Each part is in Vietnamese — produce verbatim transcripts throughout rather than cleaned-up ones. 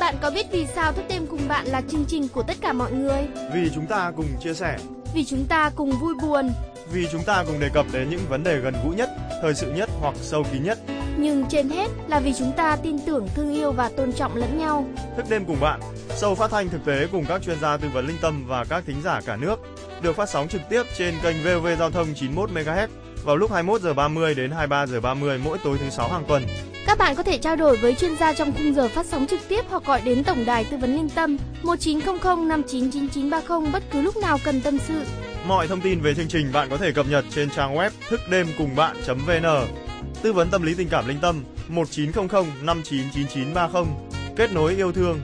Bạn có biết vì sao Thức đêm cùng bạn là chương trình của tất cả mọi người? Vì chúng ta cùng chia sẻ. Vì chúng ta cùng vui buồn. Vì chúng ta cùng đề cập đến những vấn đề gần gũi nhất, thời sự nhất hoặc sâu kín nhất. Nhưng trên hết là vì chúng ta tin tưởng, thương yêu và tôn trọng lẫn nhau. Thức đêm cùng bạn, show phát thanh thực tế cùng các chuyên gia tư vấn linh tâm và các thính giả cả nước, được phát sóng trực tiếp trên kênh vê o vê Giao thông chín mươi mốt mê ga héc vào lúc hai mươi mốt giờ ba mươi đến hai mươi ba giờ ba mươi mỗi tối thứ sáu hàng tuần. Các bạn có thể trao đổi với chuyên gia trong khung giờ phát sóng trực tiếp hoặc gọi đến tổng đài tư vấn linh tâm một chín không không năm chín chín chín ba không bất cứ lúc nào cần tâm sự. Mọi thông tin về chương trình bạn có thể cập nhật trên trang web thức đêm cùng bạn chấm vê en. Tư vấn tâm lý tình cảm linh tâm một chín không không năm chín chín chín ba không. Kết nối yêu thương.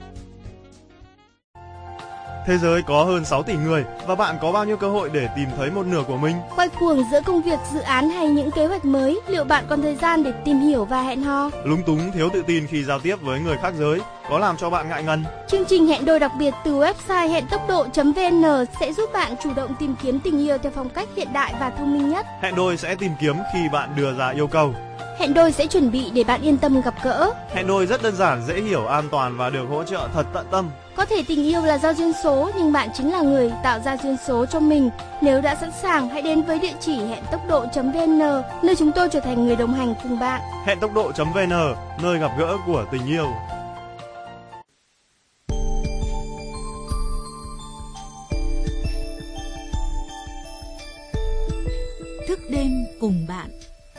Thế giới có hơn sáu tỷ người và bạn có bao nhiêu cơ hội để tìm thấy một nửa của mình? Quay cuồng giữa công việc, dự án hay những kế hoạch mới, liệu bạn còn thời gian để tìm hiểu và hẹn hò? Lúng túng, thiếu tự tin khi giao tiếp với người khác giới có làm cho bạn ngại ngần? Chương trình hẹn đôi đặc biệt từ website hẹn tốc độ chấm vê en sẽ giúp bạn chủ động tìm kiếm tình yêu theo phong cách hiện đại và thông minh nhất. Hẹn đôi sẽ tìm kiếm khi bạn đưa ra yêu cầu. Hẹn đôi sẽ chuẩn bị để bạn yên tâm gặp gỡ. Hẹn đôi rất đơn giản, dễ hiểu, an toàn và được hỗ trợ thật tận tâm. Có thể tình yêu là do duyên số, nhưng bạn chính là người tạo ra duyên số cho mình. Nếu đã sẵn sàng, hãy đến với địa chỉ hẹn tốc độ chấm vê en, nơi chúng tôi trở thành người đồng hành cùng bạn. Hẹn tốc độ chấm vê en, nơi gặp gỡ của tình yêu. Thức đêm cùng bạn.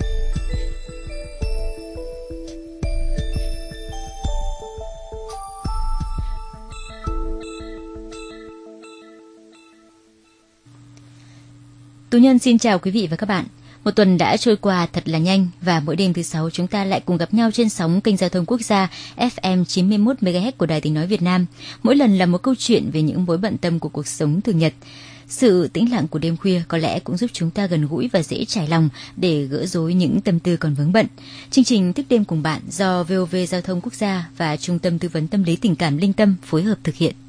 Tú Nhân xin chào quý vị và các bạn. Một tuần đã trôi qua thật là nhanh và mỗi đêm thứ sáu chúng ta lại cùng gặp nhau trên sóng kênh Giao thông Quốc gia ép em chín mươi mốt mê ga héc của Đài Tiếng nói Việt Nam. Mỗi lần là một câu chuyện về những mối bận tâm của cuộc sống thường nhật. Sự tĩnh lặng của đêm khuya có lẽ cũng giúp chúng ta gần gũi và dễ trải lòng để gỡ rối những tâm tư còn vướng bận. Chương trình Thức đêm cùng bạn do vê o vê Giao thông Quốc gia và Trung tâm Tư vấn Tâm lý Tình cảm Linh Tâm phối hợp thực hiện.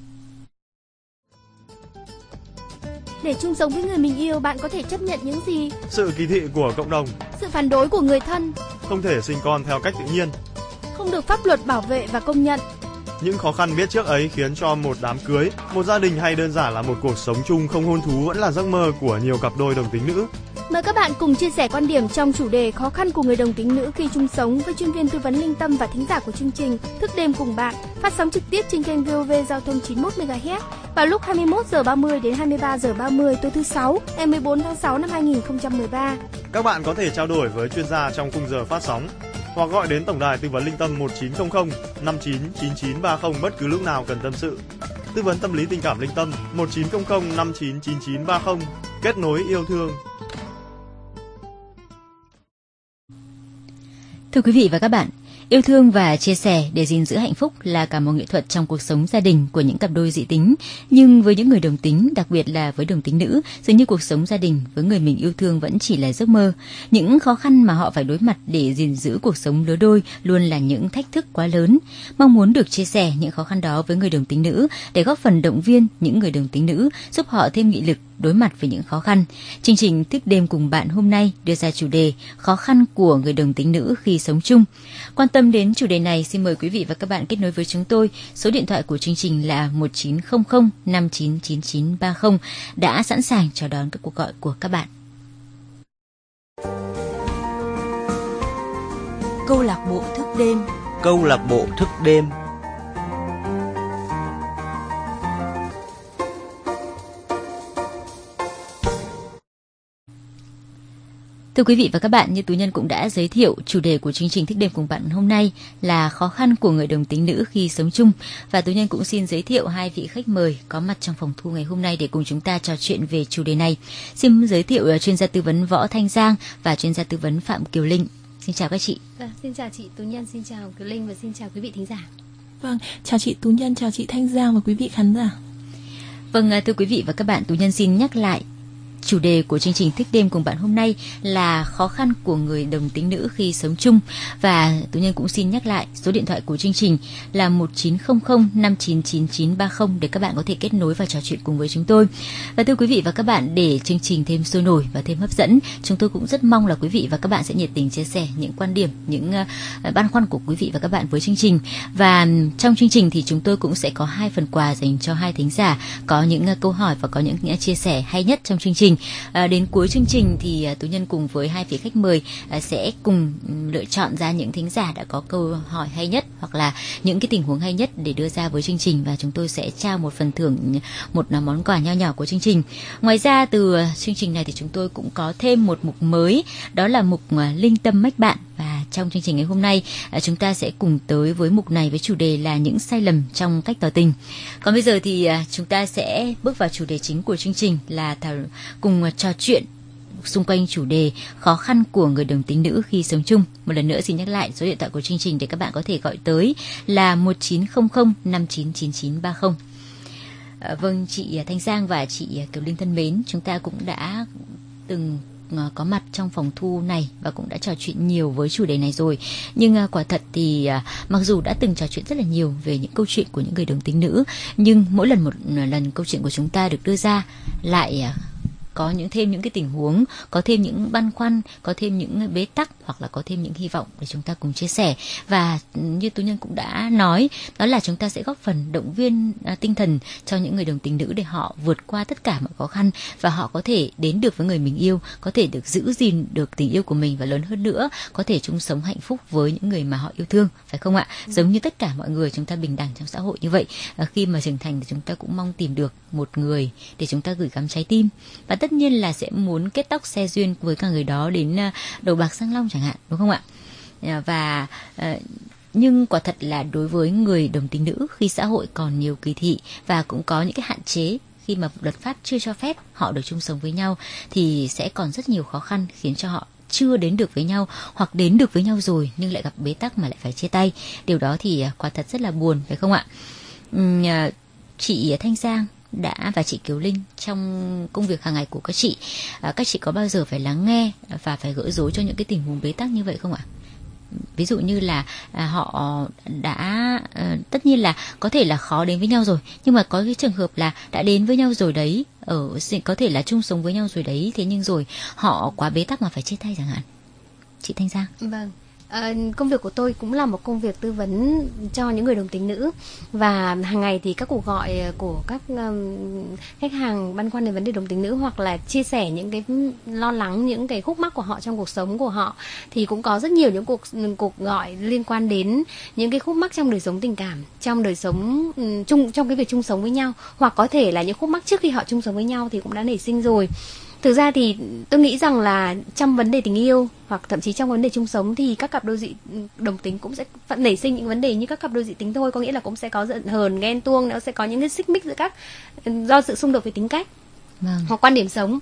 Để chung sống với người mình yêu, bạn có thể chấp nhận những gì? Sự kỳ thị của cộng đồng, sự phản đối của người thân, không thể sinh con theo cách tự nhiên, không được pháp luật bảo vệ và công nhận. Những khó khăn biết trước ấy khiến cho một đám cưới, một gia đình hay đơn giản là một cuộc sống chung không hôn thú vẫn là giấc mơ của nhiều cặp đôi đồng tính nữ. Mời các bạn cùng chia sẻ quan điểm trong chủ đề khó khăn của người đồng tính nữ khi chung sống với chuyên viên tư vấn linh tâm và thính giả của chương trình Thức đêm cùng bạn, phát sóng trực tiếp trên kênh vê o vê Giao thông chín mươi mốt mê ga héc vào lúc hai mươi mốt giờ ba mươi đến hai mươi ba giờ ba mươi tối thứ sáu, ngày mười bốn tháng sáu năm hai nghìn không trăm mười ba. Các bạn có thể trao đổi với chuyên gia trong khung giờ phát sóng hoặc gọi đến tổng đài tư vấn linh tâm một chín không không năm chín chín chín ba không bất cứ lúc nào cần tâm sự. Tư vấn tâm lý tình cảm linh tâm một chín không không năm chín chín chín ba không. Kết nối yêu thương. Thưa quý vị và các bạn, yêu thương và chia sẻ để gìn giữ hạnh phúc là cả một nghệ thuật trong cuộc sống gia đình của những cặp đôi dị tính. Nhưng với những người đồng tính, đặc biệt là với đồng tính nữ, dường như cuộc sống gia đình với người mình yêu thương vẫn chỉ là giấc mơ. Những khó khăn mà họ phải đối mặt để gìn giữ cuộc sống lứa đôi luôn là những thách thức quá lớn. Mong muốn được chia sẻ những khó khăn đó với người đồng tính nữ để góp phần động viên những người đồng tính nữ, giúp họ thêm nghị lực đối mặt với những khó khăn. Chương trình Thức đêm cùng bạn hôm nay đưa ra chủ đề khó khăn của người đồng tính nữ khi sống chung. Quan tâm đến chủ đề này, xin mời quý vị và các bạn kết nối với chúng tôi. Số điện thoại của chương trình là một chín không không năm chín chín chín ba không, đã sẵn sàng chào đón các cuộc gọi của các bạn. Câu lạc bộ thức đêm. Câu lạc bộ thức đêm. Thưa quý vị và các bạn, như Tú Nhân cũng đã giới thiệu, chủ đề của chương trình Thức đêm cùng bạn hôm nay là khó khăn của người đồng tính nữ khi sống chung. Và Tú Nhân cũng xin giới thiệu hai vị khách mời có mặt trong phòng thu ngày hôm nay để cùng chúng ta trò chuyện về chủ đề này. Xin giới thiệu chuyên gia tư vấn Võ Thanh Giang và chuyên gia tư vấn Phạm Kiều Linh. Xin chào các chị. À, xin chào chị Tú Nhân, xin chào Kiều Linh và xin chào quý vị thính giả. Vâng, chào chị Tú Nhân, chào chị Thanh Giang và quý vị khán giả. Vâng, thưa quý vị và các bạn, Tú Nhân xin nhắc lại chủ đề của chương trình Thức đêm cùng bạn hôm nay là khó khăn của người đồng tính nữ khi sống chung. Và Tú Nhân cũng xin nhắc lại số điện thoại của chương trình là một chín không không năm chín chín chín ba không để các bạn có thể kết nối và trò chuyện cùng với chúng tôi. Và thưa quý vị và các bạn, để chương trình thêm sôi nổi và thêm hấp dẫn, chúng tôi cũng rất mong là quý vị và các bạn sẽ nhiệt tình chia sẻ những quan điểm, những uh, băn khoăn của quý vị và các bạn với chương trình. Và trong chương trình thì chúng tôi cũng sẽ có hai phần quà dành cho hai thính giả có những uh, câu hỏi và có những uh, chia sẻ hay nhất trong chương trình. À, đến cuối chương trình thì uh, Tú Nhân cùng với hai vị khách mời uh, sẽ cùng um, lựa chọn ra những thính giả đã có câu hỏi hay nhất hoặc là những cái tình huống hay nhất để đưa ra với chương trình, và chúng tôi sẽ trao một phần thưởng, một uh, món quà nho nhỏ của chương trình. Ngoài ra từ uh, chương trình này thì chúng tôi cũng có thêm một mục mới, đó là mục uh, Linh Tâm Mách Bạn. Và trong chương trình ngày hôm nay uh, chúng ta sẽ cùng tới với mục này với chủ đề là những sai lầm trong cách tỏ tình. Còn bây giờ thì uh, chúng ta sẽ bước vào chủ đề chính của chương trình là thảo cùng uh, trò chuyện xung quanh chủ đề khó khăn của người đồng tính nữ khi sống chung. Một lần nữa xin nhắc lại số điện thoại của chương trình để các bạn có thể gọi tới là một chín không không năm chín chín chín ba không. À, vâng, chị Thanh Giang và chị Kiều Linh thân mến, chúng ta cũng đã từng có mặt trong phòng thu này và cũng đã trò chuyện nhiều với chủ đề này rồi. Nhưng uh, quả thật thì uh, mặc dù đã từng trò chuyện rất là nhiều về những câu chuyện của những người đồng tính nữ, nhưng mỗi lần một lần câu chuyện của chúng ta được đưa ra lại uh, có những thêm những cái tình huống, có thêm những băn khoăn, có thêm những bế tắc hoặc là có thêm những hy vọng để chúng ta cùng chia sẻ. Và như Tú Nhân cũng đã nói, đó là chúng ta sẽ góp phần động viên à, tinh thần cho những người đồng tính nữ để họ vượt qua tất cả mọi khó khăn và họ có thể đến được với người mình yêu, có thể được giữ gìn được tình yêu của mình, và lớn hơn nữa có thể chung sống hạnh phúc với những người mà họ yêu thương, phải không ạ? Ừ. Giống như tất cả mọi người chúng ta bình đẳng trong xã hội như vậy. À, khi mà trưởng thành thì chúng ta cũng mong tìm được một người để chúng ta gửi gắm trái tim, và tất nhiên là sẽ muốn kết tóc xe duyên với cả người đó đến đầu bạc răng long chẳng hạn, đúng không ạ? Và nhưng quả thật là đối với người đồng tính nữ, khi xã hội còn nhiều kỳ thị và cũng có những cái hạn chế, khi mà luật pháp chưa cho phép họ được chung sống với nhau, thì sẽ còn rất nhiều khó khăn khiến cho họ chưa đến được với nhau, hoặc đến được với nhau rồi nhưng lại gặp bế tắc mà lại phải chia tay. Điều đó thì quả thật rất là buồn, phải không ạ? Chị Thanh Giang đã và chị Kiều Linh, trong công việc hàng ngày của các chị, à, các chị có bao giờ phải lắng nghe và phải gỡ rối cho những cái tình huống bế tắc như vậy không ạ? Ví dụ như là à, họ đã à, tất nhiên là có thể là khó đến với nhau rồi, nhưng mà có cái trường hợp là đã đến với nhau rồi đấy, ở có thể là chung sống với nhau rồi đấy, thế nhưng rồi họ quá bế tắc mà phải chia tay chẳng hạn. Chị Thanh Giang. Vâng. À, công việc của tôi cũng là một công việc tư vấn cho những người đồng tính nữ, và hàng ngày thì các cuộc gọi của các um, khách hàng băn khoăn về vấn đề đồng tính nữ hoặc là chia sẻ những cái lo lắng, những cái khúc mắc của họ trong cuộc sống của họ, thì cũng có rất nhiều những cuộc cuộc gọi liên quan đến những cái khúc mắc trong đời sống tình cảm, trong đời sống um, chung trong cái việc chung sống với nhau, hoặc có thể là những khúc mắc trước khi họ chung sống với nhau thì cũng đã nảy sinh rồi. Thực ra thì tôi nghĩ rằng là trong vấn đề tình yêu hoặc thậm chí trong vấn đề chung sống thì các cặp đôi dị đồng tính cũng sẽ nảy sinh những vấn đề như các cặp đôi dị tính thôi, có nghĩa là cũng sẽ có giận hờn, ghen tuông, nó sẽ có những cái xích mích giữa các do sự xung đột về tính cách. Vâng. Hoặc quan điểm sống,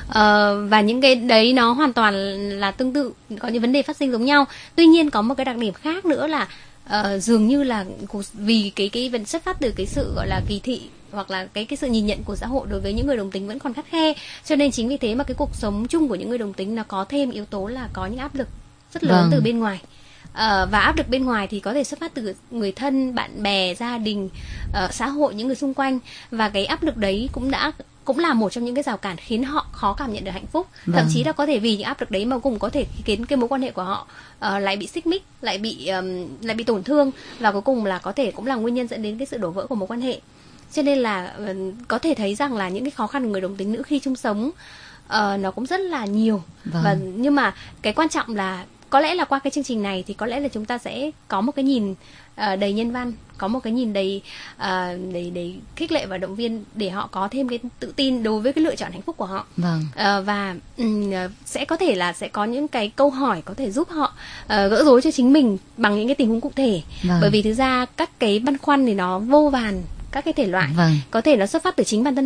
ờ, và những cái đấy nó hoàn toàn là tương tự, có những vấn đề phát sinh giống nhau. Tuy nhiên có một cái đặc điểm khác nữa là uh, dường như là vì cái cái vấn xuất phát từ cái sự gọi là kỳ thị hoặc là cái cái sự nhìn nhận của xã hội đối với những người đồng tính vẫn còn khắt khe, cho nên chính vì thế mà cái cuộc sống chung của những người đồng tính nó có thêm yếu tố là có những áp lực rất lớn vâng. từ bên ngoài. À, và áp lực bên ngoài thì có thể xuất phát từ người thân, bạn bè, gia đình, uh, xã hội, những người xung quanh, và cái áp lực đấy cũng đã cũng là một trong những cái rào cản khiến họ khó cảm nhận được hạnh phúc. Vâng. Thậm chí là có thể vì những áp lực đấy mà cũng có thể khiến cái mối quan hệ của họ uh, lại bị xích mích, lại bị um, lại bị tổn thương, và cuối cùng là có thể cũng là nguyên nhân dẫn đến cái sự đổ vỡ của mối quan hệ. Cho nên là uh, có thể thấy rằng là những cái khó khăn của người đồng tính nữ khi chung sống uh, nó cũng rất là nhiều. Vâng. Và nhưng mà cái quan trọng là có lẽ là qua cái chương trình này thì có lẽ là chúng ta sẽ có một cái nhìn uh, đầy nhân văn, có một cái nhìn đầy, uh, đầy đầy khích lệ và động viên để họ có thêm cái tự tin đối với cái lựa chọn hạnh phúc của họ. Vâng. Uh, và um, sẽ có thể là sẽ có những cái câu hỏi có thể giúp họ uh, gỡ rối cho chính mình bằng những cái tình huống cụ thể. Vâng. Bởi vì thực ra các cái băn khoăn thì nó vô vàn các cái thể loại. Vâng. Có thể nó xuất phát từ chính bản thân họ,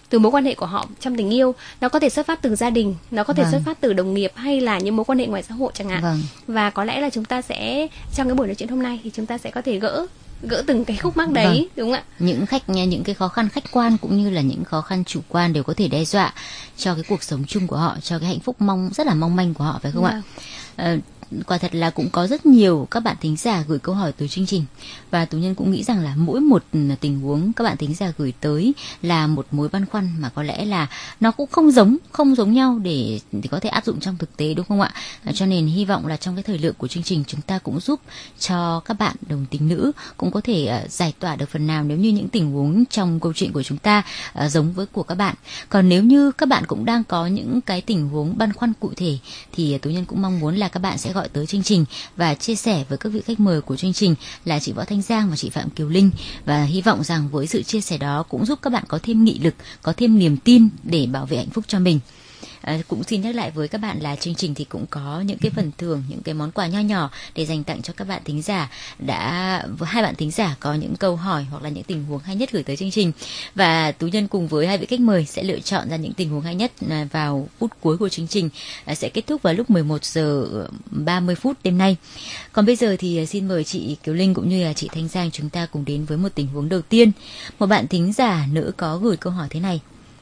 từ mối quan hệ của họ trong tình yêu. Nó có thể xuất phát từ gia đình, nó có thể Vâng. xuất phát từ đồng nghiệp hay là những mối quan hệ ngoài xã hội chẳng hạn. Vâng. Và có lẽ là chúng ta sẽ trong cái buổi nói chuyện hôm nay thì chúng ta sẽ có thể gỡ gỡ từng cái khúc mắc đấy, Vâng. đúng không ạ? Những khách những cái khó khăn khách quan cũng như là những khó khăn chủ quan đều có thể đe dọa cho cái cuộc sống chung của họ, cho cái hạnh phúc mong rất là mong manh của họ, phải không Vâng. ạ? Ờ, quả thật là cũng có rất nhiều các bạn thính giả gửi câu hỏi tới chương trình, và Tú Nhân cũng nghĩ rằng là mỗi một tình huống các bạn thính giả gửi tới là một mối băn khoăn mà có lẽ là nó cũng không giống không giống nhau để thì có thể áp dụng trong thực tế, đúng không ạ? À, cho nên hy vọng là trong cái thời lượng của chương trình chúng ta cũng giúp cho các bạn đồng tính nữ cũng có thể uh, giải tỏa được phần nào nếu như những tình huống trong câu chuyện của chúng ta uh, giống với của các bạn. Còn nếu như các bạn cũng đang có những cái tình huống băn khoăn cụ thể thì uh, Tú Nhân cũng mong muốn là các bạn sẽ gọi tới chương trình và chia sẻ với các vị khách mời của chương trình là chị Võ Thanh Giang và chị Phạm Kiều Linh, và hy vọng rằng với sự chia sẻ đó cũng giúp các bạn có thêm nghị lực, có thêm niềm tin để bảo vệ hạnh phúc cho mình. À, cũng xin nhắc lại với các bạn là chương trình thì cũng có những cái phần thưởng, những cái món quà nho nhỏ để dành tặng cho các bạn thính giả đã hai bạn thính giả có những câu hỏi hoặc là những tình huống hay nhất gửi tới chương trình, và Tú Nhân cùng với hai vị khách mời sẽ lựa chọn ra những tình huống hay nhất vào phút cuối của chương trình, à, sẽ kết thúc vào lúc mười một giờ ba mươi phút đêm nay. Còn bây giờ thì xin mời chị Kiều Linh cũng như là chị Thanh Giang chúng ta cùng đến với một tình huống đầu tiên. Một bạn thính giả nữ có gửi câu hỏi thế này: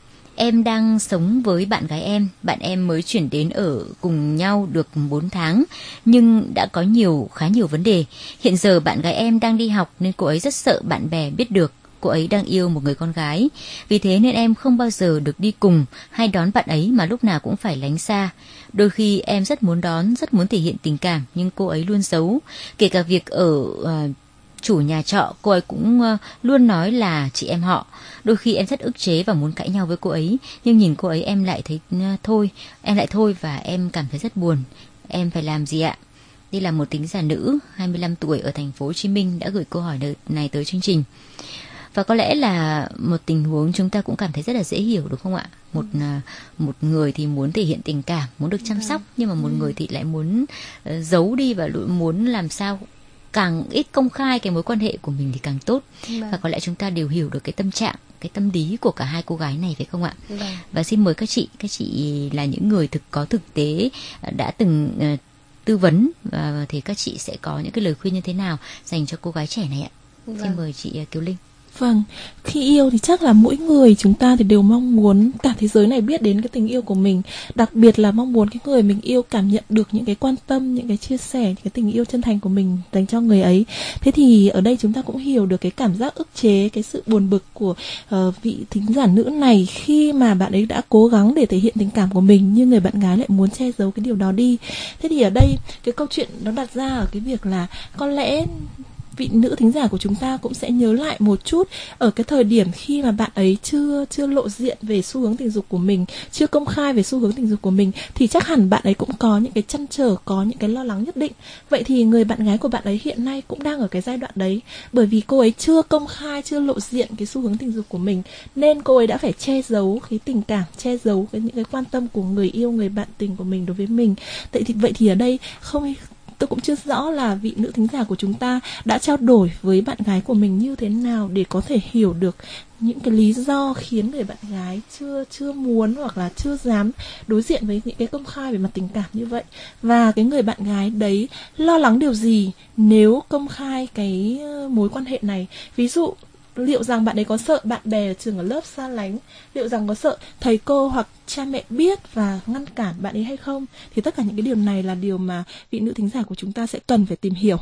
em đang sống với bạn gái em, bạn em mới chuyển đến ở cùng nhau được bốn tháng, nhưng đã có nhiều khá nhiều vấn đề. Hiện giờ bạn gái em đang đi học nên cô ấy rất sợ bạn bè biết được cô ấy đang yêu một người con gái. Vì thế nên em không bao giờ được đi cùng hay đón bạn ấy mà lúc nào cũng phải lánh xa. Đôi khi em rất muốn đón, rất muốn thể hiện tình cảm nhưng cô ấy luôn giấu. Kể cả việc ở uh, chủ nhà trọ, cô ấy cũng uh, luôn nói là chị em họ. Đôi khi em rất ức chế và muốn cãi nhau với cô ấy, nhưng nhìn cô ấy em lại thấy uh, thôi, em lại thôi và em cảm thấy rất buồn. Em phải làm gì ạ? Đây là một thính giả nữ hai mươi lăm tuổi ở thành phố Hồ Chí Minh đã gửi câu hỏi này tới chương trình. Và có lẽ là một tình huống chúng ta cũng cảm thấy rất là dễ hiểu, đúng không ạ? Một uh, một người thì muốn thể hiện tình cảm, muốn được chăm sóc, nhưng mà một người thì lại muốn uh, giấu đi và muốn làm sao càng ít công khai cái mối quan hệ của mình thì càng tốt. Vâng. Và có lẽ chúng ta đều hiểu được cái tâm trạng, cái tâm lý của cả hai cô gái này, phải không ạ? Vâng. Và xin mời các chị, các chị là những người thực có thực tế đã từng uh, tư vấn, và thì các chị sẽ có những cái lời khuyên như thế nào dành cho cô gái trẻ này ạ? Vâng. Xin mời chị uh, Kiều Linh. Vâng, khi yêu thì chắc là mỗi người chúng ta thì đều mong muốn cả thế giới này biết đến cái tình yêu của mình. Đặc biệt là mong muốn cái người mình yêu cảm nhận được những cái quan tâm, những cái chia sẻ, những cái tình yêu chân thành của mình dành cho người ấy. Thế thì ở đây chúng ta cũng hiểu được cái cảm giác ức chế, cái sự buồn bực của uh, vị thính giả nữ này khi mà bạn ấy đã cố gắng để thể hiện tình cảm của mình nhưng người bạn gái lại muốn che giấu cái điều đó đi. Thế thì ở đây cái câu chuyện nó đặt ra ở cái việc là có lẽ vị nữ thính giả của chúng ta cũng sẽ nhớ lại một chút ở cái thời điểm khi mà bạn ấy chưa chưa lộ diện về xu hướng tình dục của mình, chưa công khai về xu hướng tình dục của mình, thì chắc hẳn bạn ấy cũng có những cái trăn trở, có những cái lo lắng nhất định. Vậy thì người bạn gái của bạn ấy hiện nay cũng đang ở cái giai đoạn đấy, bởi vì cô ấy chưa công khai, chưa lộ diện cái xu hướng tình dục của mình, nên cô ấy đã phải che giấu cái tình cảm, che giấu cái những cái quan tâm của người yêu, người bạn tình của mình đối với mình. Vậy thì vậy thì ở đây không tôi cũng chưa rõ là vị nữ thính giả của chúng ta đã trao đổi với bạn gái của mình như thế nào để có thể hiểu được những cái lý do khiến người bạn gái chưa chưa muốn hoặc là chưa dám đối diện với những cái công khai về mặt tình cảm như vậy, và cái người bạn gái đấy lo lắng điều gì nếu công khai cái mối quan hệ này. Ví dụ liệu rằng bạn ấy có sợ bạn bè ở trường, ở lớp xa lánh, liệu rằng có sợ thầy cô hoặc cha mẹ biết và ngăn cản bạn ấy hay không. Thì tất cả những cái điều này là điều mà vị nữ thính giả của chúng ta sẽ cần phải tìm hiểu.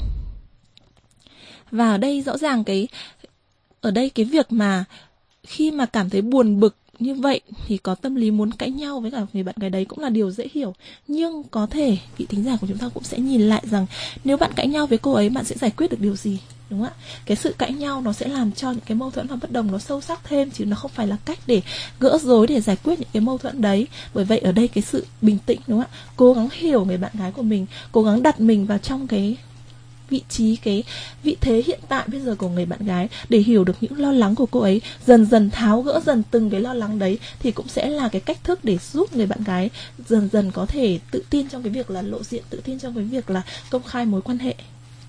Và ở đây rõ ràng cái ở đây cái việc mà khi mà cảm thấy buồn bực như vậy thì có tâm lý muốn cãi nhau với cả người bạn gái đấy cũng là điều dễ hiểu. Nhưng có thể vị thính giả của chúng ta cũng sẽ nhìn lại rằng nếu bạn cãi nhau với cô ấy, bạn sẽ giải quyết được điều gì, đúng không ạ? Cái sự cãi nhau nó sẽ làm cho những cái mâu thuẫn và bất đồng nó sâu sắc thêm, chứ nó không phải là cách để gỡ rối, để giải quyết những cái mâu thuẫn đấy. Bởi vậy ở đây cái sự bình tĩnh, đúng không ạ? Cố gắng hiểu người bạn gái của mình, cố gắng đặt mình vào trong cái vị trí, cái vị thế hiện tại bây giờ của người bạn gái để hiểu được những lo lắng của cô ấy, dần dần tháo gỡ dần từng cái lo lắng đấy, thì cũng sẽ là cái cách thức để giúp người bạn gái dần dần có thể tự tin trong cái việc là lộ diện, tự tin trong cái việc là công khai mối quan hệ.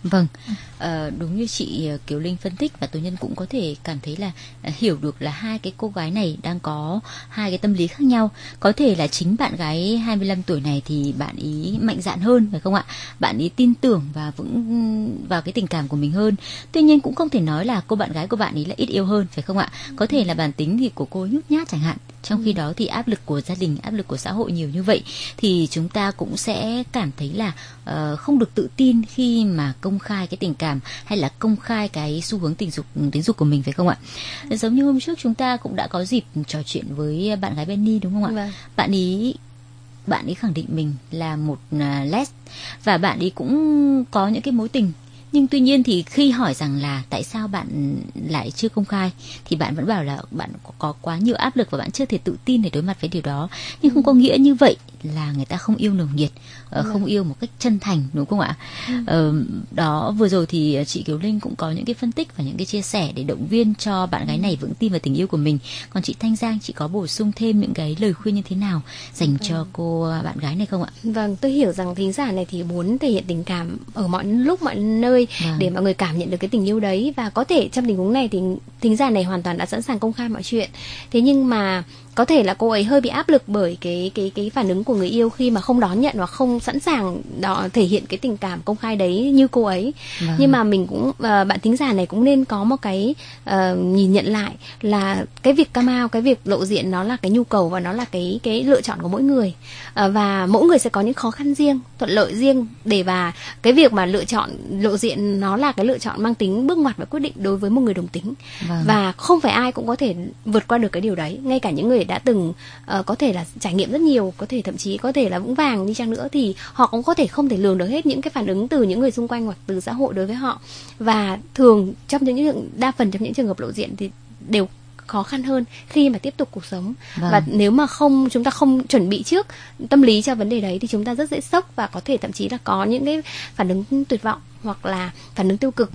Vâng, ờ, đúng như chị Kiều Linh phân tích, và Tố Nhân cũng có thể cảm thấy là uh, hiểu được là hai cái cô gái này đang có hai cái tâm lý khác nhau. Có thể là chính bạn gái hai mươi lăm tuổi này thì bạn ý mạnh dạn hơn, phải không ạ? Bạn ý tin tưởng và vững vào cái tình cảm của mình hơn. Tuy nhiên cũng không thể nói là cô bạn gái của bạn ý là ít yêu hơn, phải không ạ? Có thể là bản tính thì của cô nhút nhát chẳng hạn. Trong khi đó thì áp lực của gia đình, áp lực của xã hội nhiều như vậy thì chúng ta cũng sẽ cảm thấy là uh, không được tự tin khi mà công khai cái tình cảm hay là công khai cái xu hướng tình dục tính dục của mình, phải không ạ? Giống như hôm trước chúng ta cũng đã có dịp trò chuyện với bạn gái Benny, đúng không ạ? Vâng. Bạn ý bạn ấy khẳng định mình là một uh, les, và bạn ấy cũng có những cái mối tình. Nhưng tuy nhiên thì khi hỏi rằng là tại sao bạn lại chưa công khai thì bạn vẫn bảo là bạn có quá nhiều áp lực và bạn chưa thể tự tin để đối mặt với điều đó. Nhưng ừ. không có nghĩa như vậy là người ta không yêu nồng nhiệt, ừ. không yêu một cách chân thành, đúng không ạ? Ừ. Ờ, đó, vừa rồi thì chị Kiều Linh cũng có những cái phân tích và những cái chia sẻ để động viên cho bạn gái này vững tin vào tình yêu của mình. Còn chị Thanh Giang, chị có bổ sung thêm những cái lời khuyên như thế nào dành ừ. cho cô bạn gái này không ạ? Vâng, tôi hiểu rằng thính giả này thì muốn thể hiện tình cảm ở mọi lúc mọi nơi vâng. để mọi người cảm nhận được cái tình yêu đấy, và có thể trong tình huống này thì thính giả này hoàn toàn đã sẵn sàng công khai mọi chuyện. Thế nhưng mà có thể là cô ấy hơi bị áp lực bởi cái cái cái phản ứng của người yêu khi mà không đón nhận và không sẵn sàng đó thể hiện cái tình cảm công khai đấy như cô ấy. Vâng. Nhưng mà mình cũng uh, bạn thính giả này cũng nên có một cái uh, nhìn nhận lại là cái việc come out, cái việc lộ diện nó là cái nhu cầu và nó là cái cái lựa chọn của mỗi người. Uh, và mỗi người sẽ có những khó khăn riêng, thuận lợi riêng, để và cái việc mà lựa chọn lộ diện nó là cái lựa chọn mang tính bước ngoặt và quyết định đối với một người đồng tính. Vâng. Và không phải ai cũng có thể vượt qua được cái điều đấy, ngay cả những người đã từng uh, có thể là trải nghiệm rất nhiều, có thể thậm chí có thể là vững vàng đi chăng nữa thì họ cũng có thể không thể lường được hết những cái phản ứng từ những người xung quanh hoặc từ xã hội đối với họ. Và thường trong những đa phần trong những trường hợp lộ diện thì đều khó khăn hơn khi mà tiếp tục cuộc sống. Vâng. Và nếu mà không chúng ta không chuẩn bị trước tâm lý cho vấn đề đấy thì chúng ta rất dễ sốc và có thể thậm chí là có những cái phản ứng tuyệt vọng hoặc là phản ứng tiêu cực.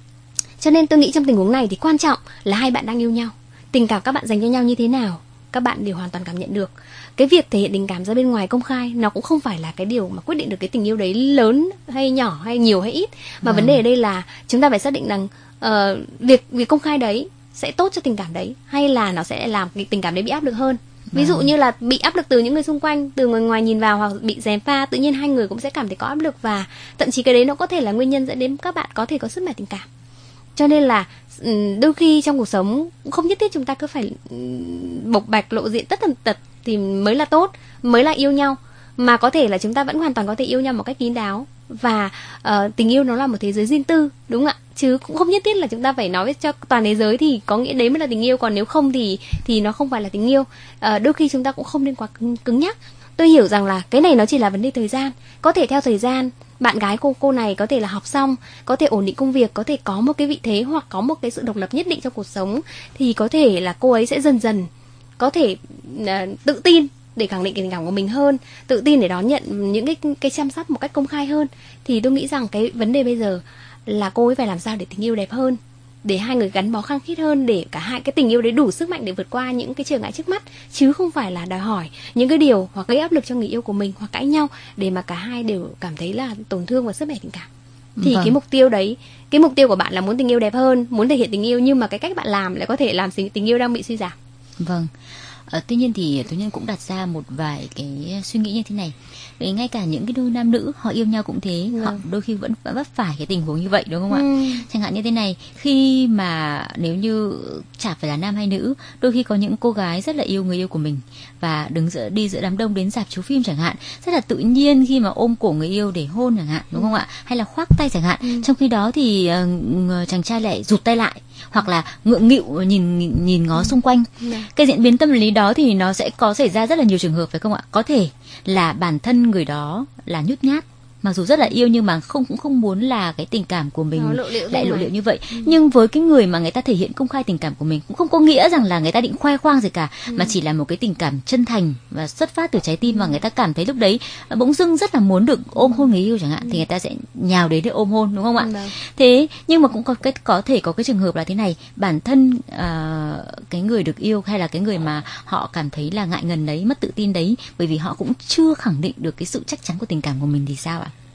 Cho nên tôi nghĩ trong tình huống này thì quan trọng là hai bạn đang yêu nhau, tình cảm các bạn dành cho nhau như thế nào các bạn đều hoàn toàn cảm nhận được. Cái việc thể hiện tình cảm ra bên ngoài công khai nó cũng không phải là cái điều mà quyết định được cái tình yêu đấy lớn hay nhỏ hay nhiều hay ít, mà vâng. vấn đề ở đây là chúng ta phải xác định rằng uh, việc việc công khai đấy sẽ tốt cho tình cảm đấy hay là nó sẽ làm cái tình cảm đấy bị áp lực hơn. Ví dụ như là bị áp lực từ những người xung quanh, từ người ngoài nhìn vào, hoặc bị gièm pha, tự nhiên hai người cũng sẽ cảm thấy có áp lực, và thậm chí cái đấy nó có thể là nguyên nhân dẫn đến các bạn có thể có sứt mẻ tình cảm. Cho nên là đôi khi trong cuộc sống không nhất thiết chúng ta cứ phải bộc bạch lộ diện tất tần tật thì mới là tốt, mới là yêu nhau, mà có thể là chúng ta vẫn hoàn toàn có thể yêu nhau một cách kín đáo. Và uh, tình yêu nó là một thế giới riêng tư, đúng không ạ? Chứ cũng không nhất thiết là chúng ta phải nói cho toàn thế giới thì có nghĩa đấy mới là tình yêu, còn nếu không thì thì nó không phải là tình yêu. Uh, đôi khi chúng ta cũng không nên quá cứng, cứng nhắc. Tôi hiểu rằng là cái này nó chỉ là vấn đề thời gian. Có thể theo thời gian, bạn gái cô cô này có thể là học xong, có thể ổn định công việc, có thể có một cái vị thế hoặc có một cái sự độc lập nhất định trong cuộc sống, thì có thể là cô ấy sẽ dần dần có thể uh, tự tin để khẳng định cái tình cảm của mình hơn, tự tin để đón nhận những cái cái chăm sóc một cách công khai hơn. Thì tôi nghĩ rằng cái vấn đề bây giờ là cô ấy phải làm sao để tình yêu đẹp hơn, để hai người gắn bó khăng khít hơn, để cả hai cái tình yêu đấy đủ sức mạnh để vượt qua những cái trở ngại trước mắt, chứ không phải là đòi hỏi những cái điều hoặc gây áp lực cho người yêu của mình hoặc cãi nhau để mà cả hai đều cảm thấy là tổn thương và sứt mẻ tình cảm. Thì vâng. cái mục tiêu đấy, cái mục tiêu của bạn là muốn tình yêu đẹp hơn, muốn thể hiện tình yêu, nhưng mà cái cách bạn làm lại có thể làm tình yêu đang bị suy giảm. Vâng. Ờ, tuy nhiên thì Tố Nhân cũng đặt ra một vài cái suy nghĩ như thế này. Vì ngay cả những cái đôi nam nữ họ yêu nhau cũng thế, ừ. họ đôi khi vẫn vấp phải cái tình huống như vậy, đúng không ừ. ạ? Chẳng hạn như thế này, khi mà nếu như chả phải là nam hay nữ, đôi khi có những cô gái rất là yêu người yêu của mình và đứng giữa đi giữa đám đông đến rạp chiếu phim chẳng hạn, rất là tự nhiên khi mà ôm cổ người yêu để hôn chẳng hạn, đúng không ạ? Hay là khoác tay chẳng hạn. Ừ. Trong khi đó thì uh, chàng trai lại rụt tay lại, hoặc là ngượng nghịu nhìn nhìn, nhìn ngó xung quanh. Ừ. Cái diễn biến tâm lý đó thì nó sẽ có xảy ra rất là nhiều trường hợp, phải không ạ? Có thể là bản thân người đó là nhút nhát, mặc dù rất là yêu nhưng mà không cũng không muốn là cái tình cảm của mình lộ lại lộ liễu như vậy. Ừ. Nhưng với cái người mà người ta thể hiện công khai tình cảm của mình cũng không có nghĩa rằng là người ta định khoe khoang gì cả, ừ. mà chỉ là một cái tình cảm chân thành và xuất phát từ trái tim, ừ. và người ta cảm thấy lúc đấy bỗng dưng rất là muốn được ôm hôn người yêu chẳng hạn, ừ. thì người ta sẽ nhào đến để ôm hôn, đúng không ạ? Ừ. Thế nhưng mà cũng có cái có thể có cái trường hợp là thế này, bản thân uh, cái người được yêu hay là cái người mà họ cảm thấy là ngại ngần đấy, mất tự tin đấy, bởi vì họ cũng chưa khẳng định được cái sự chắc chắn của tình cảm của mình thì sao ạ?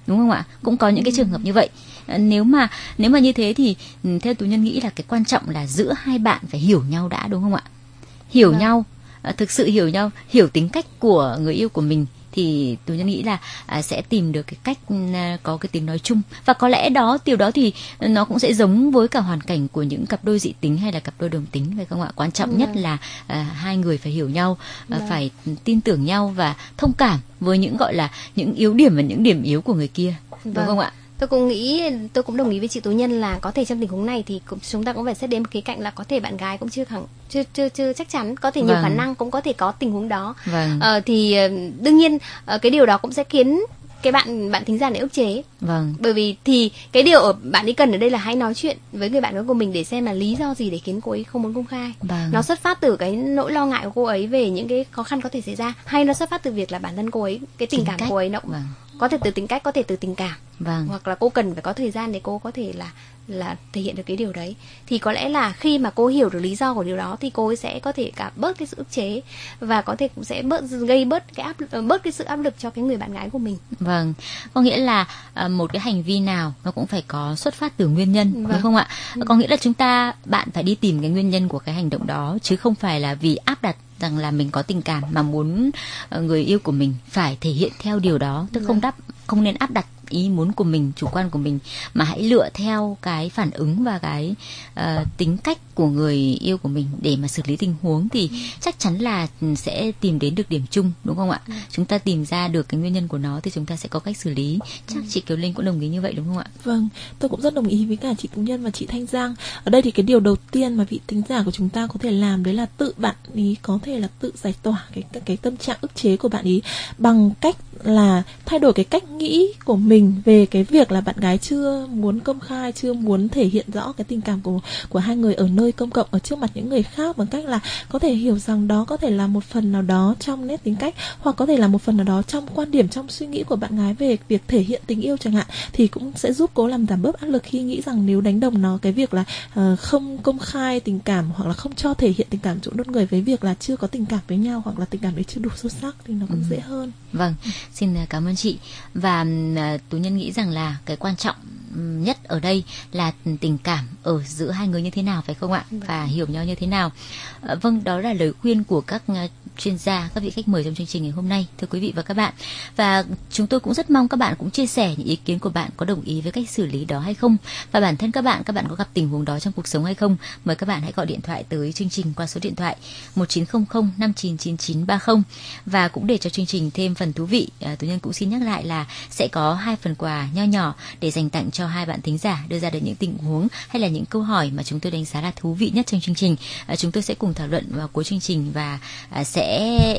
đúng không ạ? Cũng có những cái trường hợp như vậy. Nếu mà nếu mà như thế thì theo Tú Nhân nghĩ là cái quan trọng là giữa hai bạn phải hiểu nhau đã, đúng không ạ? Hiểu vâng. nhau, thực sự hiểu nhau, hiểu tính cách của người yêu của mình, thì Tú Nhân nghĩ là à, sẽ tìm được cái cách à, có cái tiếng nói chung. Và có lẽ đó điều đó thì nó cũng sẽ giống với cả hoàn cảnh của những cặp đôi dị tính hay là cặp đôi đồng tính, phải không ạ? Quan trọng vâng. nhất là à, hai người phải hiểu nhau, à, vâng. phải tin tưởng nhau và thông cảm với những gọi là những yếu điểm và những điểm yếu của người kia, vâng. đúng không ạ? Tôi cũng nghĩ, tôi cũng đồng ý với chị Tú Nhân là có thể trong tình huống này thì cũng, chúng ta cũng phải xét đến một cái cạnh là có thể bạn gái cũng chưa khẳng chưa chưa chưa chắc chắn, có thể nhiều vâng. khả năng cũng có thể có tình huống đó. Vâng. Ờ, thì đương nhiên cái điều đó cũng sẽ khiến cái bạn bạn thính giả này ức chế. Vâng. Bởi vì thì cái điều ở bạn ấy cần ở đây là hãy nói chuyện với người bạn của mình để xem là lý do gì để khiến cô ấy không muốn công khai. Vâng. Nó xuất phát từ cái nỗi lo ngại của cô ấy về những cái khó khăn có thể xảy ra, hay nó xuất phát từ việc là bản thân cô ấy, cái tình Chính cảm cách. cô ấy nó cũng vâng. có thể từ tính cách, có thể từ tình cảm. Vâng. Hoặc là cô cần phải có thời gian để cô có thể là là thể hiện được cái điều đấy. Thì có lẽ là khi mà cô hiểu được lý do của điều đó thì cô ấy sẽ có thể cả bớt cái sự ức chế và có thể cũng sẽ bớt gây bớt cái áp bớt cái sự áp lực cho cái người bạn gái của mình. Vâng, có nghĩa là uh, một cái hành vi nào nó cũng phải có xuất phát từ nguyên nhân, vâng. đúng không ạ? Ừ. Có nghĩa là chúng ta bạn phải đi tìm cái nguyên nhân của cái hành động đó, chứ không phải là vì áp đặt rằng là mình có tình cảm mà muốn uh, người yêu của mình phải thể hiện theo điều đó, tức vâng. không đáp không nên áp đặt ý muốn của mình, chủ quan của mình, mà hãy lựa theo cái phản ứng và cái uh, tính cách của người yêu của mình để mà xử lý tình huống, thì ừ. chắc chắn là sẽ tìm đến được điểm chung, đúng không ạ? Ừ. Chúng ta tìm ra được cái nguyên nhân của nó thì chúng ta sẽ có cách xử lý. Chắc ừ. chị Kiều Linh cũng đồng ý như vậy đúng không ạ? Vâng, tôi cũng rất đồng ý với cả chị Tú Nhân và chị Thanh Giang. Ở đây thì cái điều đầu tiên mà vị thính giả của chúng ta có thể làm đấy là tự bạn ý có thể là tự giải tỏa cái cái tâm trạng ức chế của bạn ý bằng cách là thay đổi cái cách nghĩ của mình về cái việc là bạn gái chưa muốn công khai, chưa muốn thể hiện rõ cái tình cảm của của hai người ở nơi công cộng, ở trước mặt những người khác, bằng cách là có thể hiểu rằng đó có thể là một phần nào đó trong nét tính cách, hoặc có thể là một phần nào đó trong quan điểm, trong suy nghĩ của bạn gái về việc thể hiện tình yêu chẳng hạn, thì cũng sẽ giúp cô làm giảm bớt áp lực khi nghĩ rằng nếu đánh đồng nó cái việc là uh, không công khai tình cảm hoặc là không cho thể hiện tình cảm chỗ đốt người với việc là chưa có tình cảm với nhau hoặc là tình cảm đấy chưa đủ sâu sắc thì nó cũng ừ. dễ hơn. Vâng, xin cảm ơn chị. Và uh, Tú Nhân nghĩ rằng là cái quan trọng nhất ở đây là tình cảm ở giữa hai người như thế nào, phải không ạ? Vâng. Và hiểu nhau như thế nào. À, vâng, đó là lời khuyên của các uh, chuyên gia, các vị khách mời trong chương trình ngày hôm nay, thưa quý vị và các bạn. Và chúng tôi cũng rất mong các bạn cũng chia sẻ những ý kiến của bạn, có đồng ý với cách xử lý đó hay không, và bản thân các bạn, các bạn có gặp tình huống đó trong cuộc sống hay không. Mời các bạn hãy gọi điện thoại tới chương trình qua số điện thoại một chín không không năm chín chín chín ba không. Và cũng để cho chương trình thêm phần thú vị, à, Tú Nhân cũng xin nhắc lại là sẽ có hai phần quà nho nhỏ để dành tặng cho hai bạn thính giả đưa ra được những tình huống hay là những câu hỏi mà chúng tôi đánh giá là thú vị nhất trong chương trình. À, chúng tôi sẽ cùng thảo luận vào cuối chương trình và à, sẽ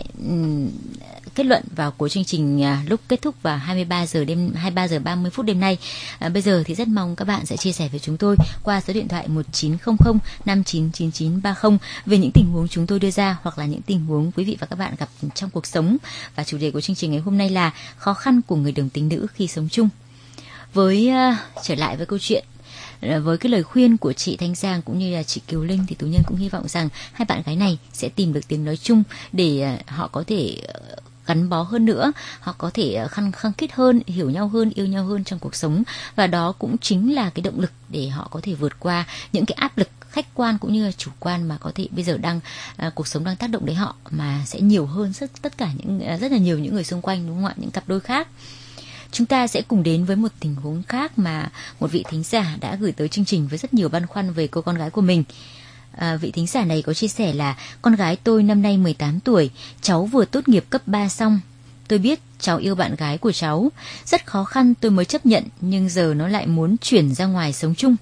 um, kết luận vào cuối chương trình à, lúc kết thúc vào hai mươi ba giờ đêm hai mươi ba giờ ba mươi phút đêm nay. À, bây giờ thì rất mong các bạn sẽ chia sẻ với chúng tôi qua số điện thoại một chín không không năm chín chín chín ba không về những tình huống chúng tôi đưa ra, hoặc là những tình huống quý vị và các bạn gặp trong cuộc sống. Và chủ đề của chương trình ngày hôm nay là khó khăn của người đồng tính nữ khi sống chung. Với uh, trở lại với câu chuyện, uh, với cái lời khuyên của chị Thanh Giang cũng như là chị Kiều Linh, thì Tú Nhân cũng hy vọng rằng hai bạn gái này sẽ tìm được tiếng nói chung để uh, họ có thể uh, gắn bó hơn nữa, họ có thể uh, khăng khăng khít hơn, hiểu nhau hơn, yêu nhau hơn trong cuộc sống. Và đó cũng chính là cái động lực để họ có thể vượt qua những cái áp lực khách quan cũng như là chủ quan mà có thể bây giờ đang uh, cuộc sống đang tác động đến họ, mà sẽ nhiều hơn rất, tất cả những uh, rất là nhiều những người xung quanh, đúng không ạ? Những cặp đôi khác. Chúng ta sẽ cùng đến với một tình huống khác mà một vị thính giả đã gửi tới chương trình với rất nhiều băn khoăn về cô con gái của mình. À, vị thính giả này có chia sẻ là: con gái tôi năm nay mười tám tuổi, cháu vừa tốt nghiệp cấp ba xong. Tôi biết cháu yêu bạn gái của cháu, rất khó khăn tôi mới chấp nhận, nhưng giờ nó lại muốn chuyển ra ngoài sống chung.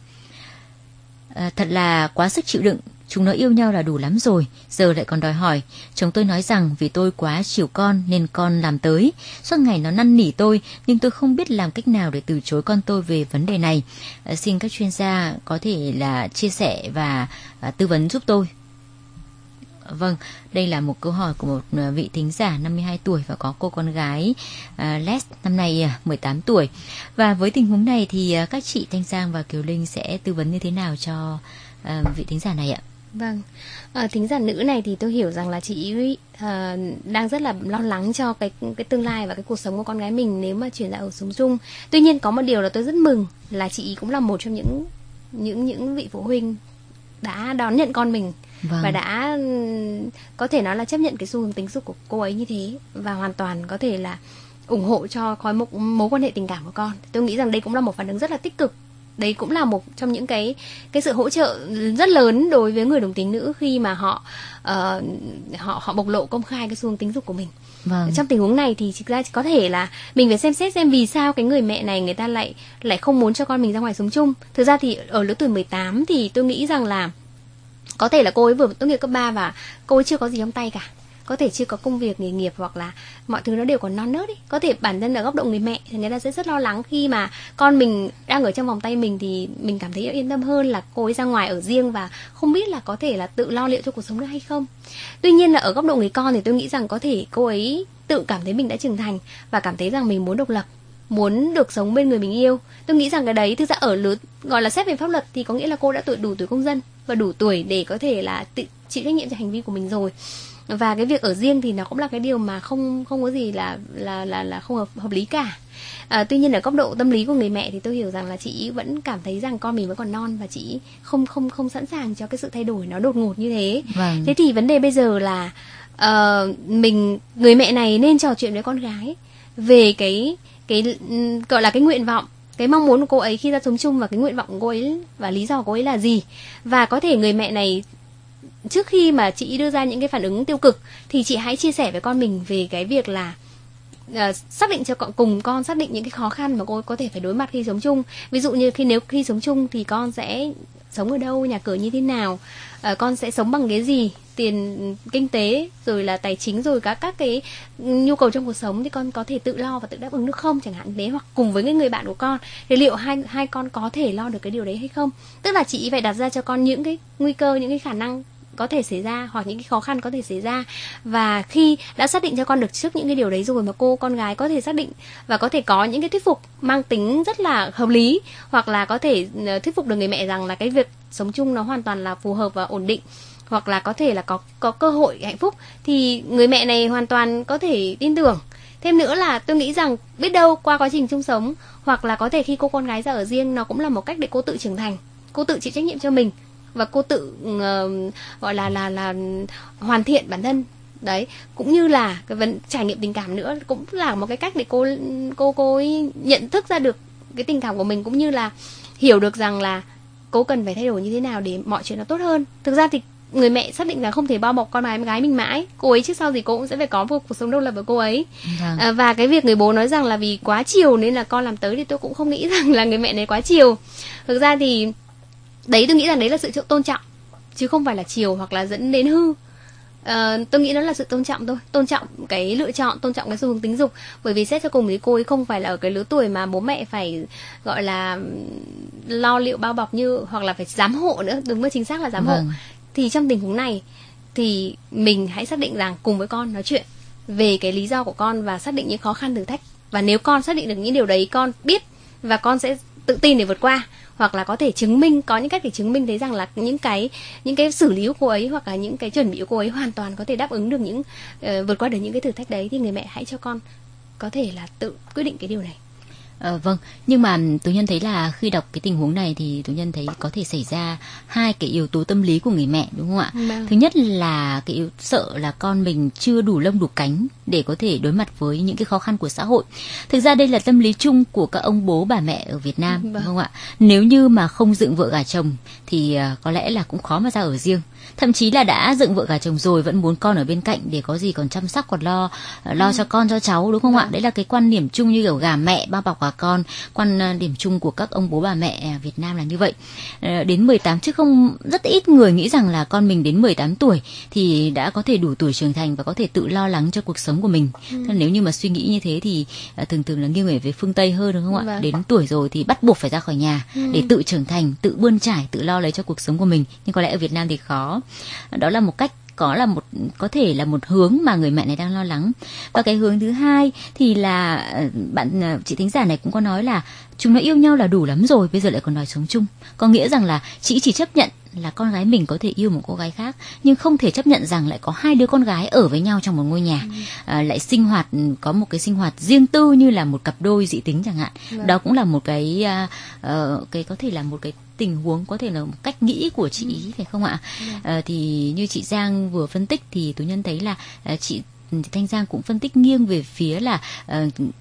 À, thật là quá sức chịu đựng. Chúng nó yêu nhau là đủ lắm rồi, giờ lại còn đòi hỏi. Chồng tôi nói rằng vì tôi quá chiều con nên con làm tới. Suốt ngày nó năn nỉ tôi, nhưng tôi không biết làm cách nào để từ chối con tôi về vấn đề này. À, xin các chuyên gia có thể là chia sẻ và à, tư vấn giúp tôi. Vâng, đây là một câu hỏi của một vị thính giả năm mươi hai tuổi và có cô con gái uh, Les năm nay uh, mười tám tuổi. Và với tình huống này thì uh, các chị Thanh Giang và Kiều Linh sẽ tư vấn như thế nào cho uh, vị thính giả này ạ? Vâng, à, thính giả nữ này thì tôi hiểu rằng là chị uh, đang rất là lo lắng cho cái cái tương lai và cái cuộc sống của con gái mình nếu mà chuyển ra ở sống chung. Tuy nhiên có một điều là tôi rất mừng là chị cũng là một trong những những những vị phụ huynh đã đón nhận con mình. Vâng. Và đã có thể nói là chấp nhận cái xu hướng tính dục của cô ấy như thế và hoàn toàn có thể là ủng hộ cho có một mối quan hệ tình cảm của con. Tôi nghĩ rằng đây cũng là một phản ứng rất là tích cực. Đấy cũng là một trong những cái cái sự hỗ trợ rất lớn đối với người đồng tính nữ khi mà họ uh, họ họ bộc lộ công khai cái xu hướng tính dục của mình. Vâng. Trong tình huống này thì thực ra có thể là mình phải xem xét xem vì sao cái người mẹ này người ta lại lại không muốn cho con mình ra ngoài sống chung. Thực ra thì ở lứa tuổi mười tám thì tôi nghĩ rằng là có thể là cô ấy vừa tốt nghiệp cấp ba và cô ấy chưa có gì trong tay cả. Có thể chưa có công việc, nghề nghiệp hoặc là mọi thứ nó đều còn non nớt ấy. Có thể bản thân ở góc độ người mẹ thì người ta sẽ rất lo lắng khi mà con mình đang ở trong vòng tay mình thì mình cảm thấy yên tâm hơn là cô ấy ra ngoài ở riêng và không biết là có thể là tự lo liệu cho cuộc sống được hay không. Tuy nhiên là ở góc độ người con thì tôi nghĩ rằng có thể cô ấy tự cảm thấy mình đã trưởng thành và cảm thấy rằng mình muốn độc lập, muốn được sống bên người mình yêu. Tôi nghĩ rằng cái đấy thực ra ở lứa gọi là xét về pháp luật thì có nghĩa là cô đã tuổi đủ tuổi công dân và đủ tuổi để có thể là tự chịu trách nhiệm cho hành vi của mình rồi. Và cái việc ở riêng thì nó cũng là cái điều mà không không có gì là là là là không hợp hợp lý cả. À, tuy nhiên ở góc độ tâm lý của người mẹ thì tôi hiểu rằng là chị vẫn cảm thấy rằng con mình vẫn còn non và chị không không không sẵn sàng cho cái sự thay đổi nó đột ngột như thế. Vâng. Thế thì vấn đề bây giờ là uh, mình người mẹ này nên trò chuyện với con gái về cái cái gọi là cái nguyện vọng, cái mong muốn của cô ấy khi ra sống chung và cái nguyện vọng của cô ấy và lý do của cô ấy là gì. Và có thể người mẹ này trước khi mà chị đưa ra những cái phản ứng tiêu cực thì chị hãy chia sẻ với con mình về cái việc là uh, xác định cho con, cùng con xác định những cái khó khăn mà cô có thể phải đối mặt khi sống chung. Ví dụ như khi nếu khi sống chung thì con sẽ sống ở đâu, nhà cửa như thế nào, uh, con sẽ sống bằng cái gì, tiền kinh tế rồi là tài chính rồi các các cái nhu cầu trong cuộc sống thì con có thể tự lo và tự đáp ứng được không chẳng hạn thế, hoặc cùng với cái người bạn của con thì liệu hai hai con có thể lo được cái điều đấy hay không. Tức là chị phải đặt ra cho con những cái nguy cơ, những cái khả năng có thể xảy ra hoặc những cái khó khăn có thể xảy ra, và khi đã xác định cho con được trước những cái điều đấy rồi mà cô con gái có thể xác định và có thể có những cái thuyết phục mang tính rất là hợp lý, hoặc là có thể thuyết phục được người mẹ rằng là cái việc sống chung nó hoàn toàn là phù hợp và ổn định, hoặc là có thể là có có cơ hội hạnh phúc, thì người mẹ này hoàn toàn có thể tin tưởng. Thêm nữa là tôi nghĩ rằng biết đâu qua quá trình chung sống, hoặc là có thể khi cô con gái ra ở riêng, nó cũng là một cách để cô tự trưởng thành, cô tự chịu trách nhiệm cho mình và cô tự uh, gọi là là là hoàn thiện bản thân đấy, cũng như là cái vấn trải nghiệm tình cảm nữa, cũng là một cái cách để cô cô cô ấy nhận thức ra được cái tình cảm của mình, cũng như là hiểu được rằng là cô cần phải thay đổi như thế nào để mọi chuyện nó tốt hơn. Thực ra thì người mẹ xác định là không thể bao bọc con gái gái mình mãi, cô ấy trước sau gì cô cũng sẽ phải có một cuộc sống độc lập với cô ấy. Vâng. À, và cái việc người bố nói rằng là vì quá chiều nên là con làm tới, thì tôi cũng không nghĩ rằng là người mẹ này quá chiều. Thực ra thì đấy, tôi nghĩ rằng đấy là sự tôn trọng chứ không phải là chiều hoặc là dẫn đến hư. À, tôi nghĩ đó là sự tôn trọng thôi, tôn trọng cái lựa chọn, tôn trọng cái xu hướng tính dục. Bởi vì xét cho cùng thì cô ấy không phải là ở cái lứa tuổi mà bố mẹ phải gọi là lo liệu bao bọc như, hoặc là phải giám hộ nữa, đúng với chính xác là giám vâng. hộ. Thì trong tình huống này thì mình hãy xác định rằng cùng với con nói chuyện về cái lý do của con và xác định những khó khăn thử thách. Và nếu con xác định được những điều đấy, con biết và con sẽ tự tin để vượt qua, hoặc là có thể chứng minh, có những cách để chứng minh thấy rằng là những cái những cái xử lý của cô ấy hoặc là những cái chuẩn bị của cô ấy hoàn toàn có thể đáp ứng được những uh, vượt qua được những cái thử thách đấy, thì người mẹ hãy cho con có thể là tự quyết định cái điều này. À, vâng, nhưng mà Tú Nhân thấy là khi đọc cái tình huống này thì Tú Nhân thấy có thể xảy ra hai cái yếu tố tâm lý của người mẹ, đúng không ạ? Vâng. Thứ nhất là cái yếu sợ là con mình chưa đủ lông đủ cánh để có thể đối mặt với những cái khó khăn của xã hội. Thực ra đây là tâm lý chung của các ông bố bà mẹ ở Việt Nam, vâng. đúng không ạ? Nếu như mà không dựng vợ gả chồng thì uh, có lẽ là cũng khó mà ra ở riêng. Thậm chí là đã dựng vợ gả chồng rồi vẫn muốn con ở bên cạnh để có gì còn chăm sóc, còn lo lo ừ. cho con cho cháu, đúng không vâng. ạ? Đấy là cái quan điểm chung như kiểu gà mẹ bao bọc gà con, quan điểm chung của các ông bố bà mẹ Việt Nam là như vậy. Đến mười tám, chứ không rất ít người nghĩ rằng là con mình đến mười tám tuổi thì đã có thể đủ tuổi trưởng thành và có thể tự lo lắng cho cuộc sống của mình. Ừ. Nếu như mà suy nghĩ như thế thì thường thường là nghiêng về về phương Tây hơn, đúng không ạ? Vâng. Đến tuổi rồi thì bắt buộc phải ra khỏi nhà ừ. để tự trưởng thành, tự bươn trải, tự lo lấy cho cuộc sống của mình. Nhưng có lẽ ở Việt Nam thì khó. Đó là một cách, có là một có thể là một hướng mà người mẹ này đang lo lắng. Và cái hướng thứ hai thì là bạn chị thính giả này cũng có nói là chúng nó yêu nhau là đủ lắm rồi, bây giờ lại còn đòi sống chung, có nghĩa rằng là chị chỉ chấp nhận là con gái mình có thể yêu một cô gái khác, nhưng không thể chấp nhận rằng lại có hai đứa con gái ở với nhau trong một ngôi nhà, ừ. à, lại sinh hoạt, có một cái sinh hoạt riêng tư như là một cặp đôi dị tính chẳng hạn. Ừ. Đó cũng là một cái, uh, uh, cái có thể là một cái tình huống, có thể là một cách nghĩ của chị ý, phải không ạ? Ừ. À, thì như chị Giang vừa phân tích thì Tú Nhân thấy là uh, chị Thanh Giang cũng phân tích nghiêng về phía là uh,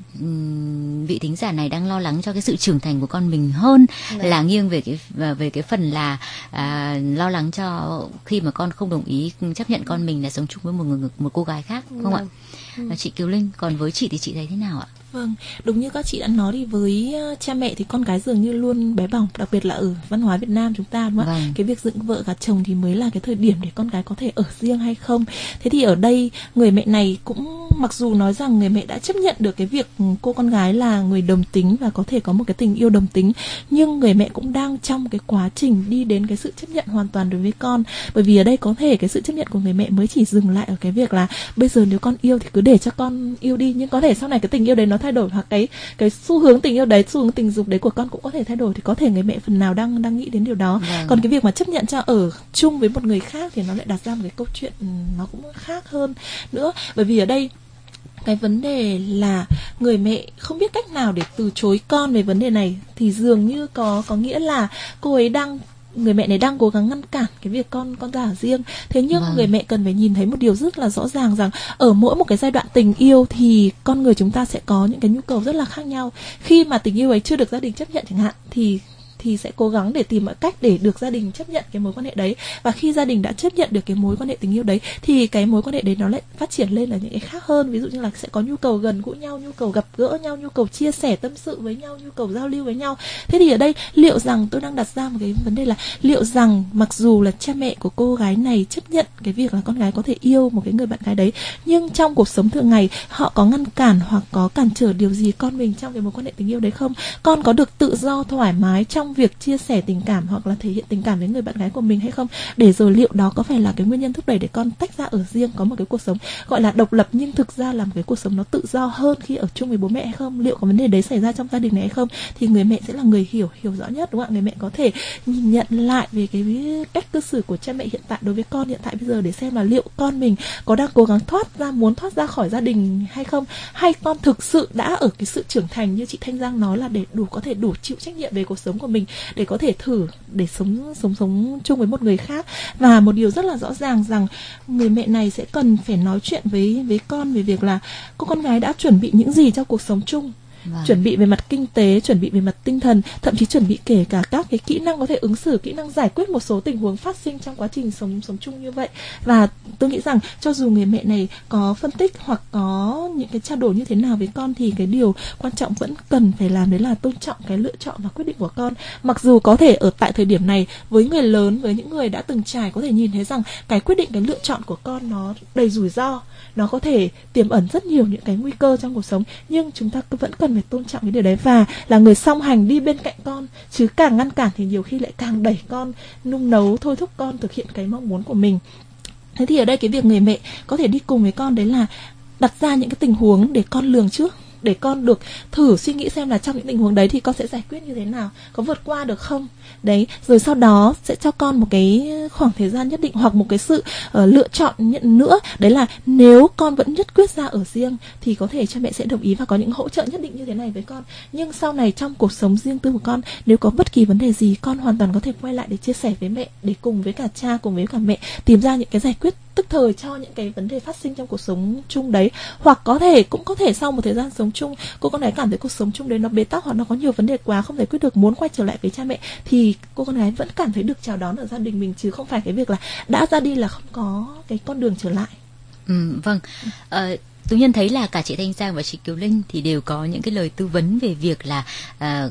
vị thính giả này đang lo lắng cho cái sự trưởng thành của con mình hơn, Đấy. là nghiêng về cái về cái phần là uh, lo lắng cho khi mà con không đồng ý chấp nhận con mình là sống chung với một người, một cô gái khác, không Đấy. ạ? Ừ. Chị Kiều Linh, còn với chị thì chị thấy thế nào ạ? Vâng, đúng như các chị đã nói thì với cha mẹ thì con cái dường như luôn bé bỏng, đặc biệt là ở văn hóa Việt Nam chúng ta, đúng không ạ? Vâng. Cái việc dựng vợ gả chồng thì mới là cái thời điểm để con cái có thể ở riêng hay không. Thế thì ở đây người mẹ này cũng mặc dù nói rằng người mẹ đã chấp nhận được cái việc cô con gái là người đồng tính và có thể có một cái tình yêu đồng tính, nhưng người mẹ cũng đang trong cái quá trình đi đến cái sự chấp nhận hoàn toàn đối với con. Bởi vì ở đây có thể cái sự chấp nhận của người mẹ mới chỉ dừng lại ở cái việc là bây giờ nếu con yêu thì cứ để cho con yêu đi, nhưng có thể sau này cái tình yêu đấy nó thay đổi, hoặc cái cái xu hướng tình yêu đấy, xu hướng tình dục đấy của con cũng có thể thay đổi, thì có thể người mẹ phần nào đang đang nghĩ đến điều đó. Vâng. Còn cái việc mà chấp nhận cho ở chung với một người khác thì nó lại đặt ra một cái câu chuyện nó cũng khác hơn nữa. Bởi vì ở đây cái vấn đề là người mẹ không biết cách nào để từ chối con về vấn đề này, thì dường như có có nghĩa là cô ấy đang người mẹ này đang cố gắng ngăn cản cái việc con con ra ở riêng. Thế nhưng vâng. người mẹ cần phải nhìn thấy một điều rất là rõ ràng, rằng ở mỗi một cái giai đoạn tình yêu thì con người chúng ta sẽ có những cái nhu cầu rất là khác nhau. Khi mà tình yêu ấy chưa được gia đình chấp nhận chẳng hạn, thì thì sẽ cố gắng để tìm mọi cách để được gia đình chấp nhận cái mối quan hệ đấy. Và khi gia đình đã chấp nhận được cái mối quan hệ tình yêu đấy, thì cái mối quan hệ đấy nó lại phát triển lên là những cái khác hơn. Ví dụ như là sẽ có nhu cầu gần gũi nhau, nhu cầu gặp gỡ nhau, nhu cầu chia sẻ tâm sự với nhau, nhu cầu giao lưu với nhau. Thế thì ở đây liệu rằng tôi đang đặt ra một cái vấn đề là liệu rằng mặc dù là cha mẹ của cô gái này chấp nhận cái việc là con gái có thể yêu một cái người bạn gái đấy, nhưng trong cuộc sống thường ngày họ có ngăn cản hoặc có cản trở điều gì con mình trong cái mối quan hệ tình yêu đấy không? Con có được tự do thoải mái trong việc chia sẻ tình cảm hoặc là thể hiện tình cảm với người bạn gái của mình hay không? Để rồi liệu đó có phải là cái nguyên nhân thúc đẩy để con tách ra ở riêng, có một cái cuộc sống gọi là độc lập nhưng thực ra là một cái cuộc sống nó tự do hơn khi ở chung với bố mẹ hay không? Liệu có vấn đề đấy xảy ra trong gia đình này hay không? Thì người mẹ sẽ là người hiểu hiểu rõ nhất, đúng không ạ? Người mẹ có thể nhìn nhận lại về cái cách cư xử của cha mẹ hiện tại đối với con hiện tại bây giờ, để xem là liệu con mình có đang cố gắng thoát ra, muốn thoát ra khỏi gia đình hay không, hay con thực sự đã ở cái sự trưởng thành như chị Thanh Giang nói, là để đủ có thể đủ chịu trách nhiệm về cuộc sống của mình, để có thể thử để sống sống sống chung với một người khác. Và một điều rất là rõ ràng rằng người mẹ này sẽ cần phải nói chuyện với với con về việc là cô con gái đã chuẩn bị những gì cho cuộc sống chung. Vâng. Chuẩn bị về mặt kinh tế, chuẩn bị về mặt tinh thần, thậm chí chuẩn bị kể cả các cái kỹ năng có thể ứng xử, kỹ năng giải quyết một số tình huống phát sinh trong quá trình sống sống chung như vậy. Và tôi nghĩ rằng cho dù người mẹ này có phân tích hoặc có những cái trao đổi như thế nào với con, thì cái điều quan trọng vẫn cần phải làm đấy là tôn trọng cái lựa chọn và quyết định của con. Mặc dù có thể ở tại thời điểm này, với người lớn, với những người đã từng trải, có thể nhìn thấy rằng cái quyết định, cái lựa chọn của con nó đầy rủi ro, nó có thể tiềm ẩn rất nhiều những cái nguy cơ trong cuộc sống, nhưng chúng ta vẫn cần phải tôn trọng cái điều đấy và là người song hành đi bên cạnh con. Chứ càng ngăn cản thì nhiều khi lại càng đẩy con, nung nấu, thôi thúc con thực hiện cái mong muốn của mình. Thế thì ở đây cái việc người mẹ có thể đi cùng với con đấy là đặt ra những cái tình huống để con lường trước, để con được thử suy nghĩ xem là trong những tình huống đấy thì con sẽ giải quyết như thế nào, có vượt qua được không. Đấy, rồi sau đó sẽ cho con một cái khoảng thời gian nhất định hoặc một cái sự uh, lựa chọn nhận nữa. Đấy là nếu con vẫn nhất quyết ra ở riêng thì có thể cha mẹ sẽ đồng ý và có những hỗ trợ nhất định như thế này với con. Nhưng sau này trong cuộc sống riêng tư của con, nếu có bất kỳ vấn đề gì, con hoàn toàn có thể quay lại để chia sẻ với mẹ, để cùng với cả cha, cùng với cả mẹ tìm ra những cái giải quyết tức thời cho những cái vấn đề phát sinh trong cuộc sống chung đấy. Hoặc có thể, cũng có thể sau một thời gian sống chung, cô con gái cảm thấy cuộc sống chung đấy nó bế tắc hoặc nó có nhiều vấn đề quá, không giải quyết được, muốn quay trở lại với cha mẹ, thì cô con gái vẫn cảm thấy được chào đón ở gia đình mình, chứ không phải cái việc là đã ra đi là không có cái con đường trở lại. Ừ, vâng. Ờ, Tú Nhân thấy là cả chị Thanh Giang và chị Kiều Linh thì đều có những cái lời tư vấn về việc là uh,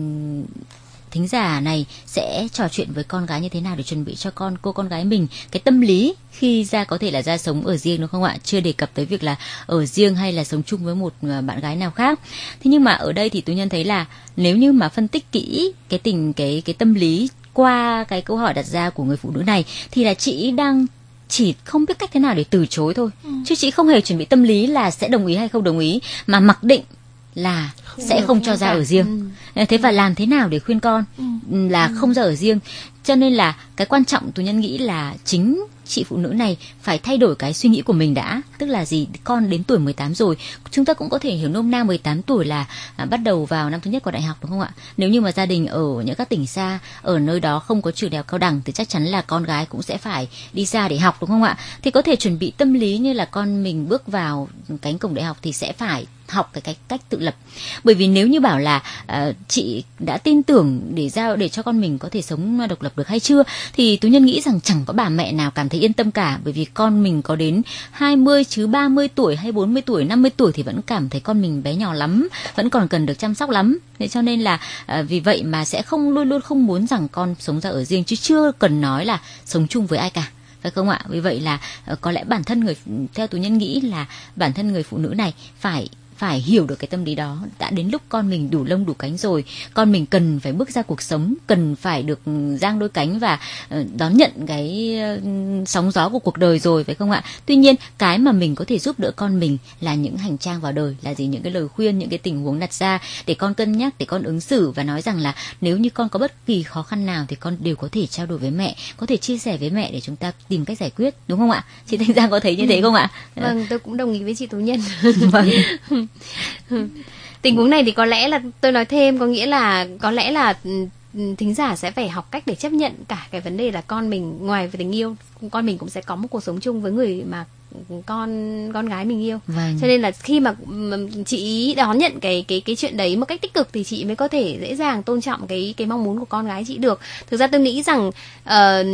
thính giả này sẽ trò chuyện với con gái như thế nào để chuẩn bị cho con cô con gái mình cái tâm lý khi ra có thể là ra sống ở riêng, đúng không ạ? Chưa đề cập tới việc là ở riêng hay là sống chung với một bạn gái nào khác. Thế nhưng mà ở đây thì Tú Nhân thấy là nếu như mà phân tích kỹ cái tình cái cái tâm lý qua cái câu hỏi đặt ra của người phụ nữ này, thì là chị đang chỉ không biết cách thế nào để từ chối thôi, ừ. chứ chị không hề chuẩn bị tâm lý là sẽ đồng ý hay không đồng ý, mà mặc định là Không sẽ được không ngăn cho ra cản. ở riêng. Ừ. Thế và làm thế nào để khuyên con Ừ. là Ừ. không ra ở riêng? Cho nên là cái quan trọng Tú Nhân nghĩ là chính chị phụ nữ này phải thay đổi cái suy nghĩ của mình đã. Tức là gì? Con đến tuổi mười tám rồi, chúng ta cũng có thể hiểu nôm na mười tám tuổi là à, bắt đầu vào năm thứ nhất của đại học, đúng không ạ? Nếu như mà gia đình ở những các tỉnh xa, ở nơi đó không có trường đại học cao đẳng thì chắc chắn là con gái cũng sẽ phải đi xa để học, đúng không ạ? Thì có thể chuẩn bị tâm lý như là con mình bước vào cánh cổng đại học thì sẽ phải học cái cách cách tự lập. Bởi vì nếu như bảo là uh, chị đã tin tưởng để giao để cho con mình có thể sống độc lập được hay chưa, thì Tú Nhân nghĩ rằng chẳng có bà mẹ nào cảm thấy yên tâm cả. Bởi vì con mình có đến hai mươi chứ ba mươi tuổi hay bốn mươi tuổi, năm mươi tuổi thì vẫn cảm thấy con mình bé nhỏ lắm, vẫn còn cần được chăm sóc lắm. Thế cho nên là uh, vì vậy mà sẽ không luôn luôn không muốn rằng con sống ra ở riêng, chứ chưa cần nói là sống chung với ai cả, phải không ạ? Vì vậy là uh, có lẽ bản thân người, theo Tú Nhân nghĩ là bản thân người phụ nữ này phải phải hiểu được cái tâm lý đó. Đã đến lúc con mình đủ lông đủ cánh rồi, con mình cần phải bước ra cuộc sống, cần phải được giang đôi cánh và uh, đón nhận cái uh, sóng gió của cuộc đời rồi, phải không ạ? Tuy nhiên cái mà mình có thể giúp đỡ con mình là những hành trang vào đời, là gì? Những cái lời khuyên, những cái tình huống đặt ra để con cân nhắc, để con ứng xử, và nói rằng là nếu như con có bất kỳ khó khăn nào thì con đều có thể trao đổi với mẹ, có thể chia sẻ với mẹ để chúng ta tìm cách giải quyết, đúng không ạ? Chị Thanh Giang có thấy như thế không ạ? Vâng, tôi cũng đồng ý với chị Tú Nhân. Vâng. Tình huống này thì có lẽ là tôi nói thêm, có nghĩa là có lẽ là thính giả sẽ phải học cách để chấp nhận cả cái vấn đề là con mình ngoài về tình yêu, con mình cũng sẽ có một cuộc sống chung với người mà con con gái mình yêu. Vâng. Cho nên là khi mà chị đón nhận cái cái cái chuyện đấy một cách tích cực thì chị mới có thể dễ dàng tôn trọng cái cái mong muốn của con gái chị được. Thực ra tôi nghĩ rằng uh,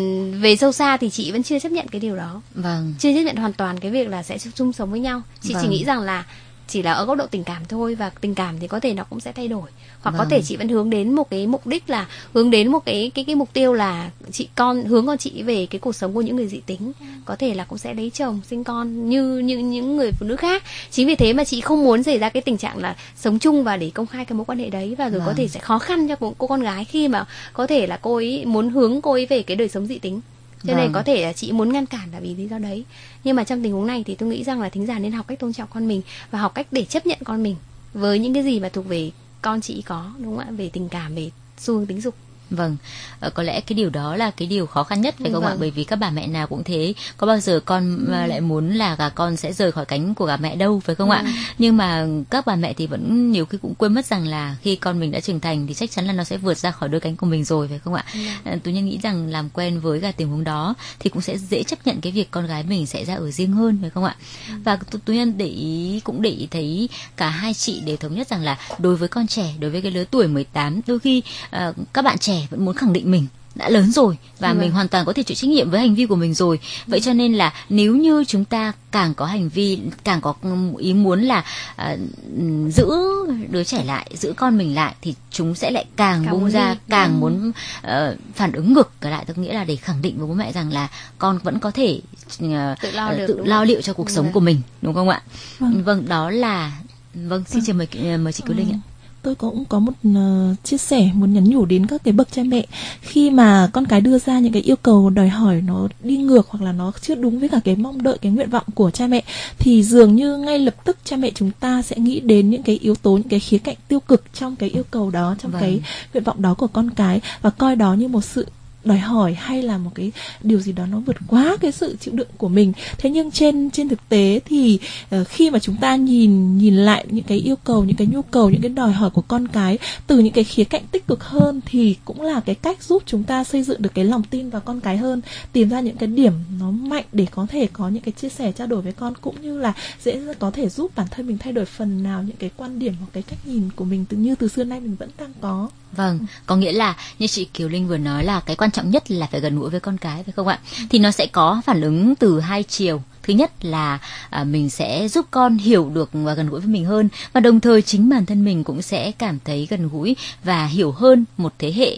về sâu xa thì chị vẫn chưa chấp nhận cái điều đó. Vâng. Chưa chấp nhận hoàn toàn cái việc là sẽ chung sống với nhau. Chị Vâng. chỉ nghĩ rằng là chỉ là ở góc độ tình cảm thôi, và tình cảm thì có thể nó cũng sẽ thay đổi, hoặc Vâng. có thể chị vẫn hướng đến một cái mục đích là hướng đến một cái cái cái mục tiêu là chị con hướng con chị về cái cuộc sống của những người dị tính, có thể là cũng sẽ lấy chồng sinh con như như những người phụ nữ khác. Chính vì thế mà chị không muốn xảy ra cái tình trạng là sống chung và để công khai cái mối quan hệ đấy, và rồi Vâng. có thể sẽ khó khăn cho cô, cô con gái khi mà có thể là cô ấy muốn hướng cô ấy về cái đời sống dị tính. Cho nên Vâng. có thể là chị muốn ngăn cản là vì lý do đấy. Nhưng mà trong tình huống này thì tôi nghĩ rằng là thính giả nên học cách tôn trọng con mình và học cách để chấp nhận con mình với những cái gì mà thuộc về con chị có, đúng không ạ? Về tình cảm, về xu hướng tính dục. Vâng, ờ, có lẽ cái điều đó là cái điều khó khăn nhất, phải không ạ? Vâng. Bởi vì các bà mẹ nào cũng thế, có bao giờ con Ừ. mà lại muốn là gà con sẽ rời khỏi cánh của gà mẹ đâu, phải không Ừ. ạ? Nhưng mà các bà mẹ thì vẫn nhiều khi cũng quên mất rằng là khi con mình đã trưởng thành thì chắc chắn là nó sẽ vượt ra khỏi đôi cánh của mình rồi, phải không ạ? Ừ. Ờ, Tú Nhân nghĩ rằng làm quen với cả tình huống đó thì cũng sẽ dễ chấp nhận cái việc con gái mình sẽ ra ở riêng hơn, phải không ạ? Ừ. Và Tú, Tú Nhân để ý cũng để ý thấy cả hai chị đều thống nhất rằng là đối với con trẻ, đối với cái lứa tuổi mười tám, đôi khi ờ, các bạn trẻ vẫn muốn khẳng định mình đã lớn rồi và Vâng. mình hoàn toàn có thể chịu trách nhiệm với hành vi của mình rồi. Vậy cho nên là nếu như chúng ta càng có hành vi, càng có ý muốn là à, giữ đứa trẻ lại, giữ con mình lại, thì chúng sẽ lại càng, Càng bung muốn ra, đi. càng Ừ. muốn uh, phản ứng ngược trở lại, tức nghĩa là để khẳng định với bố mẹ rằng là con vẫn có thể uh, Tự lo uh, được, tự đúng lo không? liệu cho cuộc sống Vâng. của mình, đúng không ạ? Vâng. Vâng, đó là vâng, xin chào mời mời chị Kiều Linh ạ. Tôi cũng có một uh, chia sẻ, muốn nhắn nhủ đến các cái bậc cha mẹ khi mà con cái đưa ra những cái yêu cầu đòi hỏi nó đi ngược hoặc là nó chưa đúng với cả cái mong đợi, cái nguyện vọng của cha mẹ, thì dường như ngay lập tức cha mẹ chúng ta sẽ nghĩ đến những cái yếu tố, những cái khía cạnh tiêu cực trong cái yêu cầu đó, trong Vâng. cái nguyện vọng đó của con cái, và coi đó như một sự đòi hỏi hay là một cái điều gì đó nó vượt quá cái sự chịu đựng của mình. Thế nhưng trên trên thực tế thì uh, khi mà chúng ta nhìn nhìn lại những cái yêu cầu, những cái nhu cầu, những cái đòi hỏi của con cái từ những cái khía cạnh tích cực hơn, thì cũng là cái cách giúp chúng ta xây dựng được cái lòng tin vào con cái hơn, tìm ra những cái điểm nó mạnh để có thể có những cái chia sẻ, trao đổi với con, cũng như là dễ có thể giúp bản thân mình thay đổi phần nào những cái quan điểm hoặc cái cách nhìn của mình từ như từ xưa nay mình vẫn đang có. Vâng, có nghĩa là như chị Kiều Linh vừa nói là cái quan trọng nhất là phải gần gũi với con cái, phải không ạ? Thì nó sẽ có phản ứng từ hai chiều. Thứ nhất là à, mình sẽ giúp con hiểu được và gần gũi với mình hơn, và đồng thời chính bản thân mình cũng sẽ cảm thấy gần gũi và hiểu hơn một thế hệ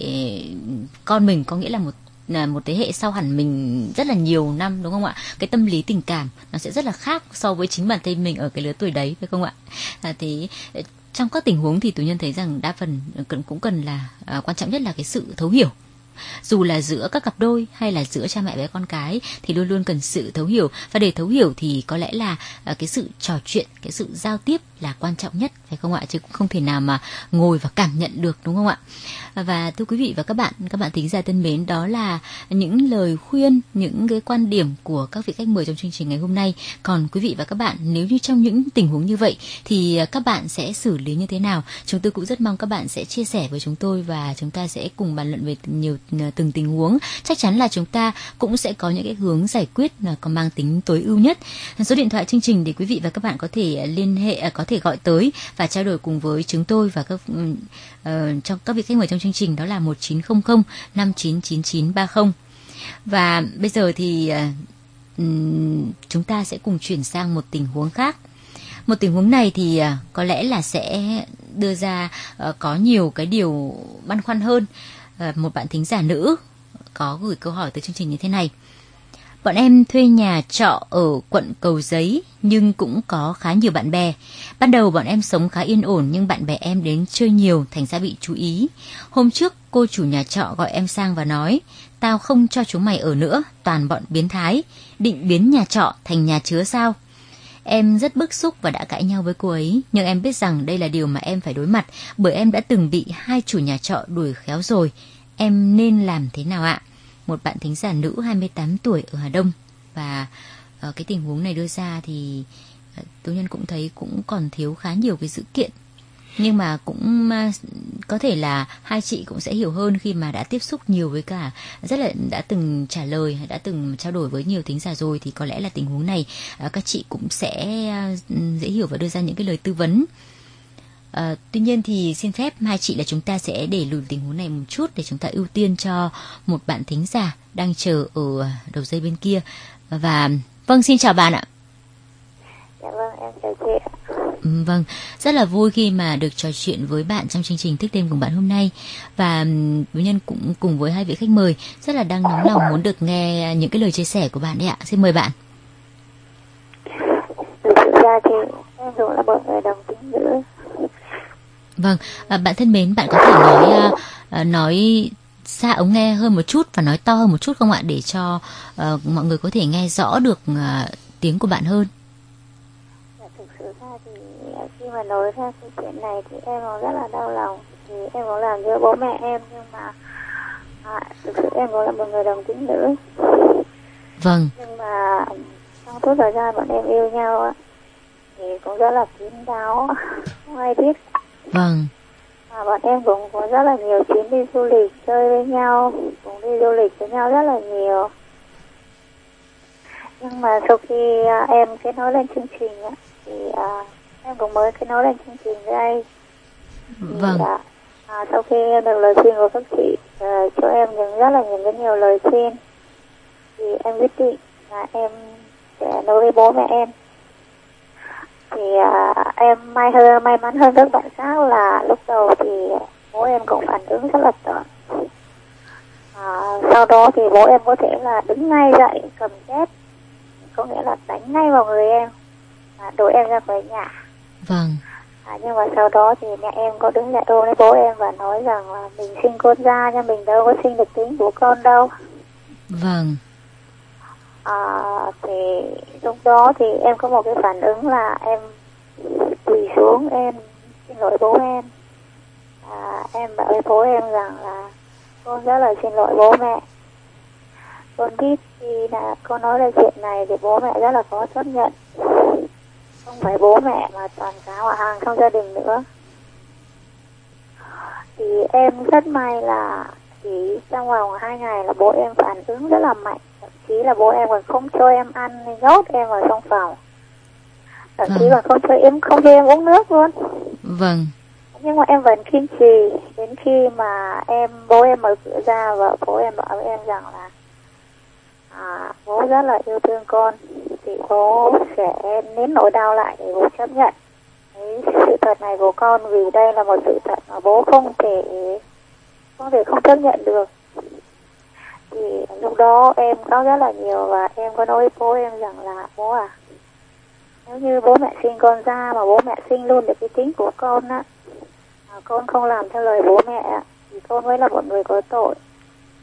con mình, có nghĩa là một là một thế hệ sau hẳn mình rất là nhiều năm, đúng không ạ? Cái tâm lý tình cảm nó sẽ rất là khác so với chính bản thân mình ở cái lứa tuổi đấy, phải không ạ? À, thì trong các tình huống thì Tú Nhân thấy rằng đa phần cần cũng cần là à, quan trọng nhất là cái sự thấu hiểu. dù là giữa các cặp đôi hay là giữa cha mẹ với con cái thì luôn luôn cần sự thấu hiểu, và để thấu hiểu thì có lẽ là cái sự trò chuyện, cái sự giao tiếp là quan trọng nhất, phải không ạ? Chứ cũng không thể nào mà ngồi và cảm nhận được, đúng không ạ? Và thưa quý vị và các bạn, các bạn thính giả thân mến, đó là những lời khuyên, những cái quan điểm của các vị khách mời trong chương trình ngày hôm nay. Còn quý vị và các bạn, nếu như trong những tình huống như vậy thì các bạn sẽ xử lý như thế nào? Chúng tôi cũng rất mong các bạn sẽ chia sẻ với chúng tôi và chúng ta sẽ cùng bàn luận về nhiều từng tình huống. Chắc chắn là chúng ta cũng sẽ có những cái hướng giải quyết có mang tính tối ưu nhất. Số điện thoại chương trình để quý vị và các bạn có thể liên hệ, có thể gọi tới và trao đổi cùng với chúng tôi và các uh, trong các vị khách mời trong chương trình, đó là một chín không không năm chín chín chín ba không. Và bây giờ thì uh, chúng ta sẽ cùng chuyển sang một tình huống khác. Một tình huống này thì uh, có lẽ là sẽ đưa ra uh, có nhiều cái điều băn khoăn hơn. Uh, một bạn thính giả nữ có gửi câu hỏi tới chương trình như thế này: bọn em thuê nhà trọ ở quận Cầu Giấy nhưng cũng có khá nhiều bạn bè. Ban đầu bọn em sống khá yên ổn nhưng bạn bè em đến chơi nhiều thành ra bị chú ý. Hôm trước cô chủ nhà trọ gọi em sang và nói: tao không cho chúng mày ở nữa, toàn bọn biến thái, định biến nhà trọ thành nhà chứa sao? Em rất bức xúc và đã cãi nhau với cô ấy, nhưng em biết rằng đây là điều mà em phải đối mặt bởi em đã từng bị hai chủ nhà trọ đuổi khéo rồi. Em nên làm thế nào ạ? Một bạn thính giả nữ hai mươi tám tuổi ở Hà Đông. Và uh, cái tình huống này đưa ra thì uh, Tú Nhân cũng thấy cũng còn thiếu khá nhiều cái dữ kiện. Nhưng mà cũng uh, có thể là hai chị cũng sẽ hiểu hơn khi mà đã tiếp xúc nhiều với cả, rất là đã từng trả lời, đã từng trao đổi với nhiều thính giả rồi, thì có lẽ là tình huống này uh, các chị cũng sẽ uh, dễ hiểu và đưa ra những cái lời tư vấn. À, tuy nhiên thì xin phép hai chị là chúng ta sẽ để lùi tình huống này một chút để chúng ta ưu tiên cho một bạn thính giả đang chờ ở đầu dây bên kia. Và vâng, xin chào bạn ạ. Dạ vâng, em chào chị ạ. Ừ, vâng, rất là vui khi mà được trò chuyện với bạn trong chương trình Thức Đêm Cùng Bạn hôm nay. Và Tú Nhân cũng cùng với hai vị khách mời rất là đang nóng lòng muốn được nghe những cái lời chia sẻ của bạn đấy ạ. Xin mời bạn. Thực ra thì em cũng là một người đồng tính nữ. Vâng, à, bạn thân mến, bạn có thể nói à, nói xa ống nghe hơn một chút và nói to hơn một chút không ạ, để cho à, mọi người có thể nghe rõ được à, tiếng của bạn hơn. Dạ, thực sự ra thì khi mà nói ra cái chuyện này thì em cũng rất là đau lòng. Thì em cũng làm với bố mẹ em, nhưng mà à, thực sự em cũng là một người đồng tính nữ. Vâng. Nhưng mà trong suốt thời gian bọn em yêu nhau á, thì cũng rất là kín đáo, không ai biết. Vâng. À, bọn em cũng có rất là nhiều chuyến đi du lịch chơi với nhau, cũng đi du lịch với nhau rất là nhiều. Nhưng mà sau khi à, em kết nối lên chương trình á, thì à, em cũng mới kết nối lên chương trình với anh. Vâng. À, à, sau khi em được lời khuyên của các chị à, cho em những rất là những cái nhiều lời khuyên, thì em quyết định là em sẽ nói với bố mẹ em. Thì à, em may hơn may mắn hơn các bạn khác là lúc đầu thì bố em cũng phản ứng rất là tợn. À, sau đó thì bố em có thể là đứng ngay dậy cầm két, có nghĩa là đánh ngay vào người em, à, đuổi em ra khỏi nhà. Vâng. À, nhưng mà sau đó thì mẹ em có đứng lại ôm lấy bố em và nói rằng là mình sinh con ra nhưng mình đâu có sinh được tính của con đâu. Vâng. À, thì lúc đó thì em có một cái phản ứng là em quỳ xuống em xin lỗi bố em. À, em bảo với bố em rằng là con rất là xin lỗi bố mẹ. Con biết khi là con nói ra chuyện này thì bố mẹ rất là khó chấp nhận. Không phải bố mẹ mà toàn cả họ hàng trong gia đình nữa. Thì em rất may là chỉ trong vòng hai ngày là bố em phản ứng rất là mạnh. Thậm chí là bố em còn không cho em ăn, nhốt em vào trong phòng. Thậm chí còn không cho em không cho em uống nước luôn. Vâng. Nhưng mà em vẫn kiên trì đến khi mà em bố em mở cửa ra và bố em bảo với em rằng là à, bố rất là yêu thương con, thì bố sẽ nén nỗi đau lại để bố chấp nhận cái sự thật này của con, vì đây là một sự thật mà bố không thể không thể không chấp nhận được. Thì lúc đó em khóc rất là nhiều và em có nói với bố em rằng là bố à, nếu như bố mẹ sinh con ra mà bố mẹ sinh luôn được cái tính của con á, mà con không làm theo lời bố mẹ thì con mới là một người có tội.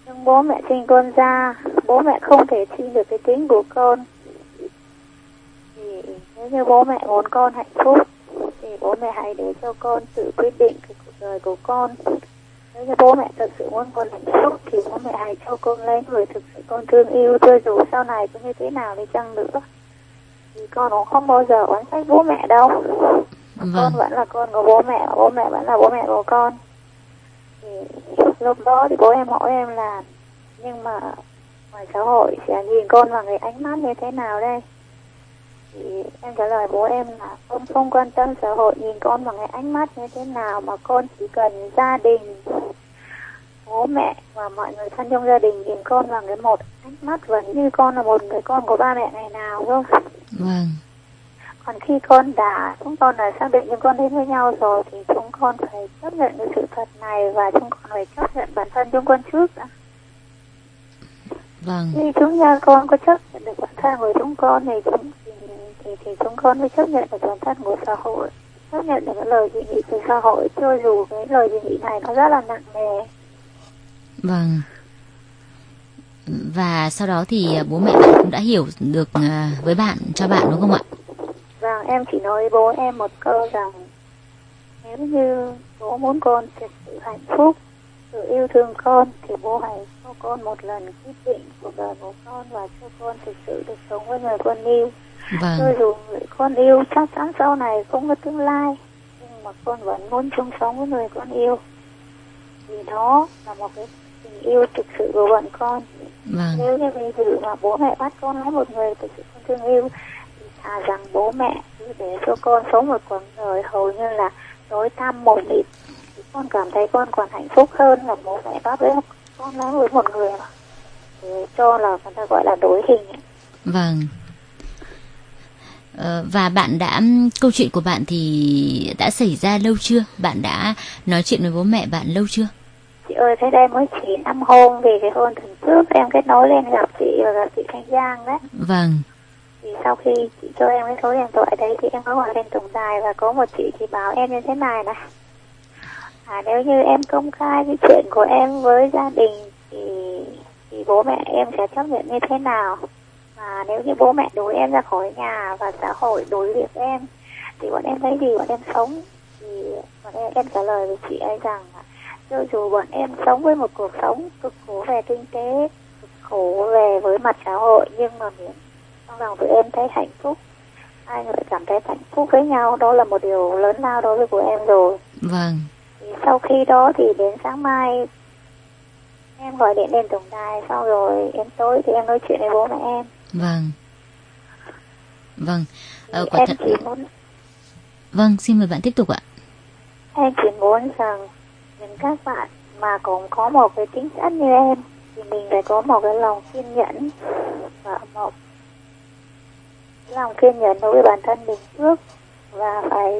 Nhưng bố mẹ sinh con ra, bố mẹ không thể sinh được cái tính của con. Thì nếu như bố mẹ muốn con hạnh phúc thì bố mẹ hãy để cho con tự quyết định cái cuộc đời của con. Nếu như bố mẹ thật sự muốn con hạnh phúc thì bố mẹ hãy cho con lấy người thực sự con thương yêu, cho dù sau này có như thế nào đi chăng nữa thì con cũng không bao giờ oán trách bố mẹ đâu. Vâng. Con vẫn là con của bố mẹ, bố mẹ vẫn là bố mẹ của con. Thì lúc đó thì bố em hỏi em là nhưng mà ngoài xã hội sẽ nhìn con bằng cái ánh mắt như thế nào đây? Thì em trả lời bố em là con không quan tâm xã hội nhìn con bằng cái ánh mắt như thế nào, mà con chỉ cần gia đình, bố mẹ và mọi người thân trong gia đình nhìn con bằng cái một ánh mắt vẫn như con là một người con của ba mẹ ngày nào không? Vâng. Còn khi con đã, chúng con đã xác định chúng con đến với nhau rồi thì chúng con phải chấp nhận cái sự thật này và chúng con phải chấp nhận bản thân chúng con trước đã. Vâng. Khi chúng ta con có chấp nhận được bản thân của chúng con thì chúng thì, thì, thì chúng con mới chấp nhận được bản thân của xã hội, chấp nhận được cái lời dị nghị từ xã hội, cho dù cái lời dị nghị này nó rất là nặng nề. Vâng. Và sau đó thì bố mẹ bạn cũng đã hiểu được với bạn, cho bạn đúng không ạ? Vâng, em chỉ nói với bố em một câu rằng nếu như bố muốn con thực sự hạnh phúc, sự yêu thương con thì bố hãy cho con một lần quyết định cuộc đời của con và cho con thực sự được sống với người con yêu. Vâng. Cho dù người con yêu chắc chắn sau này không có tương lai, nhưng mà con vẫn muốn chung sống với người con yêu. Vì đó là một cái tình yêu thực sự của bọn con. Vâng. Nếu như ví dụ mà bố mẹ bắt con lấy một người thực sự con thương yêu thì thà rằng bố mẹ cứ để cho con sống một quãng đời hầu như là tối tăm mù mịt, thì con cảm thấy con còn hạnh phúc hơn là bố mẹ bắt với con lấy với một người mà để cho là người ta gọi là đổi hình ấy. Vâng. Ờ, và bạn đã, câu chuyện của bạn thì đã xảy ra lâu chưa? Bạn đã nói chuyện với bố mẹ bạn lâu chưa? Chị ơi, thế đây mới chỉ năm hôm, vì cái hôm tuần trước em kết nối lên gặp chị và gặp chị Thanh Giang đấy. Vâng. Thì sau khi chị cho em cái số điện thoại đấy thì em có gọi lên tổng đài và có một chị thì bảo em như thế này này. À, nếu như em công khai cái chuyện của em với gia đình thì, thì bố mẹ em sẽ chấp nhận như thế nào? Và nếu như bố mẹ đuổi em ra khỏi nhà và xã hội đuổi việc em thì bọn em thấy gì bọn em sống? Thì bọn em, em trả lời với chị ấy rằng cho dù bọn em sống với một cuộc sống cực khổ về kinh tế, cực khổ về với mặt xã hội, nhưng mà miễn trong lòng tụi em thấy hạnh phúc, hai người cảm thấy hạnh phúc với nhau, đó là một điều lớn lao đối với của em rồi. Vâng. Thì sau khi đó thì đến sáng mai em gọi điện lên tổng đài, sau rồi em tối thì em nói chuyện với bố mẹ em. Vâng. Vâng. Ờ, em thật... chỉ muốn... Vâng, xin mời bạn tiếp tục ạ. Em chỉ muốn rằng những các bạn mà cũng có một cái tính chất như em thì mình phải có một cái lòng kiên nhẫn và một lòng kiên nhẫn đối với bản thân mình trước, và phải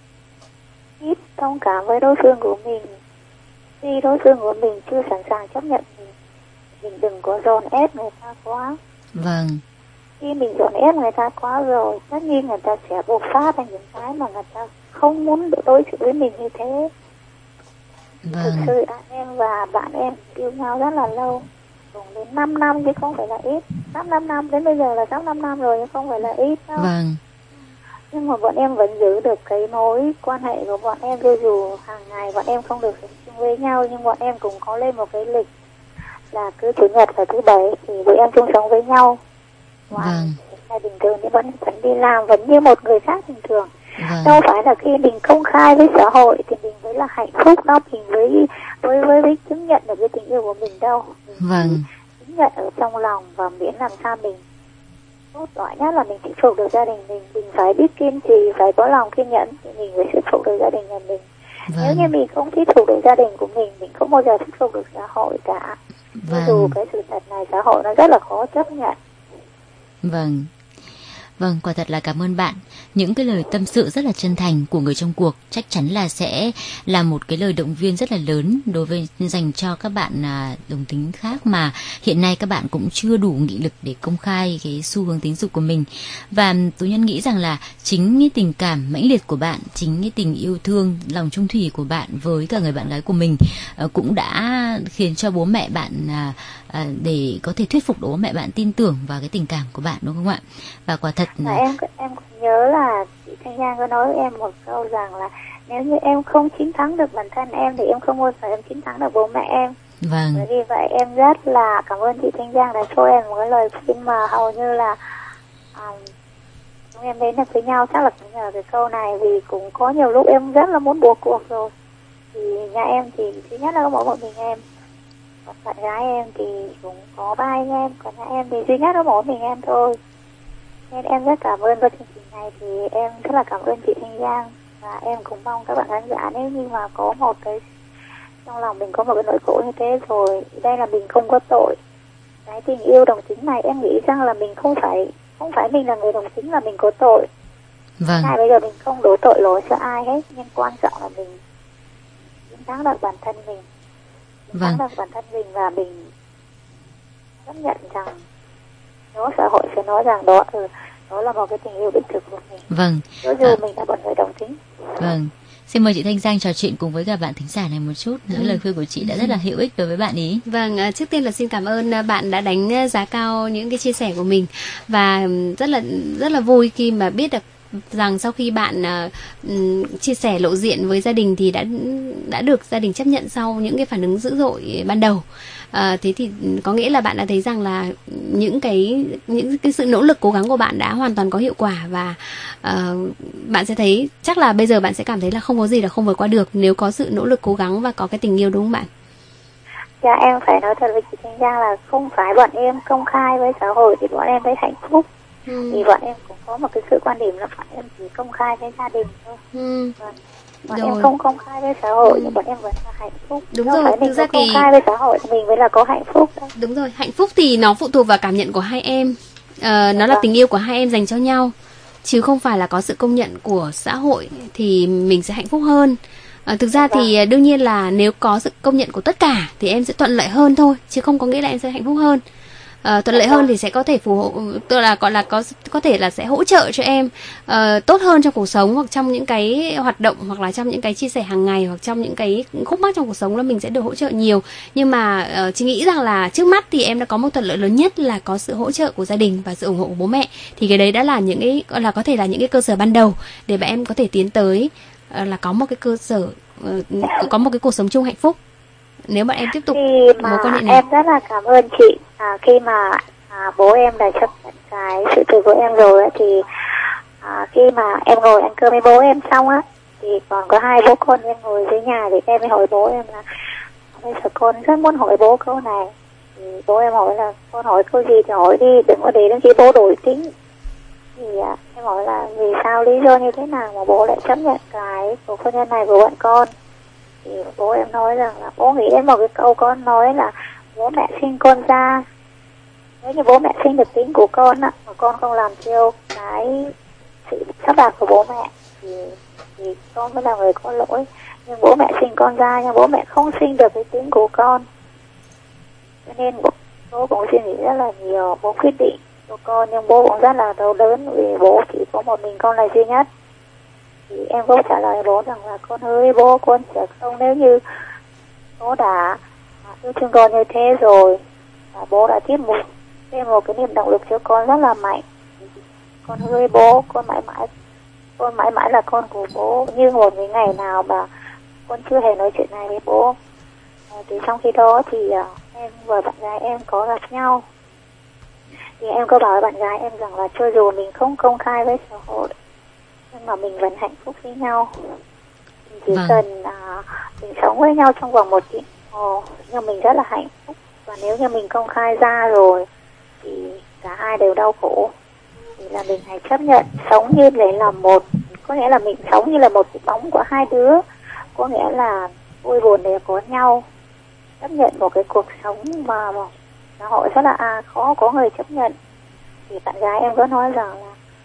ít thông cảm với đối phương của mình. Khi đối phương của mình chưa sẵn sàng chấp nhận mình, mình đừng có dồn ép người ta quá. Vâng. Khi mình dồn ép người ta quá rồi, tất nhiên người ta sẽ bộc phát ra những cái mà người ta không muốn đối xử với mình như thế. Vâng. Thực sự em và bạn em yêu nhau rất là lâu, cùng đến năm năm chứ không phải là ít. Sắp năm năm, đến bây giờ là sắp năm năm rồi chứ không phải là ít đâu. Vâng. Nhưng mà bọn em vẫn giữ được cái mối quan hệ của bọn em, cho dù hàng ngày bọn em không được sống chung với nhau, nhưng bọn em cũng có lên một cái lịch là cứ chủ nhật và thứ bảy thì bọn em chung sống với nhau. Vâng. Ngày bình thường thì vẫn vẫn đi làm vẫn như một người khác bình thường. Vâng. Đâu phải là khi mình công khai với xã hội thì mình mới là hạnh phúc đó, mình với với với, với chứng nhận được cái tình yêu của mình đâu. Mình vâng. chứng nhận ở trong lòng, và miễn làm sao mình tốt giỏi nhất là mình thuyết phục được gia đình mình. Mình phải biết kiên trì, phải có lòng kiên nhẫn thì mình mới thuyết phục được gia đình nhà mình. Vâng. Nếu như mình không thuyết phục được gia đình của mình, mình không bao giờ thuyết phục được xã hội cả. Vâng. Dù cái sự thật này xã hội nó rất là khó chấp nhận. Vâng. Vâng, quả thật là cảm ơn bạn. Những cái lời tâm sự rất là chân thành của người trong cuộc chắc chắn là sẽ là một cái lời động viên rất là lớn đối với dành cho các bạn à, đồng tính khác mà hiện nay các bạn cũng chưa đủ nghị lực để công khai cái xu hướng tính dục của mình. Và Tú Nhân nghĩ rằng là chính cái tình cảm mãnh liệt của bạn, chính cái tình yêu thương, lòng trung thủy của bạn với cả người bạn gái của mình à, cũng đã khiến cho bố mẹ bạn à, à, để có thể thuyết phục bố mẹ bạn tin tưởng vào cái tình cảm của bạn, đúng không ạ? Và quả thật Và em em cũng nhớ là chị Thanh Giang có nói với em một câu rằng là nếu như em không chiến thắng được bản thân em thì em không bao giờ em chiến thắng được bố mẹ em. Vâng. Bởi vì vậy em rất là cảm ơn chị Thanh Giang đã cho em một cái lời khuyên mà hầu như là um, chúng em đến được với nhau chắc là cũng nhờ cái câu này, vì cũng có nhiều lúc em rất là muốn bỏ cuộc rồi. Thì nhà em thì thứ nhất là có mỗi một mình em, còn bạn gái em thì cũng có ba anh em, còn nhà em thì duy nhất có mỗi mình em thôi. Nên em rất cảm ơn với chương trình này, thì em rất là cảm ơn chị Thanh Giang, và em cũng mong các bạn khán giả nếu như mà có một cái trong lòng mình có một cái nỗi khổ như thế rồi, đây là mình không có tội. Cái tình yêu đồng tính này em nghĩ rằng là mình không phải không phải mình là người đồng tính là mình có tội. Vâng. Này bây giờ mình không đổ tội lỗi cho ai hết, nhưng quan trọng là mình chiến thắng được bản thân mình, chiến Vâng. thắng được bản thân mình và mình chấp nhận rằng đó xã hội sẽ nói rằng đó ừ, đó là một cái tình yêu đích thực của mình. Vâng. Cho dù à, mình là một người đồng tính. Vâng. Xin mời chị Thanh Giang trò chuyện cùng với cả bạn thính giả này một chút. Những ừ. lời khuyên của chị đã rất là hữu ích đối với bạn ý. Vâng, trước tiên là xin cảm ơn bạn đã đánh giá cao những cái chia sẻ của mình, và rất là rất là vui khi mà biết được rằng sau khi bạn uh, chia sẻ lộ diện với gia đình thì đã đã được gia đình chấp nhận sau những cái phản ứng dữ dội ban đầu. À, thế thì có nghĩa là bạn đã thấy rằng là những cái những cái sự nỗ lực cố gắng của bạn đã hoàn toàn có hiệu quả, và uh, bạn sẽ thấy chắc là bây giờ bạn sẽ cảm thấy là không có gì là không vượt qua được nếu có sự nỗ lực cố gắng và có cái tình yêu, đúng không bạn? Dạ em phải nói thật với chị Thanh Giang là không phải bọn em công khai với xã hội thì bọn em thấy hạnh phúc. Ừ. Thì bọn em cũng có một cái sự quan điểm là bọn em chỉ công khai với gia đình thôi. Ừ. Bọn, bọn em không công khai với xã hội ừ. nhưng bọn em vẫn là hạnh phúc. Đúng không rồi, phải mình thực ra công thì khai với xã hội thì mình mới là có hạnh phúc đâu. Đúng rồi, hạnh phúc thì nó phụ thuộc vào cảm nhận của hai em. Uh, nó là tình yêu của hai em dành cho nhau, chứ không phải là có sự công nhận của xã hội thì mình sẽ hạnh phúc hơn. À, thực ra thì đương nhiên là nếu có sự công nhận của tất cả thì em sẽ thuận lợi hơn thôi, chứ không có nghĩa là em sẽ hạnh phúc hơn. À, thuận lợi hơn thì sẽ có thể phù hộ, tức là gọi là có có thể là sẽ hỗ trợ cho em uh, tốt hơn trong cuộc sống, hoặc trong những cái hoạt động, hoặc là trong những cái chia sẻ hàng ngày, hoặc trong những cái khúc mắc trong cuộc sống là mình sẽ được hỗ trợ nhiều. Nhưng mà uh, chị nghĩ rằng là trước mắt thì em đã có một thuận lợi lớn nhất là có sự hỗ trợ của gia đình và sự ủng hộ của bố mẹ. Thì cái đấy đã là những cái gọi là có thể là những cái cơ sở ban đầu để bạn em có thể tiến tới uh, là có một cái cơ sở uh, có một cái cuộc sống chung hạnh phúc. Nếu mà em tiếp tục mối quan hệ này. Em rất là cảm ơn chị à, khi mà à, bố em đã chấp nhận cái sự từ của em rồi á, thì à, khi mà em ngồi ăn cơm với bố em xong á, thì còn có hai bố con em ngồi dưới nhà, thì em mới hỏi bố em là bây giờ con rất muốn hỏi bố câu này. Thì bố em hỏi là con hỏi câu gì thì hỏi đi, đừng có để đến khi bố đổi tính. Thì à, em hỏi là vì sao, lý do như thế nào mà bố lại chấp nhận cái cuộc hôn nhân này của bọn con. Thì bố em nói rằng là bố nghĩ đến một cái câu con nói là bố mẹ sinh con ra, nếu như bố mẹ sinh được tính của con á, mà con không làm theo cái sự sắp đặt của bố mẹ thì, thì con mới là người có lỗi. Nhưng bố mẹ sinh con ra nhưng bố mẹ không sinh được cái tính của con, cho nên bố, bố cũng suy nghĩ rất là nhiều. Bố quyết định của con nhưng bố cũng rất là đau đớn vì bố chỉ có một mình con là duy nhất. Thì em có trả lời bố rằng là con ơi, bố con sẽ không, nếu như bố đã yêu thương con như thế rồi, và bố đã tiếp một thêm một cái niềm động lực cho con rất là mạnh. Con ơi bố, con mãi mãi con mãi mãi là con của bố, như một cái ngày nào mà con chưa hề nói chuyện này với bố. À, thì trong khi đó thì uh, em và bạn gái em có gặp nhau, thì em có bảo với bạn gái em rằng là cho dù mình không công khai với xã hội nhưng mà mình vẫn hạnh phúc với nhau. Mình chỉ vâng. cần à, mình sống với nhau trong vòng một tiếng ồ, nhưng mình rất là hạnh phúc. Và nếu như mình công khai ra rồi thì cả hai đều đau khổ, thì là mình hãy chấp nhận sống như để làm một. Có nghĩa là mình sống như là một cái bóng của hai đứa, có nghĩa là vui buồn đều có nhau, chấp nhận một cái cuộc sống mà, mà xã hội rất là à, khó có người chấp nhận. Thì bạn gái em có nói rằng là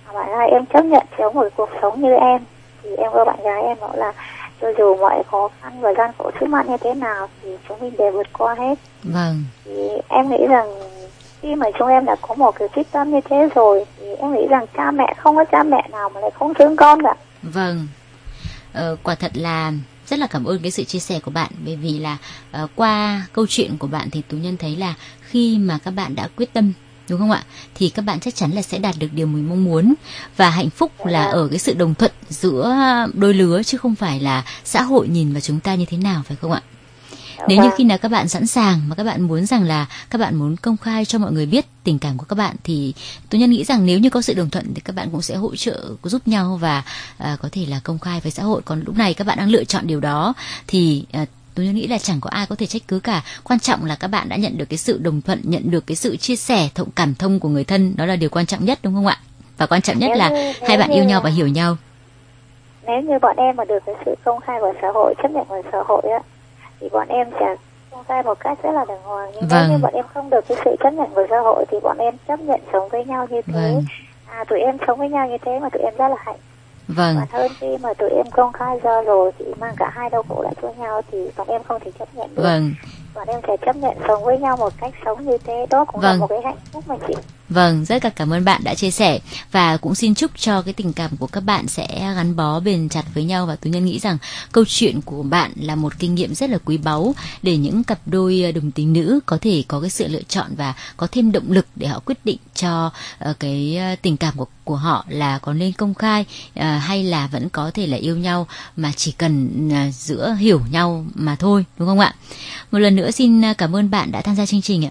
bạn gái em chấp nhận sống một cuộc sống như em. Thì em với bạn gái em bảo là cho dù mọi khó khăn và gian khổ trước mắt như thế nào thì chúng mình đều vượt qua hết. Vâng. Thì em nghĩ rằng khi mà chúng em đã có một cái quyết tâm như thế rồi thì em nghĩ rằng cha mẹ, không có cha mẹ nào mà lại không thương con cả. Vâng. Ờ, quả thật là rất là cảm ơn cái sự chia sẻ của bạn, bởi vì là uh, qua câu chuyện của bạn thì Tú Nhân thấy là khi mà các bạn đã quyết tâm, đúng không ạ, thì các bạn chắc chắn là sẽ đạt được điều mình mong muốn. Và hạnh phúc là ở cái sự đồng thuận giữa đôi lứa, chứ không phải là xã hội nhìn vào chúng ta như thế nào, phải không ạ? Nếu như khi nào các bạn sẵn sàng mà các bạn muốn rằng là các bạn muốn công khai cho mọi người biết tình cảm của các bạn, thì Tú Nhân nghĩ rằng nếu như có sự đồng thuận thì các bạn cũng sẽ hỗ trợ, giúp nhau và à, có thể là công khai với xã hội. Còn lúc này các bạn đang lựa chọn điều đó thì à, Tú Nhân nghĩ là chẳng có ai có thể trách cứ cả. Quan trọng là các bạn đã nhận được cái sự đồng thuận, nhận được cái sự chia sẻ, thông cảm thông của người thân. Đó là điều quan trọng nhất, đúng không ạ? Và quan trọng nhất nếu là như, hai bạn yêu nhau và hiểu nhau. Nếu như bọn em mà được cái sự công khai của xã hội, chấp nhận của xã hội á, thì bọn em sẽ công khai một cách rất là đàng hoàng. Nhưng Vâng. nếu như bọn em không được cái sự chấp nhận của xã hội thì bọn em chấp nhận sống với nhau như thế. Vâng. À, tụi em sống với nhau như thế mà tụi em rất là hạnh. Vâng. Bản hơn khi mà tụi em công khai ra rồi thì mang cả hai đau khổ lại cho nhau thì bọn em không thể chấp nhận được. Vâng. Bọn em sẽ chấp nhận sống với nhau một cách sống như thế. Đó cũng Vâng. là một cái hạnh phúc mà chị. Vâng, rất là cảm ơn bạn đã chia sẻ. Và cũng xin chúc cho cái tình cảm của các bạn sẽ gắn bó bền chặt với nhau. Và Tú Nhân nghĩ rằng câu chuyện của bạn là một kinh nghiệm rất là quý báu để những cặp đôi đồng tính nữ có thể có cái sự lựa chọn và có thêm động lực để họ quyết định cho uh, cái tình cảm của, của họ là có nên công khai uh, hay là vẫn có thể là yêu nhau mà chỉ cần uh, giữa hiểu nhau mà thôi, đúng không ạ? Một lần nữa xin cảm ơn bạn đã tham gia chương trình ạ.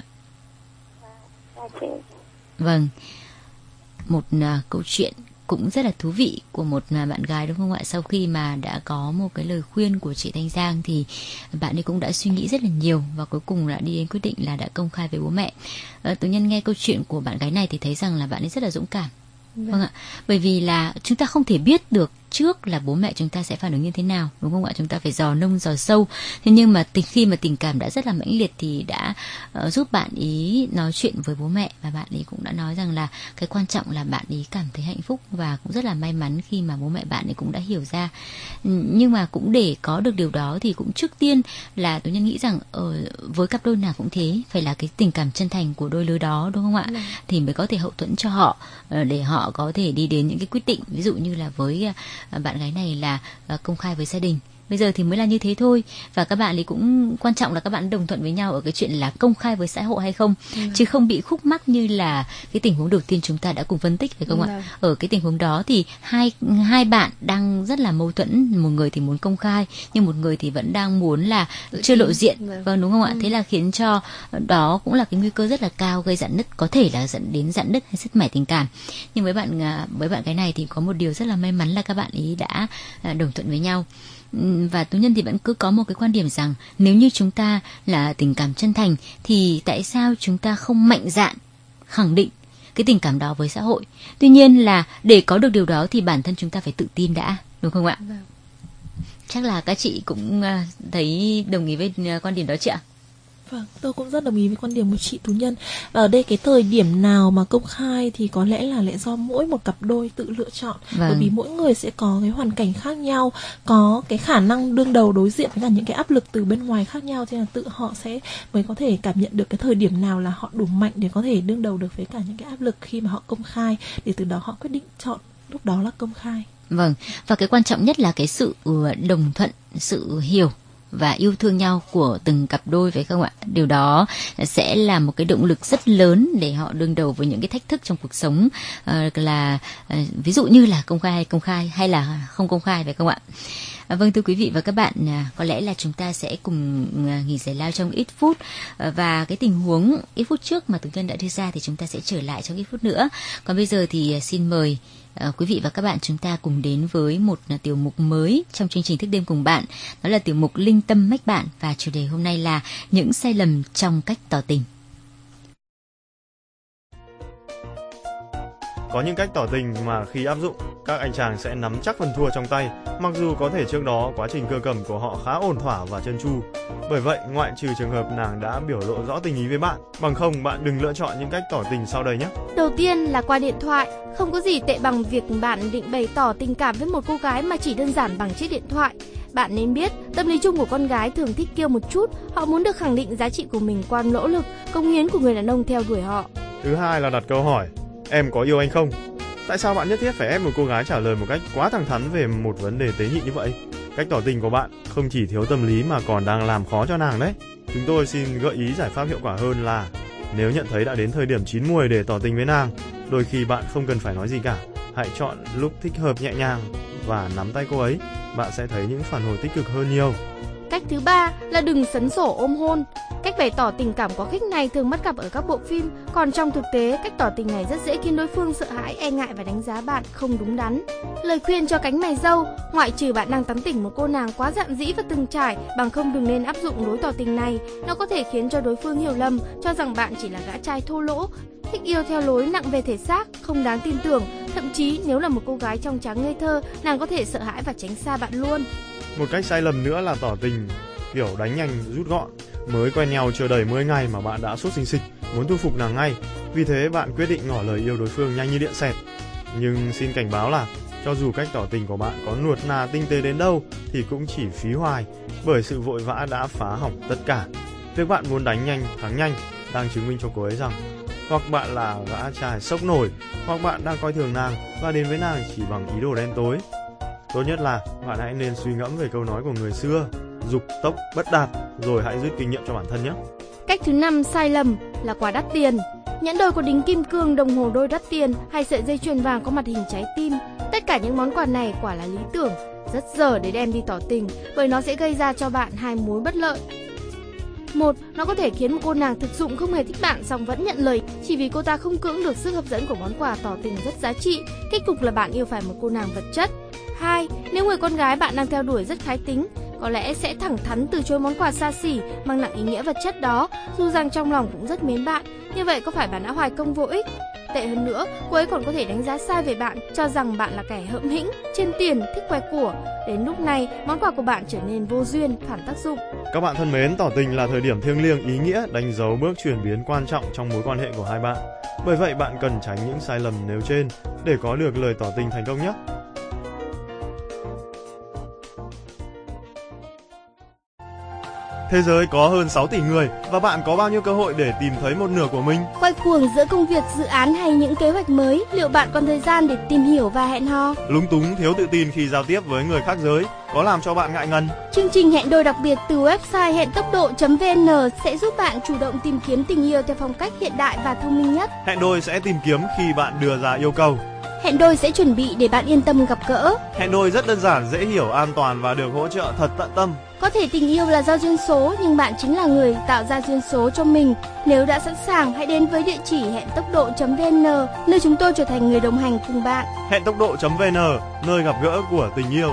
Vâng, một uh, câu chuyện cũng rất là thú vị của một uh, bạn gái, đúng không ạ? Sau khi mà đã có một cái lời khuyên của chị Thanh Giang thì bạn ấy cũng đã suy nghĩ rất là nhiều và cuối cùng đã đi đến quyết định là đã công khai với bố mẹ. Uh, Tú Nhân nghe câu chuyện của bạn gái này thì thấy rằng là bạn ấy rất là dũng cảm. Vâng. Vâng ạ, bởi vì là chúng ta không thể biết được trước là bố mẹ chúng ta sẽ phản ứng như thế nào, đúng không ạ? Chúng ta phải dò nông dò sâu. Thế nhưng mà tình, khi mà tình cảm đã rất là mãnh liệt thì đã uh, giúp bạn ý nói chuyện với bố mẹ, và bạn ý cũng đã nói rằng là cái quan trọng là bạn ý cảm thấy hạnh phúc và cũng rất là may mắn khi mà bố mẹ bạn ấy cũng đã hiểu ra. Nhưng mà cũng để có được điều đó thì cũng trước tiên là Tú Nhân nghĩ rằng ở với cặp đôi nào cũng thế, phải là cái tình cảm chân thành của đôi lứa đó, đúng không ạ? Ừ. Thì mới có thể hậu thuẫn cho họ uh, để họ có thể đi đến những cái quyết định, ví dụ như là với uh, bạn gái này là uh, công khai với gia đình. Bây giờ thì mới là như thế thôi. Và các bạn ấy cũng quan trọng là các bạn đồng thuận với nhau ở cái chuyện là công khai với xã hội hay không, ừ. chứ không bị khúc mắc như là cái tình huống đầu tiên chúng ta đã cùng phân tích, phải không ừ. ạ? Ở cái tình huống đó thì hai hai bạn đang rất là mâu thuẫn, một người thì muốn công khai nhưng một người thì vẫn đang muốn là Tự chưa lộ diện, vâng, vâng đúng không ừ. ạ? Thế là khiến cho đó cũng là cái nguy cơ rất là cao gây rạn nứt, có thể là dẫn đến rạn nứt hay sứt mẻ tình cảm. Nhưng với bạn với bạn cái này thì có một điều rất là may mắn là các bạn ấy đã đồng thuận với nhau. Và Tú Nhân thì vẫn cứ có một cái quan điểm rằng nếu như chúng ta là tình cảm chân thành thì tại sao chúng ta không mạnh dạn khẳng định cái tình cảm đó với xã hội. Tuy nhiên là để có được điều đó thì bản thân chúng ta phải tự tin đã, đúng không ạ? Vâng. Chắc là các chị cũng thấy đồng ý với quan điểm đó chị ạ? Vâng, tôi cũng rất đồng ý với quan điểm của chị Tú Nhân. Và ở đây cái thời điểm nào mà công khai thì có lẽ là lẽ do mỗi một cặp đôi tự lựa chọn. Vâng. Bởi vì mỗi người sẽ có cái hoàn cảnh khác nhau, có cái khả năng đương đầu đối diện với cả những cái áp lực từ bên ngoài khác nhau, cho nên là tự họ sẽ mới có thể cảm nhận được cái thời điểm nào là họ đủ mạnh để có thể đương đầu được với cả những cái áp lực khi mà họ công khai, để từ đó họ quyết định chọn lúc đó là công khai. Vâng, và cái quan trọng nhất là cái sự đồng thuận, sự hiểu và yêu thương nhau của từng cặp đôi, phải không ạ? Điều đó sẽ là một cái động lực rất lớn để họ đương đầu với những cái thách thức trong cuộc sống, uh, là uh, ví dụ như là công khai hay công khai hay là không công khai, phải không ạ? À, vâng, thưa quý vị và các bạn, à, có lẽ là chúng ta sẽ cùng à, nghỉ giải lao trong ít phút, à, và cái tình huống ít phút trước mà Tú Nhân đã đưa ra thì chúng ta sẽ trở lại trong ít phút nữa. Còn bây giờ thì à, xin mời à, quý vị và các bạn chúng ta cùng đến với một à, tiểu mục mới trong chương trình Thức Đêm Cùng Bạn. Đó là tiểu mục Linh Tâm Mách Bạn, và chủ đề hôm nay là những sai lầm trong cách tỏ tình. Có những cách tỏ tình mà khi áp dụng, các anh chàng sẽ nắm chắc phần thua trong tay, mặc dù có thể trước đó quá trình cơ cầm của họ khá ổn thỏa và trơn tru. Bởi vậy, ngoại trừ trường hợp nàng đã biểu lộ rõ tình ý với bạn, bằng không bạn đừng lựa chọn những cách tỏ tình sau đây nhé. Đầu tiên là qua điện thoại. Không có gì tệ bằng việc bạn định bày tỏ tình cảm với một cô gái mà chỉ đơn giản bằng chiếc điện thoại. Bạn nên biết, tâm lý chung của con gái thường thích kêu một chút, họ muốn được khẳng định giá trị của mình qua nỗ lực, cống hiến của người đàn ông theo đuổi họ. Thứ hai là đặt câu hỏi, em có yêu anh không? Tại sao bạn nhất thiết phải ép một cô gái trả lời một cách quá thẳng thắn về một vấn đề tế nhị như vậy? Cách tỏ tình của bạn không chỉ thiếu tâm lý mà còn đang làm khó cho nàng đấy. Chúng tôi xin gợi ý giải pháp hiệu quả hơn là nếu nhận thấy đã đến thời điểm chín muồi để tỏ tình với nàng, đôi khi bạn không cần phải nói gì cả. Hãy chọn lúc thích hợp nhẹ nhàng và nắm tay cô ấy, bạn sẽ thấy những phản hồi tích cực hơn nhiều. Cách thứ ba là đừng sấn sổ ôm hôn. Cách bày tỏ tình cảm quá khích này thường bắt gặp ở các bộ phim, còn trong thực tế, cách tỏ tình này rất dễ khiến đối phương sợ hãi, e ngại và đánh giá bạn không đúng đắn. Lời khuyên cho cánh mày râu, ngoại trừ bạn đang tán tỉnh một cô nàng quá dạn dĩ và từng trải, bằng không đừng nên áp dụng lối tỏ tình này. Nó có thể khiến cho đối phương hiểu lầm, cho rằng bạn chỉ là gã trai thô lỗ, thích yêu theo lối nặng về thể xác, không đáng tin tưởng. Thậm chí nếu là một cô gái trong trắng ngây thơ, nàng có thể sợ hãi và tránh xa bạn luôn. Một cách sai lầm nữa là tỏ tình kiểu đánh nhanh rút gọn. Mới quen nhau chưa đầy mười ngày mà bạn đã sốt xình xịch, muốn thu phục nàng ngay. Vì thế bạn quyết định ngỏ lời yêu đối phương nhanh như điện xẹt. Nhưng xin cảnh báo là cho dù cách tỏ tình của bạn có nuột nà tinh tế đến đâu thì cũng chỉ phí hoài, bởi sự vội vã đã phá hỏng tất cả. Việc bạn muốn đánh nhanh thắng nhanh đang chứng minh cho cô ấy rằng hoặc bạn là gã trai sốc nổi, hoặc bạn đang coi thường nàng và đến với nàng chỉ bằng ý đồ đen tối. Tốt nhất là bạn hãy nên suy ngẫm về câu nói của người xưa, dục tốc bất đạt, rồi hãy rút kinh nghiệm cho bản thân nhé. Cách thứ năm sai lầm là quà đắt tiền. Nhẫn đôi có đính kim cương, đồng hồ đôi đắt tiền hay sợi dây chuyền vàng có mặt hình trái tim, tất cả những món quà này quả là lý tưởng, rất dở để đem đi tỏ tình, bởi nó sẽ gây ra cho bạn hai mối bất lợi. Một, nó có thể khiến một cô nàng thực dụng không hề thích bạn song vẫn nhận lời chỉ vì cô ta không cưỡng được sức hấp dẫn của món quà tỏ tình rất giá trị. Kết cục là bạn yêu phải một cô nàng vật chất. Hai, nếu người con gái bạn đang theo đuổi rất khái tính, có lẽ sẽ thẳng thắn từ chối món quà xa xỉ mang nặng ý nghĩa vật chất đó, dù rằng trong lòng cũng rất mến bạn. Như vậy có phải bạn đã hoài công vô ích? Tệ hơn nữa, cô ấy còn có thể đánh giá sai về bạn, cho rằng bạn là kẻ hỡm hĩnh, chên tiền, thích khoe của. Đến lúc này, món quà của bạn trở nên vô duyên, phản tác dụng. Các bạn thân mến, tỏ tình là thời điểm thiêng liêng ý nghĩa, đánh dấu bước chuyển biến quan trọng trong mối quan hệ của hai bạn. Bởi vậy bạn cần tránh những sai lầm nêu trên để có được lời tỏ tình thành công nhé. Thế giới có hơn sáu tỷ người và bạn có bao nhiêu cơ hội để tìm thấy một nửa của mình? Quay cuồng giữa công việc, dự án hay những kế hoạch mới, liệu bạn còn thời gian để tìm hiểu và hẹn hò? Lúng túng, thiếu tự tin khi giao tiếp với người khác giới có làm cho bạn ngại ngần? Chương trình hẹn đôi đặc biệt từ website hẹn tốc độ chấm vn sẽ giúp bạn chủ động tìm kiếm tình yêu theo phong cách hiện đại và thông minh nhất. Hẹn đôi sẽ tìm kiếm khi bạn đưa ra yêu cầu. Hẹn đôi sẽ chuẩn bị để bạn yên tâm gặp gỡ. Hẹn đôi rất đơn giản, dễ hiểu, an toàn và được hỗ trợ thật tận tâm. Có thể tình yêu là do duyên số, nhưng bạn chính là người tạo ra duyên số cho mình. Nếu đã sẵn sàng, hãy đến với địa chỉ hẹn tốc độ chấm vn, nơi chúng tôi trở thành người đồng hành cùng bạn. Hẹn tốc độ chấm vn, nơi gặp gỡ của tình yêu.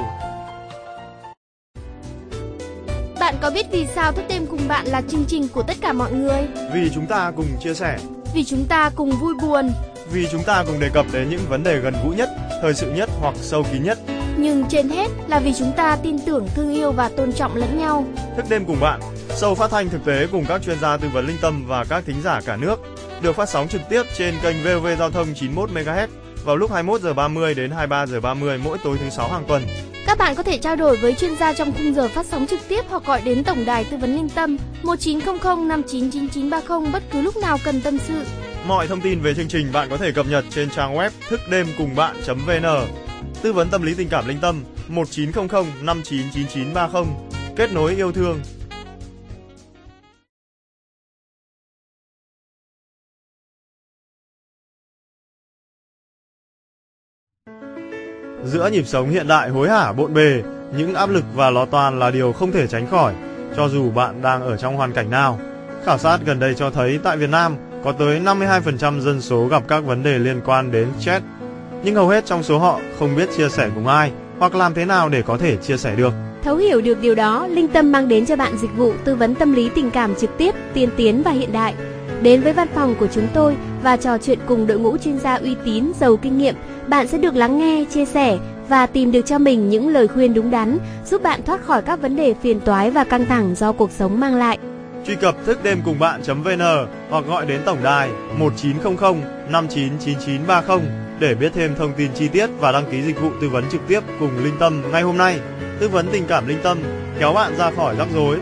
Bạn có biết vì sao Thức đêm cùng bạn là chương trình của tất cả mọi người? Vì chúng ta cùng chia sẻ. Vì chúng ta cùng vui buồn. Vì chúng ta cùng đề cập đến những vấn đề gần gũi nhất, thời sự nhất hoặc sâu kín nhất. Nhưng trên hết là vì chúng ta tin tưởng, thương yêu và tôn trọng lẫn nhau. Thức đêm cùng bạn, show phát thanh thực tế cùng các chuyên gia tư vấn linh tâm và các thính giả cả nước, được phát sóng trực tiếp trên kênh vê o vê Giao thông chín mươi mốt mê ga héc vào lúc hai mươi mốt giờ ba mươi đến hai mươi ba giờ ba mươi mỗi tối thứ sáu hàng tuần. Các bạn có thể trao đổi với chuyên gia trong khung giờ phát sóng trực tiếp hoặc gọi đến tổng đài tư vấn linh tâm một chín không không năm chín chín chín ba không bất cứ lúc nào cần tâm sự. Mọi thông tin về chương trình bạn có thể cập nhật trên trang web thức đêm cùng bạn chấm vn. Tư vấn tâm lý tình cảm linh tâm một chín không không năm chín chín chín ba không. Kết nối yêu thương. Giữa nhịp sống hiện đại hối hả bộn bề, những áp lực và lo toan là điều không thể tránh khỏi, cho dù bạn đang ở trong hoàn cảnh nào. Khảo sát gần đây cho thấy tại Việt Nam có tới năm mươi hai phần trăm dân số gặp các vấn đề liên quan đến stress, nhưng hầu hết trong số họ không biết chia sẻ cùng ai hoặc làm thế nào để có thể chia sẻ được. Thấu hiểu được điều đó, Linh Tâm mang đến cho bạn dịch vụ tư vấn tâm lý tình cảm trực tiếp, tiên tiến và hiện đại. Đến với văn phòng của chúng tôi và trò chuyện cùng đội ngũ chuyên gia uy tín, giàu kinh nghiệm, bạn sẽ được lắng nghe, chia sẻ và tìm được cho mình những lời khuyên đúng đắn, giúp bạn thoát khỏi các vấn đề phiền toái và căng thẳng do cuộc sống mang lại. Truy cập thức đêm cùng bạn chấm vn hoặc gọi đến tổng đài một chín không không năm chín chín chín ba không để biết thêm thông tin chi tiết và đăng ký dịch vụ tư vấn trực tiếp cùng Linh Tâm ngay hôm nay. Tư vấn tình cảm Linh Tâm, kéo bạn ra khỏi rắc rối.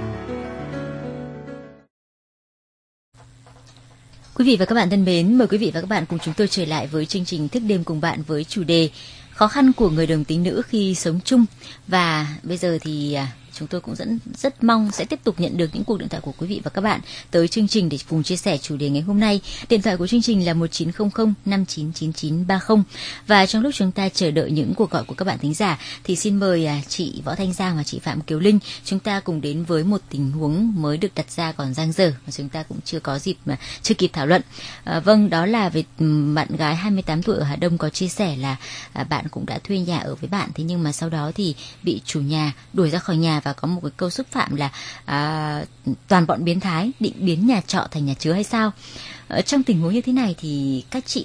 Quý vị và các bạn thân mến, mời quý vị và các bạn cùng chúng tôi trở lại với chương trình Thức đêm cùng bạn với chủ đề khó khăn của người đồng tính nữ khi sống chung. Và bây giờ thì chúng tôi cũng rất, rất mong sẽ tiếp tục nhận được những cuộc điện thoại của quý vị và các bạn tới chương trình để cùng chia sẻ chủ đề ngày hôm nay. Điện thoại của chương trình là một chín không không năm chín chín chín ba không. Và trong lúc chúng ta chờ đợi những cuộc gọi của các bạn thính giả thì xin mời chị Võ Thanh Giang và chị Phạm Kiều Linh chúng ta cùng đến với một tình huống mới được đặt ra còn dang dở mà chúng ta cũng chưa có dịp mà chưa kịp thảo luận. À, vâng, đó là về bạn gái hai mươi tám tuổi ở Hà Đông có chia sẻ là à, bạn cũng đã thuê nhà ở với bạn, thế nhưng mà sau đó thì bị chủ nhà đuổi ra khỏi nhà và có một cái câu xúc phạm là à, toàn bọn biến thái định biến nhà trọ thành nhà chứa hay sao. Ở trong tình huống như thế này thì các chị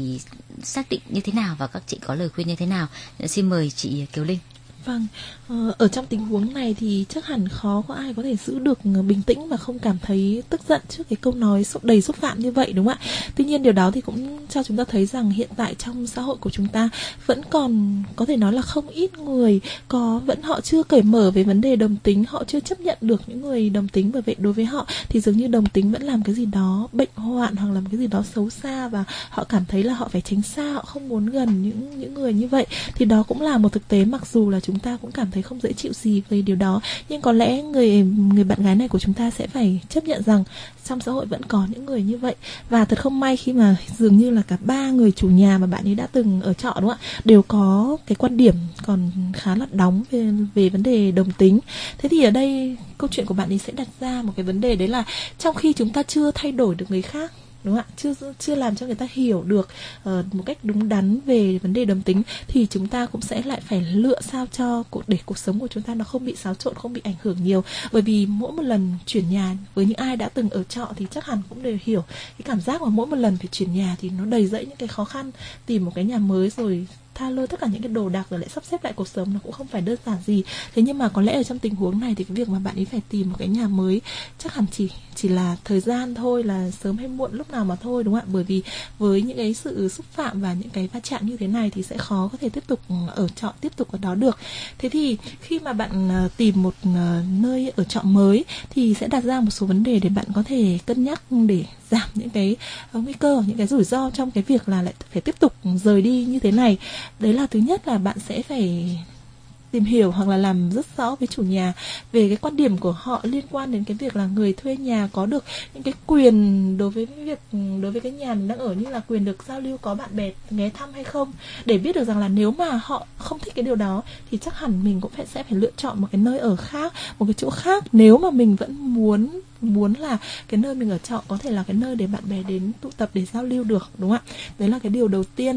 xác định như thế nào và các chị có lời khuyên như thế nào? Xin mời chị Kiều Linh. Vâng, ở trong tình huống này thì chắc hẳn khó có ai có thể giữ được bình tĩnh và không cảm thấy tức giận trước cái câu nói đầy xúc phạm như vậy, đúng không ạ? Tuy nhiên điều đó thì cũng cho chúng ta thấy rằng hiện tại trong xã hội của chúng ta vẫn còn có thể nói là không ít người có vẫn họ chưa cởi mở về vấn đề đồng tính, họ chưa chấp nhận được những người đồng tính, bởi vậy đối với họ thì dường như đồng tính vẫn làm cái gì đó bệnh hoạn hoặc làm cái gì đó xấu xa và họ cảm thấy là họ phải tránh xa, họ không muốn gần những những người như vậy. Thì đó cũng là một thực tế, mặc dù là chúng Chúng ta cũng cảm thấy không dễ chịu gì về điều đó, nhưng có lẽ người người bạn gái này của chúng ta sẽ phải chấp nhận rằng trong xã hội vẫn có những người như vậy. Và thật không may khi mà dường như là cả ba người chủ nhà mà bạn ấy đã từng ở trọ, đúng không ạ, đều có cái quan điểm còn khá là đóng về, về vấn đề đồng tính. Thế thì ở đây câu chuyện của bạn ấy sẽ đặt ra một cái vấn đề, đấy là trong khi chúng ta chưa thay đổi được người khác, đúng không ạ, chưa chưa làm cho người ta hiểu được uh, một cách đúng đắn về vấn đề đồng tính, thì chúng ta cũng sẽ lại phải lựa sao cho để cuộc sống của chúng ta nó không bị xáo trộn, không bị ảnh hưởng nhiều. Bởi vì mỗi một lần chuyển nhà, với những ai đã từng ở trọ thì chắc hẳn cũng đều hiểu cái cảm giác mà mỗi một lần phải chuyển nhà thì nó đầy dẫy những cái khó khăn, tìm một cái nhà mới rồi tha lôi tất cả những cái đồ đạc rồi lại sắp xếp lại cuộc sống nó cũng không phải đơn giản gì. Thế nhưng mà có lẽ ở trong tình huống này thì cái việc mà bạn ấy phải tìm một cái nhà mới chắc hẳn chỉ chỉ là thời gian thôi, là sớm hay muộn lúc nào mà thôi, đúng không ạ? Bởi vì với những cái sự xúc phạm và những cái va chạm như thế này thì sẽ khó có thể tiếp tục ở trọ, tiếp tục ở đó được. Thế thì khi mà bạn tìm một nơi ở trọ mới thì sẽ đặt ra một số vấn đề để bạn có thể cân nhắc để giảm những cái nguy cơ, những cái rủi ro trong cái việc là lại phải tiếp tục rời đi như thế này. Đấy là thứ nhất là bạn sẽ phải tìm hiểu hoặc là làm rất rõ với chủ nhà về cái quan điểm của họ liên quan đến cái việc là người thuê nhà có được những cái quyền đối với việc đối với cái nhà mình đang ở, như là quyền được giao lưu, có bạn bè ghé thăm hay không, để biết được rằng là nếu mà họ không thích cái điều đó thì chắc hẳn mình cũng phải sẽ phải lựa chọn một cái nơi ở khác, một cái chỗ khác, nếu mà mình vẫn muốn muốn là cái nơi mình ở trọ có thể là cái nơi để bạn bè đến tụ tập để giao lưu được, đúng không ạ? Đấy là cái điều đầu tiên.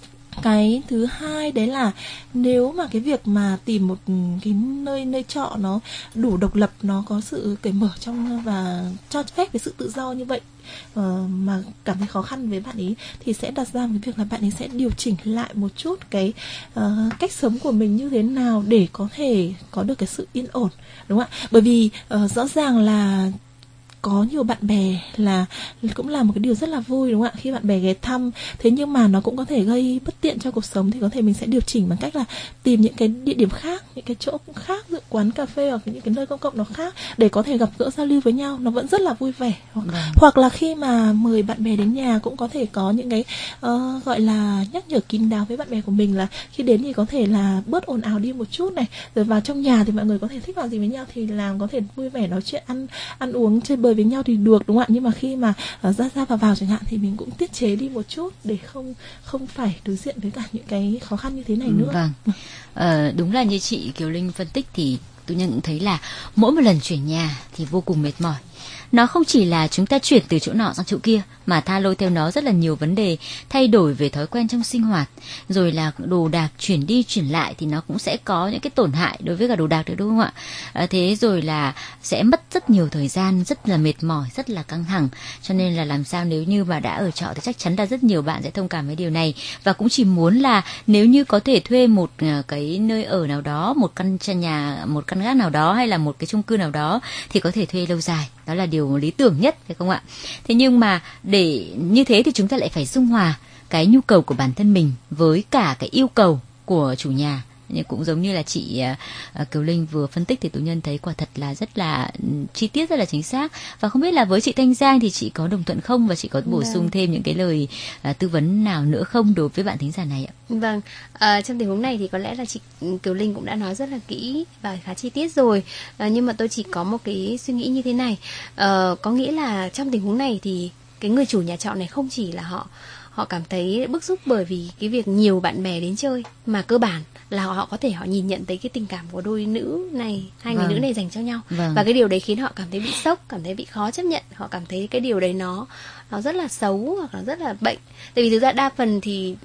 Cái thứ hai đấy là nếu mà cái việc mà tìm một cái nơi nơi trọ nó đủ độc lập, nó có sự cởi mở trong và cho phép cái sự tự do như vậy, uh, mà cảm thấy khó khăn với bạn ấy, thì sẽ đặt ra cái việc là bạn ấy sẽ điều chỉnh lại một chút cái uh, cách sống của mình như thế nào để có thể có được cái sự yên ổn, đúng không ạ? Bởi vì uh, rõ ràng là có nhiều bạn bè là cũng là một cái điều rất là vui, đúng không ạ, khi bạn bè ghé thăm. Thế nhưng mà nó cũng có thể gây bất tiện cho cuộc sống, thì có thể mình sẽ điều chỉnh bằng cách là tìm những cái địa điểm khác, những cái chỗ cũng khác, ví dụ quán cà phê hoặc những cái nơi công cộng nó khác, để có thể gặp gỡ giao lưu với nhau, nó vẫn rất là vui vẻ. Hoặc, ừ. hoặc là khi mà mời bạn bè đến nhà cũng có thể có những cái uh, gọi là nhắc nhở kín đáo với bạn bè của mình là khi đến thì có thể là bớt ồn ào đi một chút này, rồi vào trong nhà thì mọi người có thể thích làm gì với nhau thì làm, có thể vui vẻ nói chuyện, ăn ăn uống chơi bời với nhau thì được, đúng không ạ? Nhưng mà khi mà uh, ra ra vào vào chẳng hạn thì mình cũng tiết chế đi một chút để không không phải đối diện với cả những cái khó khăn như thế này nữa. Vâng, ờ, đúng là như chị Kiều Linh phân tích thì tôi nhận thấy là mỗi một lần chuyển nhà thì vô cùng mệt mỏi. nó không chỉ là chúng ta chuyển từ chỗ nọ sang chỗ kia, mà tha lôi theo nó rất là nhiều vấn đề thay đổi về thói quen trong sinh hoạt, rồi là đồ đạc chuyển đi chuyển lại thì nó cũng sẽ có những cái tổn hại đối với cả đồ đạc được, đúng không ạ? À, thế rồi là sẽ mất rất nhiều thời gian, rất là mệt mỏi, rất là căng thẳng. Cho nên là làm sao nếu như mà đã ở trọ thì chắc chắn là rất nhiều bạn sẽ thông cảm với điều này, và cũng chỉ muốn là nếu như có thể thuê một cái nơi ở nào đó, một căn nhà, một căn gác nào đó, hay là một cái chung cư nào đó thì có thể thuê lâu dài. Đó là điều lý tưởng nhất, phải không ạ? Thế nhưng mà để như thế thì chúng ta lại phải dung hòa cái nhu cầu của bản thân mình với cả cái yêu cầu của chủ nhà. Nhưng cũng giống như là chị uh, Kiều Linh vừa phân tích thì Tú Nhân thấy quả thật là rất là chi tiết, rất là chính xác. Và không biết là với chị Thanh Giang thì chị có đồng thuận không, và chị có bổ sung thêm những cái lời uh, tư vấn nào nữa không đối với bạn thính giả này ạ? Vâng, à, trong tình huống này thì có lẽ là chị Kiều Linh cũng đã nói rất là kỹ và khá chi tiết rồi, à, nhưng mà tôi chỉ có một cái suy nghĩ như thế này, à, có nghĩa là trong tình huống này thì cái người chủ nhà trọ này không chỉ là họ họ cảm thấy bức xúc bởi vì cái việc nhiều bạn bè đến chơi, mà cơ bản là họ có thể họ nhìn nhận thấy cái tình cảm của đôi nữ này, hai vâng. người nữ này dành cho nhau, vâng. và cái điều đấy khiến họ cảm thấy bị sốc, cảm thấy bị khó chấp nhận, họ cảm thấy cái điều đấy nó nó rất là xấu hoặc là rất là bệnh. Tại vì thực ra đa phần thì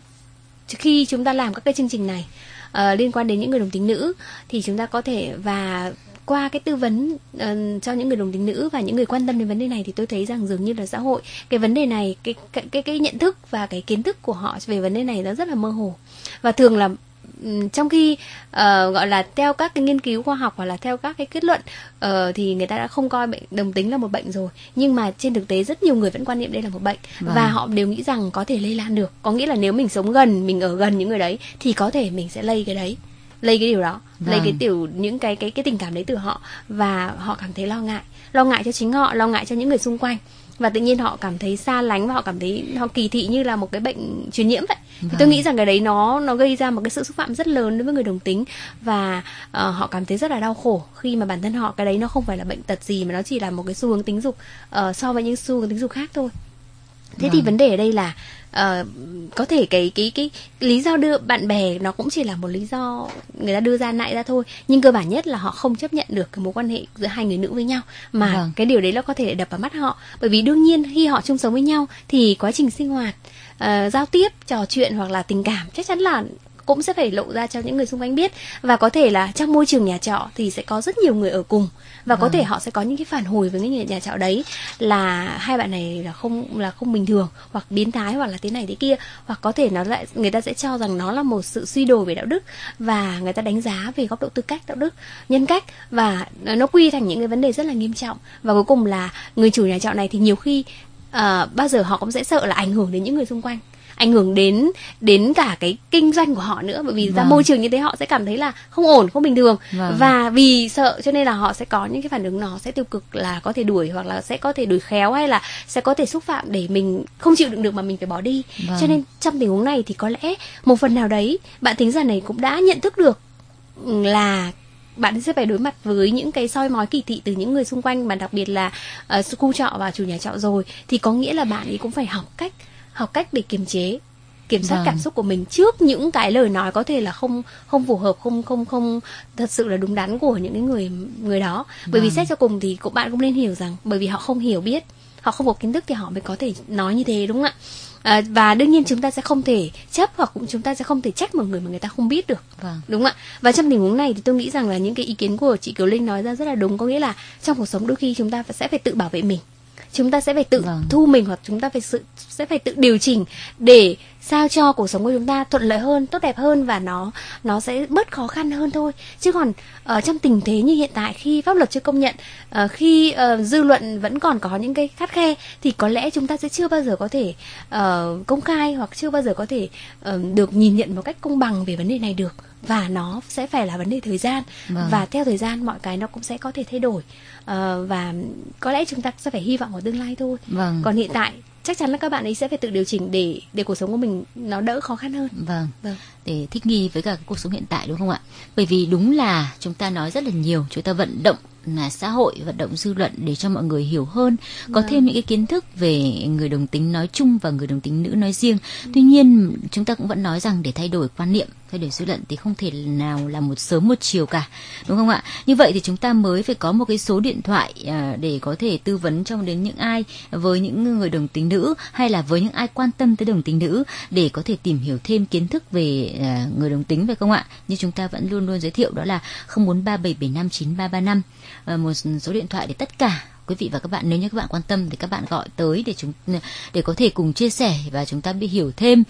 khi chúng ta làm các cái chương trình này uh, liên quan đến những người đồng tính nữ thì chúng ta có thể, và qua cái tư vấn uh, cho những người đồng tính nữ và những người quan tâm đến vấn đề này, thì tôi thấy rằng dường như là xã hội cái vấn đề này, cái cái cái, cái nhận thức và cái kiến thức của họ về vấn đề này nó rất là mơ hồ, và thường là trong khi uh, gọi là theo các cái nghiên cứu khoa học hoặc là theo các cái kết luận uh, thì người ta đã không coi bệnh đồng tính là một bệnh rồi, nhưng mà trên thực tế rất nhiều người vẫn quan niệm đây là một bệnh, vâng. và họ đều nghĩ rằng có thể lây lan được, có nghĩa là nếu mình sống gần, mình ở gần những người đấy thì có thể mình sẽ lây cái đấy, lây cái điều đó, vâng. lây cái tiểu những cái cái cái tình cảm đấy từ họ, và họ cảm thấy lo ngại, lo ngại cho chính họ, lo ngại cho những người xung quanh, và tự nhiên họ cảm thấy xa lánh, và họ cảm thấy họ kỳ thị như là một cái bệnh truyền nhiễm vậy. Vâng. Thì tôi nghĩ rằng cái đấy nó nó gây ra một cái sự xúc phạm rất lớn đối với người đồng tính, và uh, họ cảm thấy rất là đau khổ khi mà bản thân họ cái đấy nó không phải là bệnh tật gì, mà nó chỉ là một cái xu hướng tính dục uh, so với những xu hướng tính dục khác thôi. Thế vâng. thì vấn đề ở đây là uh, có thể cái cái cái lý do đưa bạn bè nó cũng chỉ là một lý do người ta đưa ra nại ra thôi, nhưng cơ bản nhất là họ không chấp nhận được cái mối quan hệ giữa hai người nữ với nhau, mà vâng. cái điều đấy nó có thể đập vào mắt họ, bởi vì đương nhiên khi họ chung sống với nhau thì quá trình sinh hoạt, uh, giao tiếp, trò chuyện hoặc là tình cảm chắc chắn là cũng sẽ phải lộ ra cho những người xung quanh biết, và có thể là trong môi trường nhà trọ thì sẽ có rất nhiều người ở cùng, và vâng. có thể họ sẽ có những cái phản hồi với những nhà trọ đấy là hai bạn này là không là không bình thường, hoặc biến thái, hoặc là thế này thế kia, hoặc có thể nó lại người ta sẽ cho rằng nó là một sự suy đồi về đạo đức, và người ta đánh giá về góc độ tư cách, đạo đức, nhân cách, và nó quy thành những cái vấn đề rất là nghiêm trọng, và cuối cùng là người chủ nhà trọ này thì nhiều khi uh, bao giờ họ cũng sẽ sợ là ảnh hưởng đến những người xung quanh, ảnh hưởng đến đến cả cái kinh doanh của họ nữa, bởi vì vâng. ra môi trường như thế họ sẽ cảm thấy là không ổn, không bình thường, vâng. và vì sợ cho nên là họ sẽ có những cái phản ứng nó sẽ tiêu cực, là có thể đuổi, hoặc là sẽ có thể đuổi khéo, hay là sẽ có thể xúc phạm để mình không chịu đựng được mà mình phải bỏ đi. Vâng. Cho nên trong tình huống này thì có lẽ một phần nào đấy bạn thính giả này cũng đã nhận thức được là bạn sẽ phải đối mặt với những cái soi mói kỳ thị từ những người xung quanh, mà đặc biệt là uh, khu trọ và chủ nhà trọ rồi, thì có nghĩa là bạn ấy cũng phải học cách học cách để kiềm chế, kiểm soát vâng. cảm xúc của mình trước những cái lời nói có thể là không không phù hợp, không không không thật sự là đúng đắn của những cái người người đó. Vâng. Bởi vì xét cho cùng thì cũng bạn cũng nên hiểu rằng bởi vì họ không hiểu biết, họ không có kiến thức thì họ mới có thể nói như thế, đúng không ạ? À, và đương nhiên chúng ta sẽ không thể chấp, hoặc cũng chúng ta sẽ không thể trách một người mà người ta không biết được, vâng. đúng không ạ? Và trong tình huống này thì tôi nghĩ rằng là những cái ý kiến của chị Kiều Linh nói ra rất là đúng, có nghĩa là trong cuộc sống đôi khi chúng ta sẽ phải tự bảo vệ mình, chúng ta sẽ phải tự vâng. thu mình, hoặc chúng ta phải sự sẽ phải tự điều chỉnh để sao cho cuộc sống của chúng ta thuận lợi hơn, tốt đẹp hơn, và nó nó sẽ bớt khó khăn hơn thôi. Chứ còn ở trong tình thế như hiện tại, khi pháp luật chưa công nhận, uh, khi uh, dư luận vẫn còn có những cái khắt khe, thì có lẽ chúng ta sẽ chưa bao giờ có thể uh, công khai, hoặc chưa bao giờ có thể uh, được nhìn nhận một cách công bằng về vấn đề này được. Và nó sẽ phải là vấn đề thời gian, vâng. và theo thời gian mọi cái nó cũng sẽ có thể thay đổi, uh, và có lẽ chúng ta sẽ phải hy vọng vào tương lai thôi. Vâng. Còn hiện tại chắc chắn là các bạn ấy sẽ phải tự điều chỉnh để để cuộc sống của mình nó đỡ khó khăn hơn. Vâng. Vâng. Để thích nghi với cả cuộc sống hiện tại, đúng không ạ? Bởi vì đúng là chúng ta nói rất là nhiều, chúng ta vận động là xã hội, vận động dư luận để cho mọi người hiểu hơn, có vâng. thêm những cái kiến thức về người đồng tính nói chung và người đồng tính nữ nói riêng. Tuy nhiên chúng ta cũng vẫn nói rằng để thay đổi quan niệm Thay đổi suy luận thì không thể nào là một sớm một chiều cả, đúng không ạ? Như vậy thì chúng ta mới phải có một cái số điện thoại à, để có thể tư vấn cho đến những ai với những người đồng tính nữ, hay là với những ai quan tâm tới đồng tính nữ, để có thể tìm hiểu thêm kiến thức về à, người đồng tính, phải không ạ? Như chúng ta vẫn luôn luôn giới thiệu, đó là không bốn ba bảy bảy năm chín ba ba năm, à, một số điện thoại để tất cả quý vị và các bạn, nếu như các bạn quan tâm thì các bạn gọi tới để chúng để có thể cùng chia sẻ và chúng ta biết hiểu thêm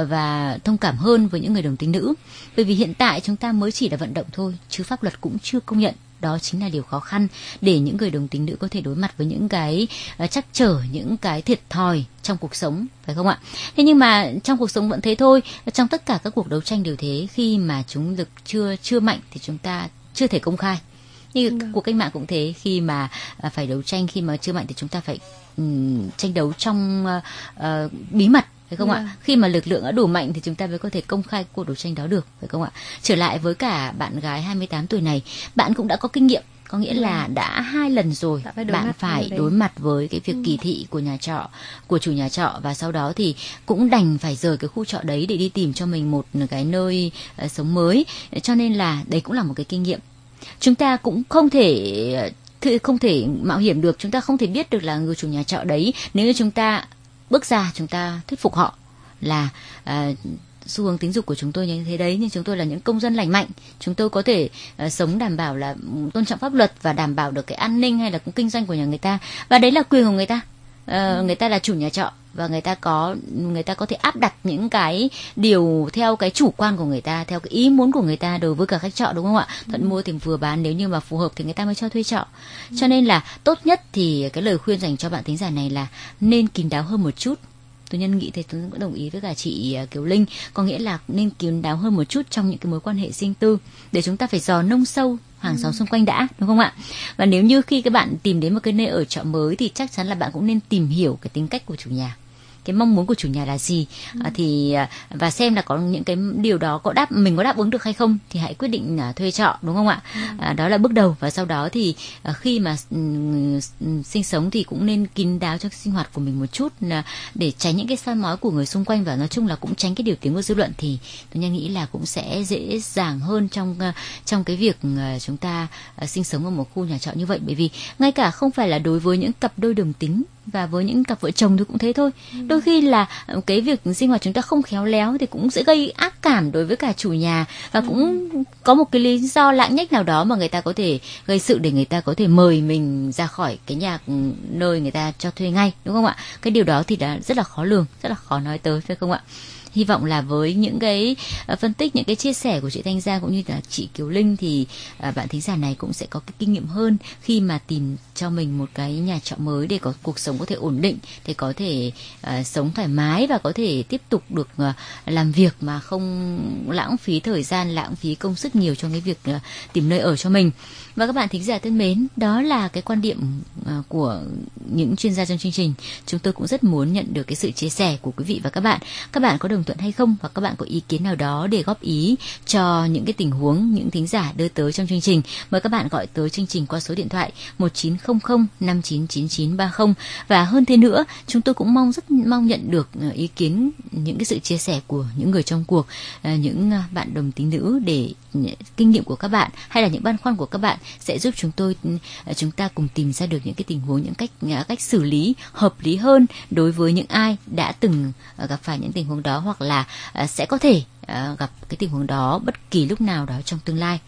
và thông cảm hơn với những người đồng tính nữ. Bởi vì hiện tại chúng ta mới chỉ là vận động thôi, chứ pháp luật cũng chưa công nhận. Đó chính là điều khó khăn để những người đồng tính nữ có thể đối mặt với những cái trắc trở, những cái thiệt thòi trong cuộc sống, phải không ạ? Thế nhưng mà trong cuộc sống vẫn thế thôi, trong tất cả các cuộc đấu tranh đều thế, khi mà chúng lực chưa chưa mạnh thì chúng ta chưa thể công khai. Như ừ. cuộc cách mạng cũng thế, khi mà à, phải đấu tranh, khi mà chưa mạnh thì chúng ta phải um, tranh đấu trong uh, uh, bí mật, phải không yeah. ạ? Khi mà lực lượng đã đủ mạnh thì chúng ta mới có thể công khai cuộc đấu tranh đó được, phải không ạ? Trở lại với cả bạn gái hai mươi tám tuổi này, bạn cũng đã có kinh nghiệm, có nghĩa yeah. là đã hai lần rồi phải bạn phải đối mặt với cái việc ừ. kỳ thị của nhà trọ, của chủ nhà trọ, và sau đó thì cũng đành phải rời cái khu trọ đấy để đi tìm cho mình một cái nơi uh, sống mới. Cho nên là đấy cũng là một cái kinh nghiệm. Chúng ta cũng không thể không thể mạo hiểm được, chúng ta không thể biết được là người chủ nhà trọ đấy, nếu như chúng ta bước ra, chúng ta thuyết phục họ là à, xu hướng tính dục của chúng tôi như thế đấy, nhưng chúng tôi là những công dân lành mạnh, chúng tôi có thể uh, sống đảm bảo là tôn trọng pháp luật và đảm bảo được cái an ninh hay là cũng kinh doanh của nhà người ta, và đấy là quyền của người ta. Uh, ừ. Người ta là chủ nhà trọ và người ta có người ta có thể áp đặt những cái điều theo cái chủ quan của người ta, theo cái ý muốn của người ta đối với cả khách trọ, đúng không ạ? Thuận ừ. mua thì vừa bán, nếu như mà phù hợp thì người ta mới cho thuê trọ. Ừ. Cho nên là tốt nhất thì cái lời khuyên dành cho bạn thính giả này là nên kín đáo hơn một chút. Tôi nhân nghĩ thì tôi cũng đồng ý với cả chị Kiều Linh, có nghĩa là nên kín đáo hơn một chút trong những cái mối quan hệ riêng tư, để chúng ta phải dò nông sâu hàng xóm xung quanh đã, đúng không ạ? Và nếu như khi các bạn tìm đến một cái nơi ở trọ mới thì chắc chắn là bạn cũng nên tìm hiểu cái tính cách của chủ nhà, cái mong muốn của chủ nhà là gì, ừ. à, thì và xem là có những cái điều đó có đáp mình có đáp ứng được hay không thì hãy quyết định uh, thuê trọ, đúng không ạ? Ừ. À, đó là bước đầu, và sau đó thì uh, khi mà um, sinh sống thì cũng nên kín đáo cho sinh hoạt của mình một chút, uh, để tránh những cái soi mói của người xung quanh, và nói chung là cũng tránh cái điều tiếng của dư luận, thì tôi nghĩ là cũng sẽ dễ dàng hơn trong uh, trong cái việc uh, chúng ta uh, sinh sống ở một khu nhà trọ như vậy. Bởi vì ngay cả không phải là đối với những cặp đôi đồng tính và với những cặp vợ chồng thì cũng thế thôi. Ừ. Đôi khi là cái việc sinh hoạt chúng ta không khéo léo thì cũng sẽ gây ác cảm đối với cả chủ nhà, và ừ. cũng có một cái lý do lãng nhách nào đó mà người ta có thể gây sự để người ta có thể mời mình ra khỏi cái nhà nơi người ta cho thuê ngay, đúng không ạ? Cái điều đó thì đã rất là khó lường, rất là khó nói tới, phải không ạ? Hy vọng là với những cái uh, phân tích, những cái chia sẻ của chị Thanh Giang cũng như là chị Kiều Linh thì uh, bạn thính giả này cũng sẽ có cái kinh nghiệm hơn khi mà tìm cho mình một cái nhà trọ mới để có cuộc sống có thể ổn định, để có thể uh, sống thoải mái và có thể tiếp tục được uh, làm việc mà không lãng phí thời gian, lãng phí công sức nhiều trong cái việc uh, tìm nơi ở cho mình. Và các bạn thính giả thân mến, đó là cái quan điểm uh, của những chuyên gia trong chương trình. Chúng tôi cũng rất muốn nhận được cái sự chia sẻ của quý vị và các bạn. Các bạn có đồng thuận hay không, và các bạn có ý kiến nào đó để góp ý cho những cái tình huống những thính giả đưa tới trong chương trình, mời các bạn gọi tới chương trình qua số điện thoại một chín không không năm chín chín chín ba không. Và hơn thế nữa, chúng tôi cũng mong rất mong nhận được ý kiến, những cái sự chia sẻ của những người trong cuộc, những bạn đồng tính nữ, để kinh nghiệm của các bạn hay là những băn khoăn của các bạn sẽ giúp chúng tôi chúng ta cùng tìm ra được những cái tình huống, những cách cách xử lý hợp lý hơn đối với những ai đã từng gặp phải những tình huống đó, hoặc là sẽ có thể gặp cái tình huống đó bất kỳ lúc nào đó trong tương lai.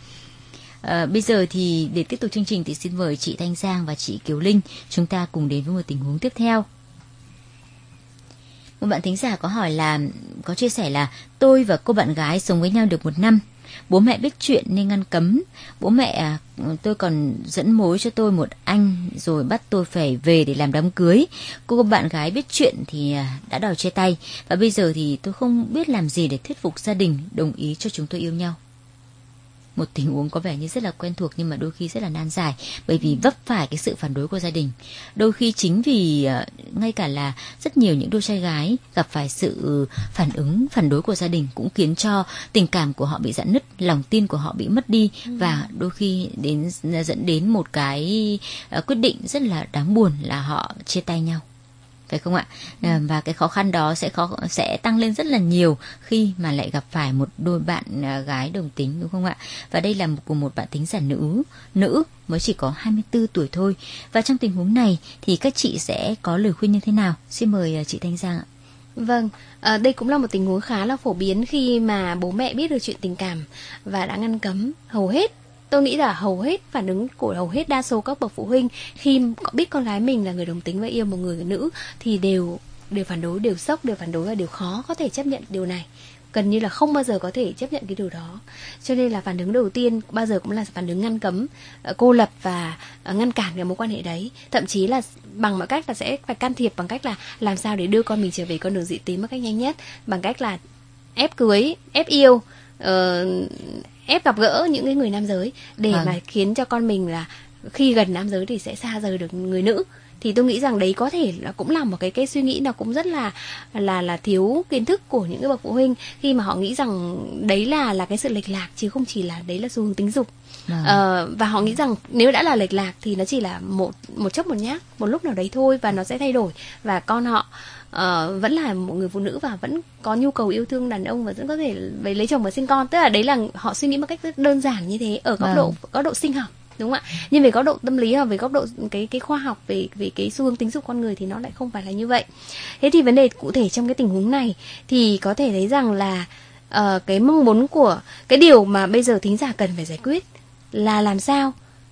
À, bây giờ thì để tiếp tục chương trình thì xin mời chị Thanh Giang và chị Kiều Linh chúng ta cùng đến với một tình huống tiếp theo. Một bạn thính giả có hỏi là, có chia sẻ là tôi và cô bạn gái sống với nhau được một năm. Bố mẹ biết chuyện nên ngăn cấm. Bố mẹ tôi còn dẫn mối cho tôi một anh rồi bắt tôi phải về để làm đám cưới. Cô bạn gái biết chuyện thì đã đòi chia tay. Và bây giờ thì tôi không biết làm gì để thuyết phục gia đình đồng ý cho chúng tôi yêu nhau. Một tình huống có vẻ như rất là quen thuộc, nhưng mà đôi khi rất là nan giải, bởi vì vấp phải cái sự phản đối của gia đình. Đôi khi chính vì uh, ngay cả là rất nhiều những đôi trai gái gặp phải sự phản ứng phản đối của gia đình cũng khiến cho tình cảm của họ bị rạn nứt, lòng tin của họ bị mất đi, ừ. và đôi khi đến dẫn đến một cái uh, quyết định rất là đáng buồn là họ chia tay nhau. phải không ạ? À, và cái khó khăn đó sẽ khó sẽ tăng lên rất là nhiều khi mà lại gặp phải một đôi bạn à, gái đồng tính, đúng không ạ? Và đây là một của một bạn thính giả nữ, nữ mới chỉ có hai mươi tư tuổi thôi. Và trong tình huống này thì các chị sẽ có lời khuyên như thế nào? Xin mời chị Thanh Giang ạ. Vâng, à, đây cũng là một tình huống khá là phổ biến khi mà bố mẹ biết được chuyện tình cảm và đã ngăn cấm. Hầu hết, tôi nghĩ là hầu hết phản ứng của hầu hết đa số các bậc phụ huynh khi biết con gái mình là người đồng tính và yêu một người nữ thì đều đều phản đối, đều sốc, đều phản đối và đều khó có thể chấp nhận điều này. Gần như là không bao giờ có thể chấp nhận cái điều đó. Cho nên là phản ứng đầu tiên bao giờ cũng là phản ứng ngăn cấm, cô lập và ngăn cản cái mối quan hệ đấy. Thậm chí là bằng mọi cách là sẽ phải can thiệp bằng cách là làm sao để đưa con mình trở về con đường dị tính một cách nhanh nhất, bằng cách là ép cưới, ép yêu, uh, ép gặp gỡ những cái người nam giới để à. mà khiến cho con mình là khi gần nam giới thì sẽ xa rời được người nữ. Thì tôi nghĩ rằng đấy có thể là cũng là một cái cái suy nghĩ nào cũng rất là là là thiếu kiến thức của những cái bậc phụ huynh khi mà họ nghĩ rằng đấy là là cái sự lệch lạc chứ không chỉ là đấy là xu hướng tính dục. À. Ờ, và họ nghĩ rằng nếu đã là lệch lạc thì nó chỉ là một một chốc một nhát, một lúc nào đấy thôi và nó sẽ thay đổi, và con họ uh, vẫn là một người phụ nữ và vẫn có nhu cầu yêu thương đàn ông và vẫn có thể về lấy chồng và sinh con. Tức là đấy là họ suy nghĩ một cách rất đơn giản như thế ở góc à. độ góc độ sinh học. Đúng không ạ? Nhưng về góc độ tâm lý hoặc về góc độ cái cái khoa học về về cái xu hướng tính dục con người thì nó lại không phải là như vậy. Thế thì vấn đề cụ thể trong cái tình huống này thì có thể thấy rằng là uh, cái mong muốn của cái điều mà bây giờ thính giả cần phải giải quyết là làm sao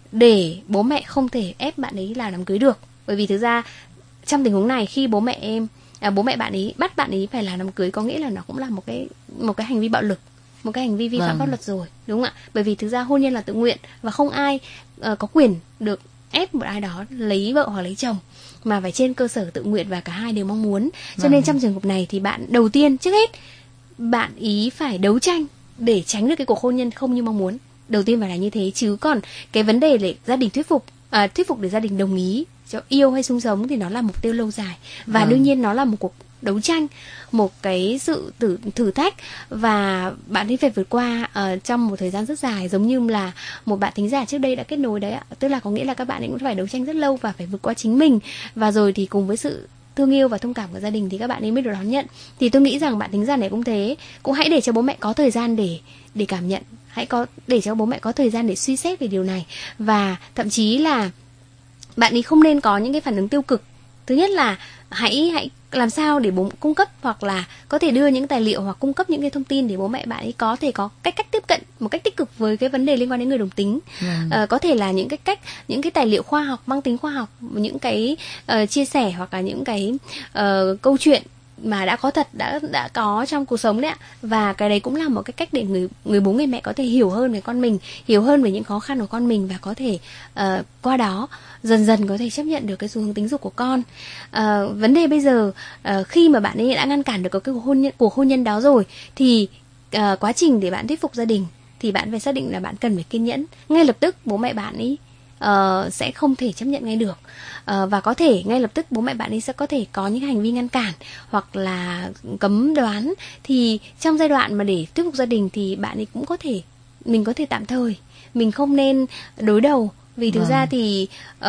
để bố mẹ không thể ép bạn ấy làm đám cưới được. Bởi vì thực ra trong tình huống này khi bố mẹ em à, bố mẹ bạn ấy bắt bạn ấy phải làm đám cưới có nghĩa là nó cũng là một cái một cái hành vi bạo lực, một cái hành vi vi phạm vâng. pháp luật rồi, đúng không ạ? Bởi vì thực ra hôn nhân là tự nguyện và không ai uh, có quyền được ép một ai đó lấy vợ hoặc lấy chồng, mà phải trên cơ sở tự nguyện và cả hai đều mong muốn. Cho vâng. nên trong trường hợp này thì bạn đầu tiên trước hết bạn ý phải đấu tranh để tránh được cái cuộc hôn nhân không như mong muốn. Đầu tiên phải là như thế, chứ còn cái vấn đề để gia đình thuyết phục à, thuyết phục để gia đình đồng ý cho yêu hay chung sống thì nó là mục tiêu lâu dài và vâng. đương nhiên nó là một cuộc đấu tranh, một cái sự thử, thử thách và bạn ấy phải vượt qua uh, trong một thời gian rất dài, giống như là một bạn thính giả trước đây đã kết nối đấy ạ. Tức là có nghĩa là các bạn ấy cũng phải đấu tranh rất lâu và phải vượt qua chính mình, và rồi thì cùng với sự thương yêu và thông cảm của gia đình thì các bạn ấy mới được đón nhận. Thì tôi nghĩ rằng bạn thính giả này cũng thế, cũng hãy để cho bố mẹ có thời gian để để cảm nhận, hãy có để cho bố mẹ có thời gian để suy xét về điều này, và thậm chí là bạn ấy không nên có những cái phản ứng tiêu cực. Thứ nhất là hãy hãy làm sao để bố cung cấp hoặc là có thể đưa những tài liệu hoặc cung cấp những cái thông tin để bố mẹ bạn ấy có thể có cách cách tiếp cận một cách tích cực với cái vấn đề liên quan đến người đồng tính. Mm. À, có thể là những cái cách, những cái tài liệu khoa học mang tính khoa học, những cái uh, chia sẻ hoặc là những cái uh, câu chuyện mà đã có thật, đã đã có trong cuộc sống đấy ạ. Và cái đấy cũng là một cái cách để người người bố người mẹ có thể hiểu hơn về con mình, hiểu hơn về những khó khăn của con mình, và có thể uh, qua đó dần dần có thể chấp nhận được cái xu hướng tính dục của con. Uh, vấn đề bây giờ uh, khi mà bạn ấy đã ngăn cản được cái cuộc hôn nhân, cuộc hôn nhân đó rồi thì uh, quá trình để bạn thuyết phục gia đình thì bạn phải xác định là bạn cần phải kiên nhẫn. Ngay lập tức bố mẹ bạn ấy uh, sẽ không thể chấp nhận ngay được. Uh, và có thể ngay lập tức bố mẹ bạn ấy sẽ có thể có những hành vi ngăn cản hoặc là cấm đoán. Thì trong giai đoạn mà để thuyết phục gia đình thì bạn ấy cũng có thể, mình có thể tạm thời, mình không nên đối đầu. Vì thực vâng. ra thì uh,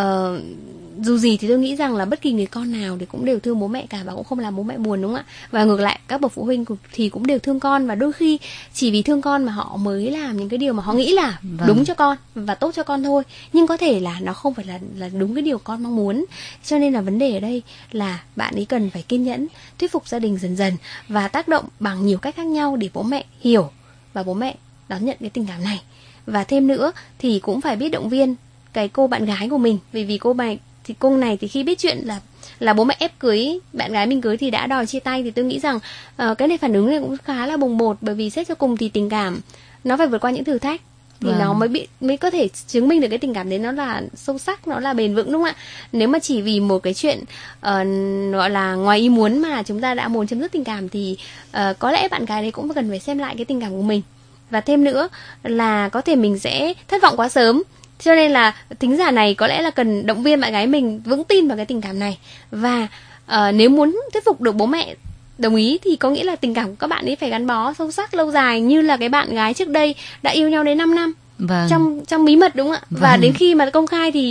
dù gì thì tôi nghĩ rằng là bất kỳ người con nào thì cũng đều thương bố mẹ cả và cũng không làm bố mẹ buồn, đúng không ạ? Và ngược lại các bậc phụ huynh thì cũng đều thương con, và đôi khi chỉ vì thương con mà họ mới làm những cái điều mà họ nghĩ là vâng. đúng cho con và tốt cho con thôi, nhưng có thể là nó không phải là là đúng cái điều con mong muốn. Cho nên là vấn đề ở đây là bạn ấy cần phải kiên nhẫn thuyết phục gia đình dần dần và tác động bằng nhiều cách khác nhau để bố mẹ hiểu và bố mẹ đón nhận cái tình cảm này. Và thêm nữa thì cũng phải biết động viên cái cô bạn gái của mình, vì vì cô bạn thì cô này thì khi biết chuyện là là bố mẹ ép cưới bạn gái mình cưới thì đã đòi chia tay, thì tôi nghĩ rằng uh, cái này phản ứng này cũng khá là bồng bột, bởi vì xét cho cùng thì tình cảm nó phải vượt qua những thử thách thì wow. nó mới bị mới có thể chứng minh được cái tình cảm đấy nó là sâu sắc, nó là bền vững, đúng không ạ? Nếu mà chỉ vì một cái chuyện uh, gọi là ngoài ý muốn mà chúng ta đã muốn chấm dứt tình cảm thì uh, có lẽ bạn gái đấy cũng cần phải xem lại cái tình cảm của mình. Và thêm nữa là có thể mình sẽ thất vọng quá sớm, cho nên là thính giả này có lẽ là cần động viên bạn gái mình vững tin vào cái tình cảm này. Và uh, nếu muốn thuyết phục được bố mẹ đồng ý thì có nghĩa là tình cảm của các bạn ấy phải gắn bó sâu sắc lâu dài, như là cái bạn gái trước đây đã yêu nhau đến năm năm vâng. trong trong bí mật, đúng không ạ? Vâng. Và đến khi mà công khai thì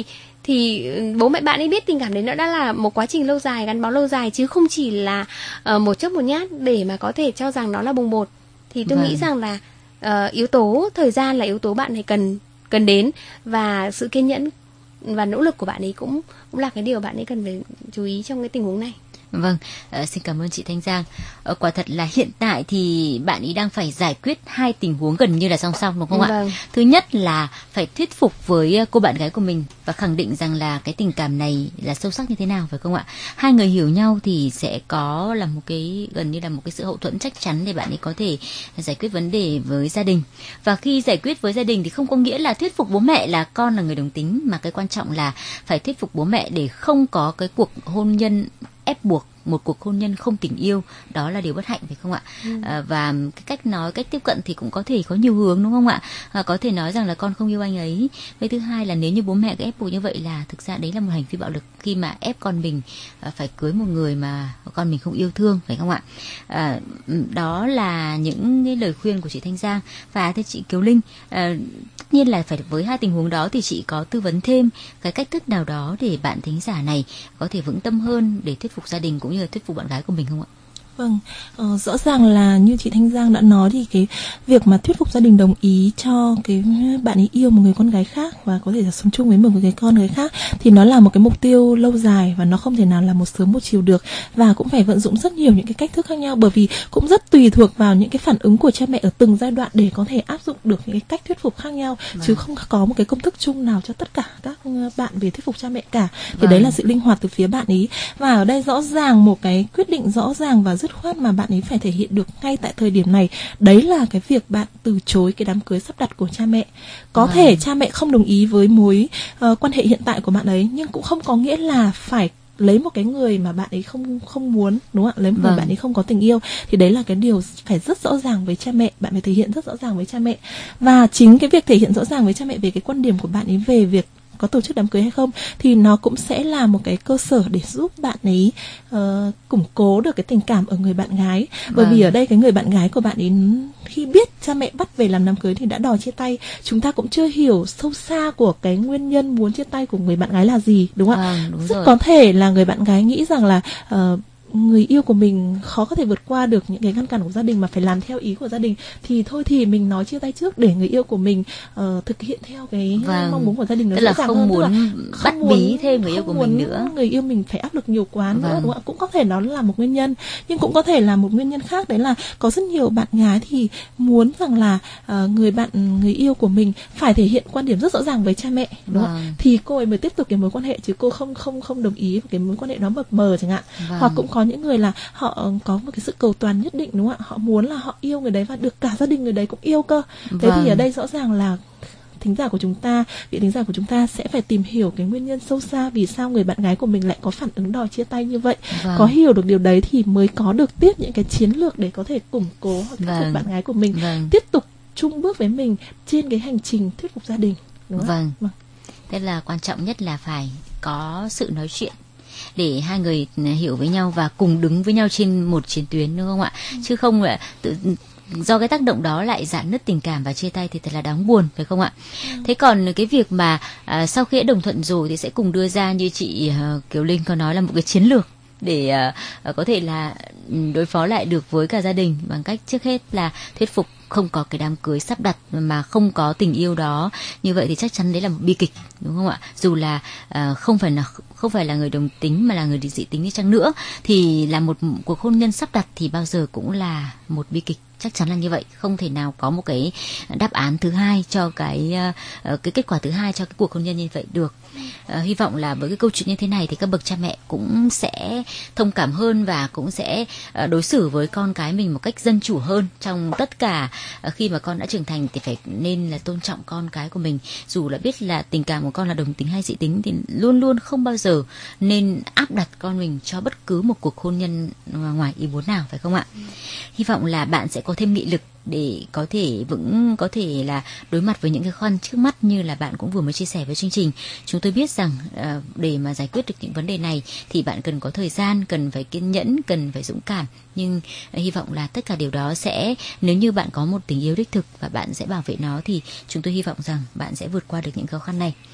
thì bố mẹ bạn ấy biết tình cảm đấy nó đã là một quá trình lâu dài, gắn bó lâu dài, chứ không chỉ là uh, một chốc một nhát để mà có thể cho rằng nó là bồng bột. Thì tôi vâng. nghĩ rằng là uh, yếu tố thời gian là yếu tố bạn này cần cần đến, và sự kiên nhẫn và nỗ lực của bạn ấy cũng cũng là cái điều bạn ấy cần phải chú ý trong cái tình huống này. Vâng, uh, xin cảm ơn chị Thanh Giang. Uh, quả thật là hiện tại thì bạn ấy đang phải giải quyết hai tình huống gần như là song song, đúng không vâng. ạ? Thứ nhất là phải thuyết phục với cô bạn gái của mình và khẳng định rằng là cái tình cảm này là sâu sắc như thế nào, phải không ạ? Hai người hiểu nhau thì sẽ có là một cái gần như là một cái sự hậu thuẫn chắc chắn để bạn ấy có thể giải quyết vấn đề với gia đình. Và khi giải quyết với gia đình thì không có nghĩa là thuyết phục bố mẹ là con là người đồng tính, mà cái quan trọng là phải thuyết phục bố mẹ để không có cái cuộc hôn nhân ép buộc, một cuộc hôn nhân không tình yêu. Đó là điều bất hạnh, phải không ạ? Ừ. À, và cái cách nói, cách tiếp cận thì cũng có thể có nhiều hướng, đúng không ạ? À, có thể nói rằng là con không yêu anh ấy. Với thứ hai là nếu như bố mẹ cứ ép buộc như vậy là thực ra đấy là một hành vi bạo lực, khi mà ép con mình à, phải cưới một người mà con mình không yêu thương, phải không ạ? À, đó là những cái lời khuyên của chị Thanh Giang. Và thưa chị Kiều Linh, à, tất nhiên là phải với hai tình huống đó thì chị có tư vấn thêm cái cách thức nào đó để bạn thính giả này có thể vững tâm hơn để thuyết phục gia đình cũng như là thuyết phục bạn gái của mình không ạ? Vâng, uh, rõ ràng là như chị Thanh Giang đã nói thì cái việc mà thuyết phục gia đình đồng ý cho cái bạn ấy yêu một người con gái khác và có thể là sống chung với một cái con gái khác thì nó là một cái mục tiêu lâu dài và nó không thể nào là một sớm một chiều được, và cũng phải vận dụng rất nhiều những cái cách thức khác nhau, bởi vì cũng rất tùy thuộc vào những cái phản ứng của cha mẹ ở từng giai đoạn để có thể áp dụng được những cái cách thuyết phục khác nhau, vâng. chứ không có một cái công thức chung nào cho tất cả các bạn về thuyết phục cha mẹ cả. Thì vâng. đấy là sự linh hoạt từ phía bạn ấy, và ở đây rõ ràng một cái quyết định rõ ràng và dứt khoát mà bạn ấy phải thể hiện được ngay tại thời điểm này, đấy là cái việc bạn từ chối cái đám cưới sắp đặt của cha mẹ. Có vâng. thể cha mẹ không đồng ý với mối uh, quan hệ hiện tại của bạn ấy, nhưng cũng không có nghĩa là phải lấy một cái người mà bạn ấy không không muốn, đúng không ạ? Lấy một vâng. người bạn ấy không có tình yêu. Thì đấy là cái điều phải rất rõ ràng với cha mẹ, bạn phải thể hiện rất rõ ràng với cha mẹ. Và chính cái việc thể hiện rõ ràng với cha mẹ về cái quan điểm của bạn ấy về việc có tổ chức đám cưới hay không thì nó cũng sẽ là một cái cơ sở để giúp bạn ấy uh, củng cố được cái tình cảm ở người bạn gái. Vâng. Bởi vì ở đây cái người bạn gái của bạn ấy khi biết cha mẹ bắt về làm đám cưới thì đã đòi chia tay. Chúng ta cũng chưa hiểu sâu xa của cái nguyên nhân muốn chia tay của người bạn gái là gì, đúng không ạ? Vâng, rất rồi. Có thể là người bạn gái nghĩ rằng là uh, người yêu của mình khó có thể vượt qua được những cái ngăn cản của gia đình mà phải làm theo ý của gia đình, thì thôi thì mình nói chia tay trước để người yêu của mình uh, thực hiện theo cái vâng. mong muốn của gia đình. Nó tức là không hơn. muốn là bắt không bí muốn, thêm người yêu của mình nữa, người yêu mình phải áp lực nhiều quá vâng. nữa, đúng không ạ? Cũng có thể nó là một nguyên nhân, nhưng cũng có thể là một nguyên nhân khác, đấy là có rất nhiều bạn gái thì muốn rằng là uh, người bạn người yêu của mình phải thể hiện quan điểm rất rõ ràng với cha mẹ, đúng vâng. không? Thì cô ấy mới tiếp tục cái mối quan hệ, chứ cô không không không đồng ý với cái mối quan hệ đó mập mờ chẳng hạn. Vâng. Hoặc cũng có những người là họ có một cái sự cầu toàn nhất định, đúng không ạ? Họ muốn là họ yêu người đấy và được cả gia đình người đấy cũng yêu cơ. Thế vâng. thì ở đây rõ ràng là thính giả của chúng ta, vị thính giả của chúng ta sẽ phải tìm hiểu cái nguyên nhân sâu xa vì sao người bạn gái của mình lại có phản ứng đòi chia tay như vậy. Vâng. Có hiểu được điều đấy thì mới có được tiếp những cái chiến lược để có thể củng cố hoặc thuyết phục vâng. bạn gái của mình vâng. tiếp tục chung bước với mình trên cái hành trình thuyết phục gia đình. Đúng không? Vâng. Vâng. Thế là quan trọng nhất là phải có sự nói chuyện để hai người hiểu với nhau và cùng đứng với nhau trên một chiến tuyến, đúng không ạ? Ừ. Chứ không là tự do cái tác động đó lại rạn nứt tình cảm và chia tay thì thật là đáng buồn, phải không ạ? Ừ. Thế còn cái việc mà à, sau khi đã đồng thuận rồi thì sẽ cùng đưa ra, như chị uh, Kiều Linh có nói, là một cái chiến lược để uh, uh, có thể là đối phó lại được với cả gia đình, bằng cách trước hết là thuyết phục không có cái đám cưới sắp đặt mà không có tình yêu đó. Như vậy thì chắc chắn đấy là một bi kịch, đúng không ạ? Dù là uh, không phải là không phải là người đồng tính mà là người dị tính đi chăng nữa, thì là một cuộc hôn nhân sắp đặt thì bao giờ cũng là một bi kịch, chắc chắn là như vậy. Không thể nào có một cái đáp án thứ hai cho cái uh, cái kết quả thứ hai cho cái cuộc hôn nhân như vậy được. Uh, hy vọng là với cái câu chuyện như thế này thì các bậc cha mẹ cũng sẽ thông cảm hơn và cũng sẽ uh, đối xử với con cái mình một cách dân chủ hơn trong tất cả. Uh, khi mà con đã trưởng thành thì phải nên là tôn trọng con cái của mình, dù là biết là tình cảm của con là đồng tính hay dị tính thì luôn luôn không bao giờ nên áp đặt con mình cho bất cứ một cuộc hôn nhân ngoài ý muốn nào, phải không ạ? Hy vọng là bạn sẽ có thêm nghị lực để có thể vững có thể là đối mặt với những cái khó khăn trước mắt như là bạn cũng vừa mới chia sẻ với chương trình. Chúng tôi biết rằng uh, để mà giải quyết được những vấn đề này thì bạn cần có thời gian, cần phải kiên nhẫn, cần phải dũng cảm, nhưng uh, hy vọng là tất cả điều đó sẽ, nếu như bạn có một tình yêu đích thực và bạn sẽ bảo vệ nó, thì chúng tôi hy vọng rằng bạn sẽ vượt qua được những khó khăn này.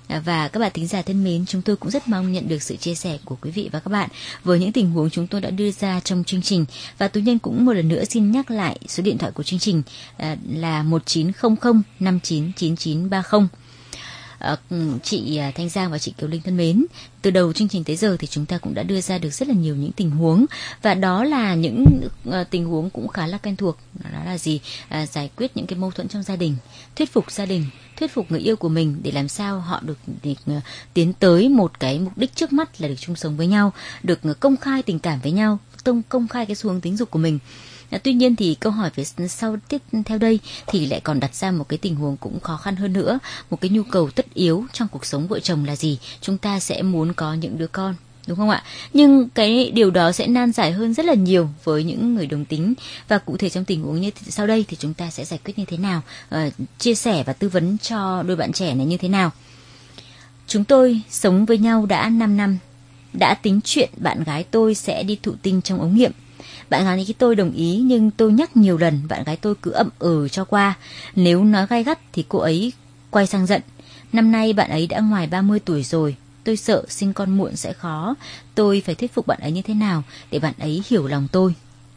Và các bạn thính giả thân mến, chúng tôi cũng rất mong nhận được sự chia sẻ của quý vị và các bạn với những tình huống chúng tôi đã đưa ra trong chương trình. Và Tú Nhân cũng một lần nữa xin nhắc lại số điện thoại của chương trình là một chín không không năm chín chín chín ba không. À, chị Thanh Giang và chị Kiều Linh thân mến, từ đầu chương trình tới giờ thì chúng ta cũng đã đưa ra được rất là nhiều những tình huống, và đó là những uh, tình huống cũng khá là quen thuộc. Đó là gì? À, giải quyết những cái mâu thuẫn trong gia đình, thuyết phục gia đình, thuyết phục người yêu của mình để làm sao họ được để, uh, tiến tới một cái mục đích trước mắt là được chung sống với nhau, được uh, công khai tình cảm với nhau, công công khai cái xu hướng tính dục của mình. À, tuy nhiên thì câu hỏi phía sau tiếp theo đây thì lại còn đặt ra một cái tình huống cũng khó khăn hơn nữa. Một cái nhu cầu tất yếu trong cuộc sống vợ chồng là gì? Chúng ta sẽ muốn có những đứa con, đúng không ạ? Nhưng cái điều đó sẽ nan giải hơn rất là nhiều với những người đồng tính. Và cụ thể trong tình huống như sau đây thì chúng ta sẽ giải quyết như thế nào? À, chia sẻ và tư vấn cho đôi bạn trẻ này như thế nào? Chúng tôi sống với nhau đã năm năm. Đã tính chuyện bạn gái tôi sẽ đi thụ tinh trong ống nghiệm. Bạn gái thì tôi đồng ý, nhưng tôi nhắc nhiều lần, bạn gái tôi cứ ậm ừ cho qua. Nếu nói gay gắt thì cô ấy quay sang giận. Năm nay bạn ấy đã ngoài ba mươi tuổi rồi. Tôi sợ sinh con muộn sẽ khó. Tôi phải thuyết phục bạn ấy như thế nào để bạn ấy hiểu lòng tôi?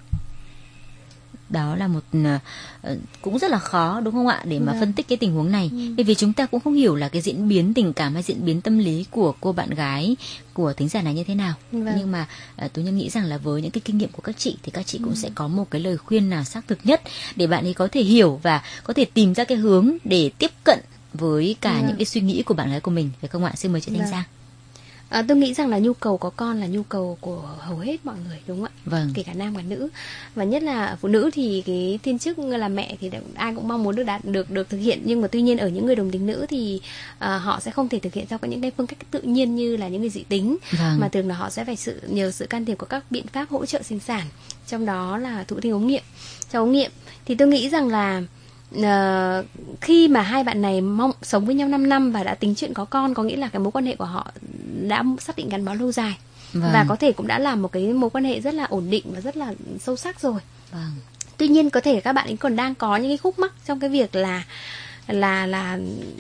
Đó là một uh, cũng rất là khó, đúng không ạ, để mà yeah. phân tích cái tình huống này. ừ. Vì chúng ta cũng không hiểu là cái diễn biến tình cảm hay diễn biến tâm lý của cô bạn gái của thính giả này như thế nào. vâng. Nhưng mà uh, Tú Nhân nghĩ rằng là với những cái kinh nghiệm của các chị thì các chị cũng ừ. sẽ có một cái lời khuyên nào xác thực nhất để bạn ấy có thể hiểu và có thể tìm ra cái hướng để tiếp cận với cả vâng. những cái suy nghĩ của bạn gái của mình, phải không ạ? Xin mời chị Thanh vâng. Giang. À, tôi nghĩ rằng là nhu cầu có con là nhu cầu của hầu hết mọi người, đúng không ạ? Vâng. Kể cả nam và nữ. Và nhất là phụ nữ thì cái thiên chức là mẹ thì ai cũng mong muốn được đạt được được thực hiện, nhưng mà tuy nhiên ở những người đồng tính nữ thì uh, họ sẽ không thể thực hiện theo những cái phương cách tự nhiên như là những người dị tính, vâng. mà thường là họ sẽ phải sự nhờ sự can thiệp của các biện pháp hỗ trợ sinh sản, trong đó là thụ tinh ống nghiệm. Trong ống nghiệm thì tôi nghĩ rằng là Uh, khi mà hai bạn này mong sống với nhau năm năm và đã tính chuyện có con, có nghĩa là cái mối quan hệ của họ đã xác định gắn bó lâu dài, vâng. và có thể cũng đã là một cái mối quan hệ rất là ổn định và rất là sâu sắc rồi. vâng. Tuy nhiên có thể các bạn ấy còn đang có những cái khúc mắc trong cái việc là là là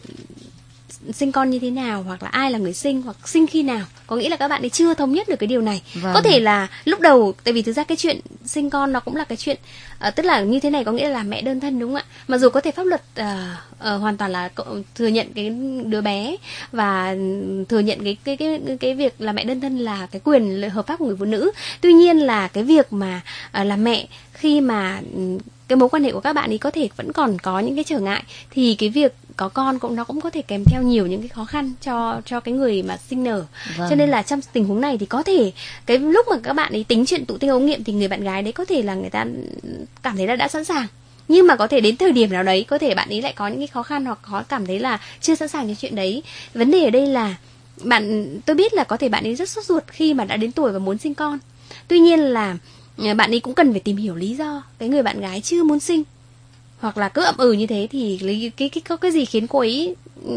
sinh con như thế nào, hoặc là ai là người sinh, hoặc sinh khi nào. Có nghĩa là các bạn ấy chưa thống nhất được cái điều này. vâng. Có thể là lúc đầu, tại vì thực ra cái chuyện sinh con nó cũng là cái chuyện uh, tức là như thế này, có nghĩa là mẹ đơn thân, đúng không ạ? Mặc dù có thể pháp luật uh, uh, hoàn toàn là thừa nhận cái đứa bé và thừa nhận cái cái cái cái việc là mẹ đơn thân là cái quyền hợp pháp của người phụ nữ. Tuy nhiên là cái việc mà uh, là mẹ khi mà uh, cái mối quan hệ của các bạn ấy có thể vẫn còn có những cái trở ngại, thì cái việc có con cũng nó cũng có thể kèm theo nhiều những cái khó khăn cho cho cái người mà sinh nở. vâng. Cho nên là trong tình huống này thì có thể cái lúc mà các bạn ấy tính chuyện thụ tinh ống nghiệm thì người bạn gái đấy có thể là người ta cảm thấy là đã sẵn sàng, nhưng mà có thể đến thời điểm nào đấy có thể bạn ấy lại có những cái khó khăn hoặc có cảm thấy là chưa sẵn sàng cho chuyện đấy. Vấn đề ở đây là bạn tôi biết là có thể bạn ấy rất sốt ruột khi mà đã đến tuổi và muốn sinh con. Tuy nhiên là bạn ấy cũng cần phải tìm hiểu lý do cái người bạn gái chưa muốn sinh, hoặc là cứ ậm ừ như thế thì cái, cái, cái, có cái gì khiến cô ấy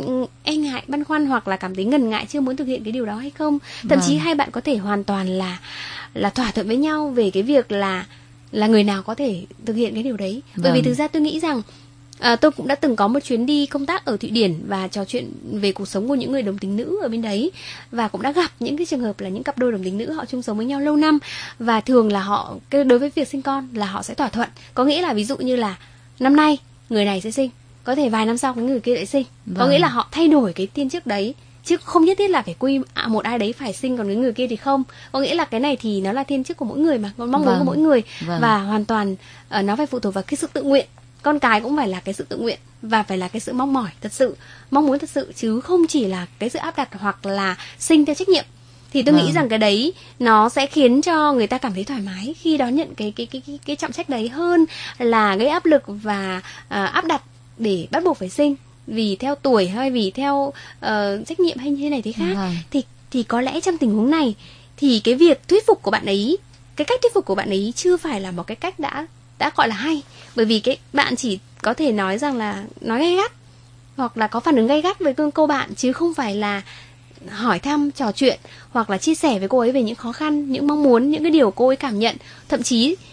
e ngại, băn khoăn, hoặc là cảm thấy ngần ngại chưa muốn thực hiện cái điều đó hay không. Thậm chí hai bạn có thể hoàn toàn là là thỏa thuận với nhau về cái việc là là người nào có thể thực hiện cái điều đấy. Bởi vì thực ra tôi nghĩ rằng à, tôi cũng đã từng có một chuyến đi công tác ở Thụy Điển và trò chuyện về cuộc sống của những người đồng tính nữ ở bên đấy, và cũng đã gặp những cái trường hợp là những cặp đôi đồng tính nữ họ chung sống với nhau lâu năm, và thường là họ đối với việc sinh con là họ sẽ thỏa thuận. Có nghĩa là ví dụ như là năm nay người này sẽ sinh, có thể vài năm sau cái người kia lại sinh. vâng. Có nghĩa là họ thay đổi cái tiên trước đấy, chứ không nhất thiết là phải quy một ai đấy phải sinh còn cái người kia thì không. Có nghĩa là cái này thì nó là thiên chức của mỗi người mà, còn mong muốn vâng. của mỗi người. vâng. Và hoàn toàn uh, nó phải phụ thuộc vào cái sự tự nguyện. Con cái cũng phải là cái sự tự nguyện và phải là cái sự mong mỏi thật sự, mong muốn thật sự, chứ không chỉ là cái sự áp đặt hoặc là sinh theo trách nhiệm. Thì tôi vâng. nghĩ rằng cái đấy nó sẽ khiến cho người ta cảm thấy thoải mái khi đón nhận cái cái cái cái, cái trọng trách đấy, hơn là gây áp lực và uh, áp đặt để bắt buộc phải sinh vì theo tuổi hay vì theo uh, trách nhiệm hay như thế này thế khác. vâng. thì thì có lẽ trong tình huống này thì cái việc thuyết phục của bạn ấy, cái cách thuyết phục của bạn ấy chưa phải là một cái cách đã đã gọi là hay, bởi vì cái bạn chỉ có thể nói rằng là nói gay gắt hoặc là có phản ứng gay gắt với cô bạn, chứ không phải là hỏi thăm, trò chuyện hoặc là chia sẻ với cô ấy về những khó khăn, những mong muốn, những cái điều cô ấy cảm nhận. Thậm chí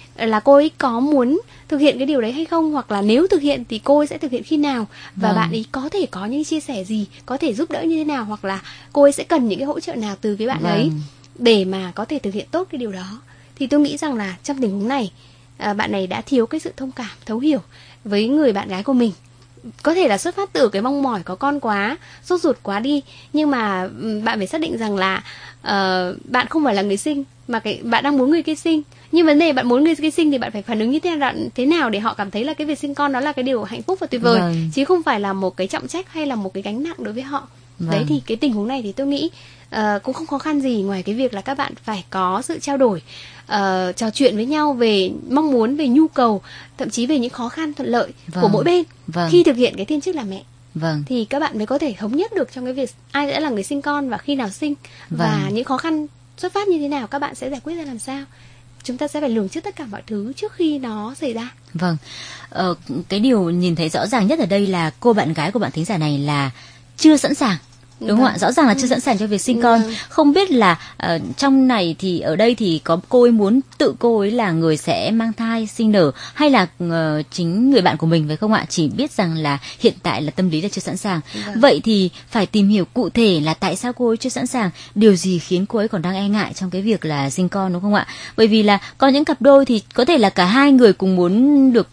là cô ấy có muốn thực hiện cái điều đấy hay không, hoặc là nếu thực hiện thì cô ấy sẽ thực hiện khi nào, và Vâng. bạn ấy có thể có những chia sẻ gì, có thể giúp đỡ như thế nào, hoặc là cô ấy sẽ cần những cái hỗ trợ nào từ cái bạn Vâng. ấy để mà có thể thực hiện tốt cái điều đó. Thì tôi nghĩ rằng là trong tình huống này, à, bạn này đã thiếu cái sự thông cảm, thấu hiểu với người bạn gái của mình. Có thể là xuất phát từ cái mong mỏi có con quá, sốt ruột quá đi, nhưng mà ừm, bạn phải xác định rằng là uh, bạn không phải là người sinh, mà cái bạn đang muốn người kia sinh. Nhưng vấn đề bạn muốn người kia sinh thì bạn phải phản ứng như thế nào, thế nào để họ cảm thấy là cái việc sinh con đó là cái điều hạnh phúc và tuyệt vời, Vâng. chứ không phải là một cái trọng trách hay là một cái gánh nặng đối với họ. Vâng. Đấy, thì cái tình huống này thì tôi nghĩ uh, cũng không khó khăn gì, ngoài cái việc là các bạn phải có sự trao đổi, uh, trò chuyện với nhau về mong muốn, về nhu cầu, thậm chí về những khó khăn thuận lợi Vâng. của mỗi bên Vâng. khi thực hiện cái thiên chức làm mẹ. Vâng. Thì các bạn mới có thể thống nhất được trong cái việc ai sẽ là người sinh con và khi nào sinh, Vâng. và những khó khăn xuất phát như thế nào các bạn sẽ giải quyết ra làm sao. Chúng ta sẽ phải lường trước tất cả mọi thứ trước khi nó xảy ra. Vâng. Ờ, cái điều nhìn thấy rõ ràng nhất ở đây là cô bạn gái của bạn thính giả này là chưa sẵn sàng. Đúng không Vâng. ạ? Rõ ràng là chưa sẵn sàng cho việc sinh con. Vâng. Không biết là uh, trong này thì ở đây thì có cô ấy muốn tự cô ấy là người sẽ mang thai sinh nở, hay là uh, chính người bạn của mình phải không ạ? Chỉ biết rằng là hiện tại là tâm lý là chưa sẵn sàng. Vâng. Vậy thì phải tìm hiểu cụ thể là tại sao cô ấy chưa sẵn sàng, điều gì khiến cô ấy còn đang e ngại trong cái việc là sinh con, đúng không ạ? Bởi vì là có những cặp đôi thì có thể là cả hai người cùng muốn được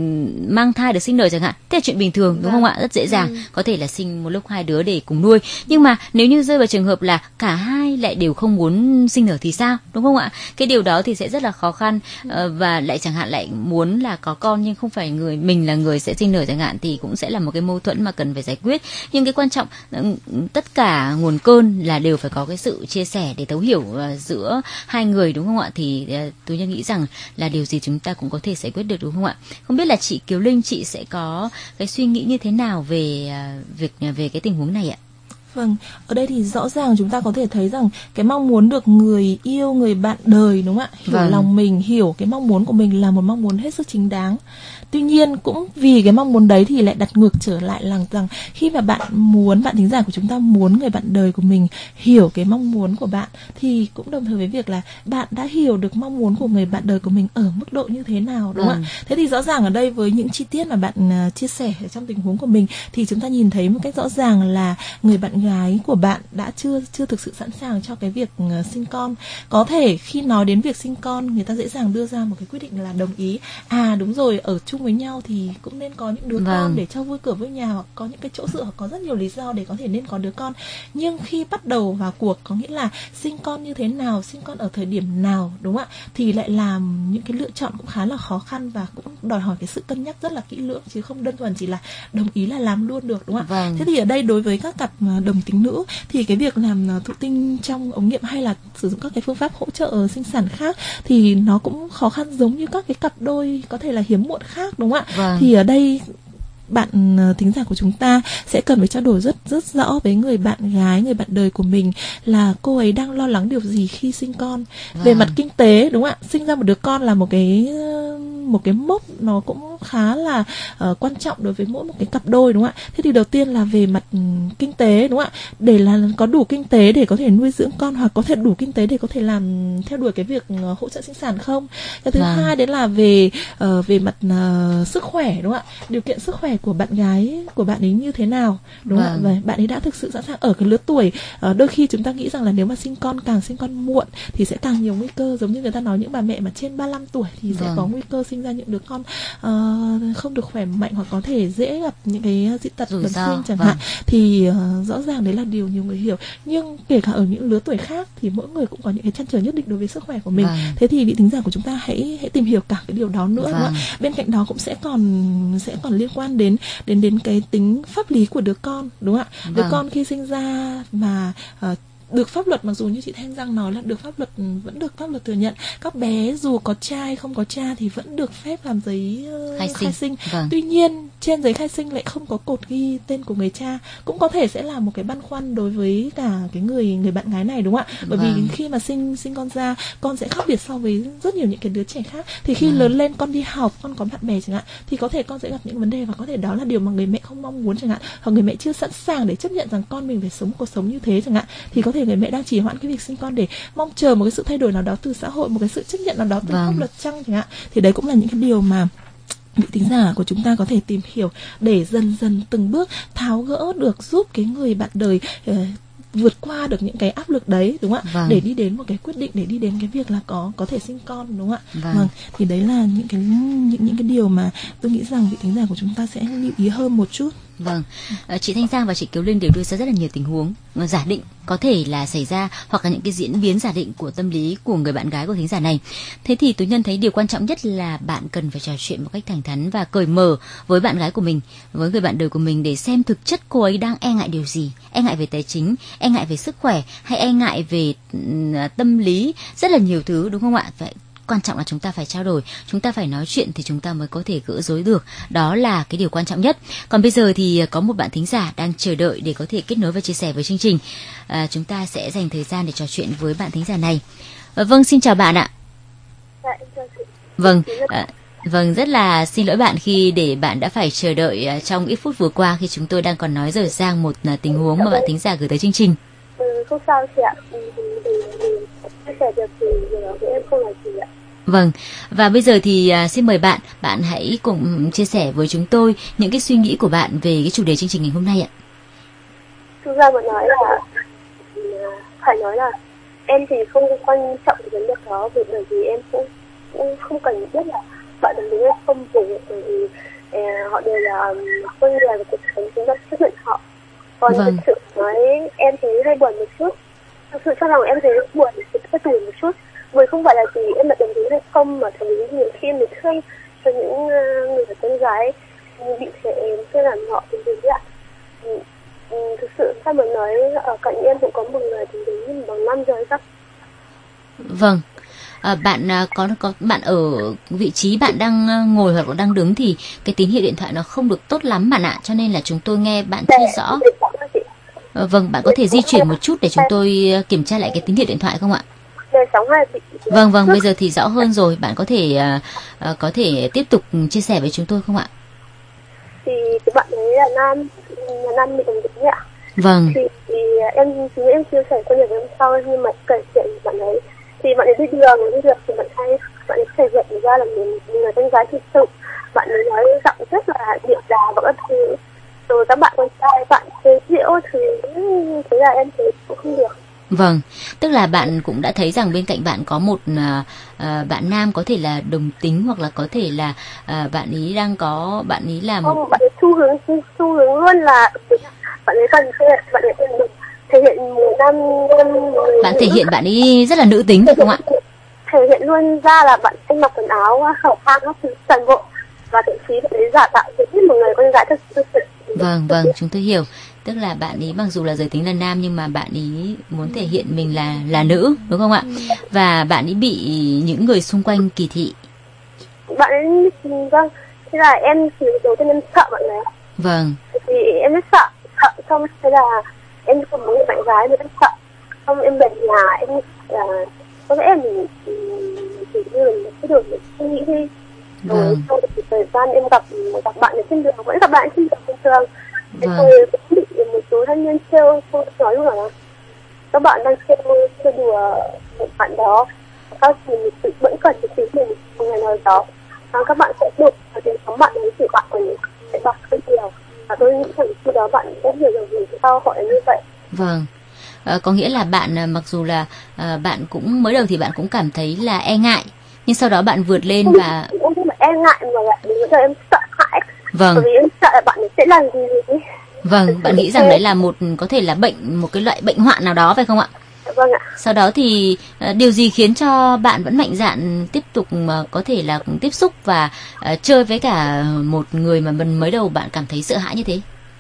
mang thai, được sinh nở chẳng hạn. Thế là chuyện bình thường, đúng Vâng. không ạ? Rất dễ dàng. Ừ. Có thể là sinh một lúc hai đứa để cùng nuôi. Nhưng mà nếu như rơi vào trường hợp là cả hai lại đều không muốn sinh nở thì sao, đúng không ạ? Cái điều đó thì sẽ rất là khó khăn, ờ, và lại chẳng hạn lại muốn là có con nhưng không phải người mình là người sẽ sinh nở chẳng hạn, thì cũng sẽ là một cái mâu thuẫn mà cần phải giải quyết. Nhưng cái quan trọng, tất cả nguồn cơn là đều phải có cái sự chia sẻ để thấu hiểu uh, giữa hai người, đúng không ạ? Thì uh, tôi nhân nghĩ rằng là điều gì chúng ta cũng có thể giải quyết được, đúng không ạ? Không biết là chị Kiều Linh, chị sẽ có cái suy nghĩ như thế nào về uh, việc về cái tình huống này ạ? Vâng, ở đây thì rõ ràng chúng ta có thể thấy rằng cái mong muốn được người yêu, người bạn đời, đúng không ạ? Hiểu Vâng. lòng mình, hiểu cái mong muốn của mình là một mong muốn hết sức chính đáng. Tuy nhiên cũng vì cái mong muốn đấy thì lại đặt ngược trở lại là rằng khi mà bạn muốn, bạn thính giả của chúng ta muốn người bạn đời của mình hiểu cái mong muốn của bạn, thì cũng đồng thời với việc là bạn đã hiểu được mong muốn của người bạn đời của mình ở mức độ như thế nào, đúng không Vâng. ạ? Thế thì rõ ràng ở đây với những chi tiết mà bạn uh, chia sẻ ở trong tình huống của mình thì chúng ta nhìn thấy một cách rõ ràng là người bạn gái của bạn đã chưa chưa thực sự sẵn sàng cho cái việc uh, sinh con. Có thể khi nói đến việc sinh con, người ta dễ dàng đưa ra một cái quyết định là đồng ý, à đúng rồi, ở chung với nhau thì cũng nên có những đứa Vâng. con để cho vui cửa vui nhà, hoặc có những cái chỗ dựa, hoặc có rất nhiều lý do để có thể nên có đứa con. Nhưng khi bắt đầu vào cuộc, có nghĩa là sinh con như thế nào, sinh con ở thời điểm nào, đúng không ạ, thì lại làm những cái lựa chọn cũng khá là khó khăn và cũng đòi hỏi cái sự cân nhắc rất là kỹ lưỡng, chứ không đơn thuần chỉ là đồng ý là làm luôn được, đúng không ạ? Vâng. Thế thì ở đây đối với các cặp đồng tính nữ thì cái việc làm thụ tinh trong ống nghiệm hay là sử dụng các cái phương pháp hỗ trợ sinh sản khác thì nó cũng khó khăn giống như các cái cặp đôi có thể là hiếm muộn khác, đúng không ạ? Vâng. Thì ở đây bạn thính giả của chúng ta sẽ cần phải trao đổi rất rất rõ với người bạn gái, người bạn đời của mình là cô ấy đang lo lắng điều gì khi sinh con. Vâng. Về mặt kinh tế, đúng không ạ? Sinh ra một đứa con là một cái một cái mốc nó cũng khá là uh, quan trọng đối với mỗi một cái cặp đôi, đúng không ạ? Thế thì đầu tiên là về mặt um, kinh tế, đúng không ạ? Để là có đủ kinh tế để có thể nuôi dưỡng con, hoặc có thể đủ kinh tế để có thể làm theo đuổi cái việc uh, hỗ trợ sinh sản không? Cái thứ Vâng. hai đấy là về uh, về mặt uh, sức khỏe, đúng không ạ? Điều kiện sức khỏe của bạn gái của bạn ấy như thế nào, đúng không Vâng. ạ? Và bạn ấy đã thực sự sẵn sàng ở cái lứa tuổi uh, đôi khi chúng ta nghĩ rằng là nếu mà sinh con, càng sinh con muộn thì sẽ càng nhiều nguy cơ, giống như người ta nói những bà mẹ mà trên ba mươi lăm tuổi thì sẽ Vâng. có nguy cơ sinh ra những đứa con uh, không được khỏe mạnh, hoặc có thể dễ gặp những cái dị tật Rủi bẩm ro, sinh chẳng vâng. hạn. Thì uh, rõ ràng đấy là điều nhiều người hiểu. Nhưng kể cả ở những lứa tuổi khác thì mỗi người cũng có những cái trăn trở nhất định đối với sức khỏe của mình. Vâng. Thế thì vị thính giả của chúng ta hãy hãy tìm hiểu cả cái điều đó nữa, đúng không Vâng. ạ? Bên cạnh đó cũng sẽ còn sẽ còn liên quan đến đến đến cái tính pháp lý của đứa con, đúng không ạ? Đứa Vâng. con khi sinh ra mà uh, được pháp luật, mặc dù như chị Thanh Giang nói là được pháp luật, vẫn được pháp luật thừa nhận, các bé dù có cha hay không có cha thì vẫn được phép làm giấy uh, Khai sinh. khai sinh. Vâng. Tuy nhiên trên giấy khai sinh lại không có cột ghi tên của người cha, cũng có thể sẽ là một cái băn khoăn đối với cả cái người người bạn gái này, đúng không ạ? Bởi vâng. vì khi mà sinh sinh con ra, con sẽ khác biệt so với rất nhiều những cái đứa trẻ khác. Thì khi vâng. lớn lên con đi học, con có bạn bè chẳng hạn, thì có thể con sẽ gặp những vấn đề, và có thể đó là điều mà người mẹ không mong muốn chẳng hạn, hoặc người mẹ chưa sẵn sàng để chấp nhận rằng con mình phải sống một cuộc sống như thế chẳng hạn. Thì có thể người mẹ đang trì hoãn cái việc sinh con để mong chờ một cái sự thay đổi nào đó từ xã hội, một cái sự chấp nhận nào đó từ vâng. pháp luật chăng chẳng hạn. Thì đấy cũng là những cái điều mà vị thính giả của chúng ta có thể tìm hiểu để dần dần từng bước tháo gỡ được, giúp cái người bạn đời uh, vượt qua được những cái áp lực đấy, đúng không ạ? Vâng. Để đi đến một cái quyết định, để đi đến cái việc là có có thể sinh con, đúng không ạ? Vâng. vâng. Thì đấy là những cái những những cái điều mà tôi nghĩ rằng vị thính giả của chúng ta sẽ lưu ý hơn một chút. Vâng, chị Thanh Giang và chị Kiều Linh đều đưa ra rất là nhiều tình huống giả định có thể là xảy ra, hoặc là những cái diễn biến giả định của tâm lý của người bạn gái của thính giả này. Thế thì Tú Nhân thấy điều quan trọng nhất là bạn cần phải trò chuyện một cách thẳng thắn và cởi mở với bạn gái của mình, với người bạn đời của mình, để xem thực chất cô ấy đang e ngại điều gì. E ngại về tài chính, e ngại về sức khỏe, hay e ngại về tâm lý, rất là nhiều thứ, đúng không ạ? Vậy quan trọng là chúng ta phải trao đổi, chúng ta phải nói chuyện thì chúng ta mới có thể gỡ rối được. Đó là cái điều quan trọng nhất. Còn bây giờ thì có một bạn thính giả đang chờ đợi để có thể kết nối và chia sẻ với chương trình. À, chúng ta sẽ dành thời gian để trò chuyện với bạn thính giả này. À, vâng, xin chào bạn ạ. Vâng, à, vâng, rất là xin lỗi bạn khi để bạn đã phải chờ đợi trong ít phút vừa qua khi chúng tôi đang còn nói dở dang một tình huống mà bạn thính giả gửi tới chương trình. Ừ, không sao chị ạ. Chia sẻ được thì em không là gì ạ. Vâng, và bây giờ thì uh, xin mời bạn, bạn hãy cùng chia sẻ với chúng tôi những cái suy nghĩ của bạn về cái chủ đề chương trình ngày hôm nay ạ. Thực ra mà nói là phải nói là em thì không quan trọng vấn đề đó, bởi vì em cũng, cũng không cần biết là bạn đồng ý hay không, bởi vì uh, họ đều là con người và cuộc sống, chúng ta chấp nhận họ. Còn vâng. thực sự nói em thấy hơi buồn một chút. Thực sự trong lòng em thấy buồn, hơi tủi một chút. Bởi không phải là gì em đã đồng ý hay không, mà thấy nhiều khi mình thương cho những người con gái bị trẻ em, thế làm họ tình lý ạ. Thực sự sao mà nói ở cạnh em cũng có một người tình lý bằng năm rồi chắc. Vâng. À, bạn có có bạn ở vị trí bạn đang ngồi hoặc đang đứng thì cái tín hiệu điện thoại nó không được tốt lắm bạn ạ, cho nên là chúng tôi nghe bạn chưa rõ. À, vâng, bạn có thể di chuyển một chút để chúng tôi kiểm tra lại cái tín hiệu điện thoại không ạ? Vâng vâng, bây giờ thì rõ hơn rồi. Bạn có thể uh, uh, có thể tiếp tục chia sẻ với chúng tôi không ạ? Thì cái bạn ấy là nam, là nam bị đồng tính ạ. Vâng. Thì, thì em thì em chia sẻ quan điểm với em sau, nhưng mà kể chuyện bạn ấy thì bạn ấy đi đường đi được thì bạn hay bạn ấy thể hiện ra là mình, mình là con gái thực sự. Bạn ấy nói giọng rất là điệu đà và các thứ, rồi các bạn con trai bạn chế giễu thứ, thế là em thấy cũng không được. Vâng, tức là bạn cũng đã thấy rằng bên cạnh bạn có một uh, uh, bạn nam có thể là đồng tính, hoặc là có thể là uh, bạn ý đang có bạn ý làm không, bạn ấy xu hướng xu hướng luôn là bạn ấy cần thể hiện, bạn ấy cần thể hiện người nam, người bạn thể hiện bạn ấy rất là nữ tính phải không ạ? Thể hiện luôn ra là bạn ấy mặc quần áo khẩu trang các thứ toàn bộ, và thậm chí bạn ấy giả tạo như một người con gái thật sự. Vâng vâng, chúng tôi hiểu. Tức là bạn ý mặc dù là giới tính là nam nhưng mà bạn ý muốn thể hiện mình là là nữ, đúng không ạ? Và bạn ý bị những người xung quanh kỳ thị. Bạn ấy, vâng, thế là em thì đầu tiên em sợ bạn ấy. Vâng. Thì em rất sợ, sợ xong thế là em không muốn người bạn gái mà em sợ. Xong em về nhà em là có lẽ mình chỉ như là cái đường mình suy nghĩ đi. Rồi sau một thời gian em gặp gặp bạn ở trên đường, vẫn gặp bạn trên đường bình thường. Thế vâng. Rồi cũng bị một số thanh niên trêu, nói luôn là các bạn đang trêu trêu đùa một bạn đó, các thì mình tự vẫn cần một tí mình một ngày nào đó, và các bạn sẽ buộc và đến sống bạn ấy thì bạn còn sẽ bạc hơi nhiều, và tôi nghĩ rằng khi đó bạn sẽ hiểu được vì sao họ là như vậy. Vâng. À, có nghĩa là bạn mặc dù là à, bạn cũng mới đầu thì bạn cũng cảm thấy là e ngại, nhưng sau đó bạn vượt lên không, và em không phải e ngại mà lại đến giờ em sợ hãi. Vâng. Bởi vì em sợ là bạn ấy sẽ làm gì gì. Vâng, bạn nghĩ rằng đấy là một có thể là bệnh, một cái loại bệnh hoạn nào đó phải không ạ? Vâng ạ. Sau đó thì uh, điều gì khiến cho bạn vẫn mạnh dạn tiếp tục uh, có thể là tiếp xúc và uh, chơi với cả một người mà mình mới đầu bạn cảm thấy sợ hãi như thế?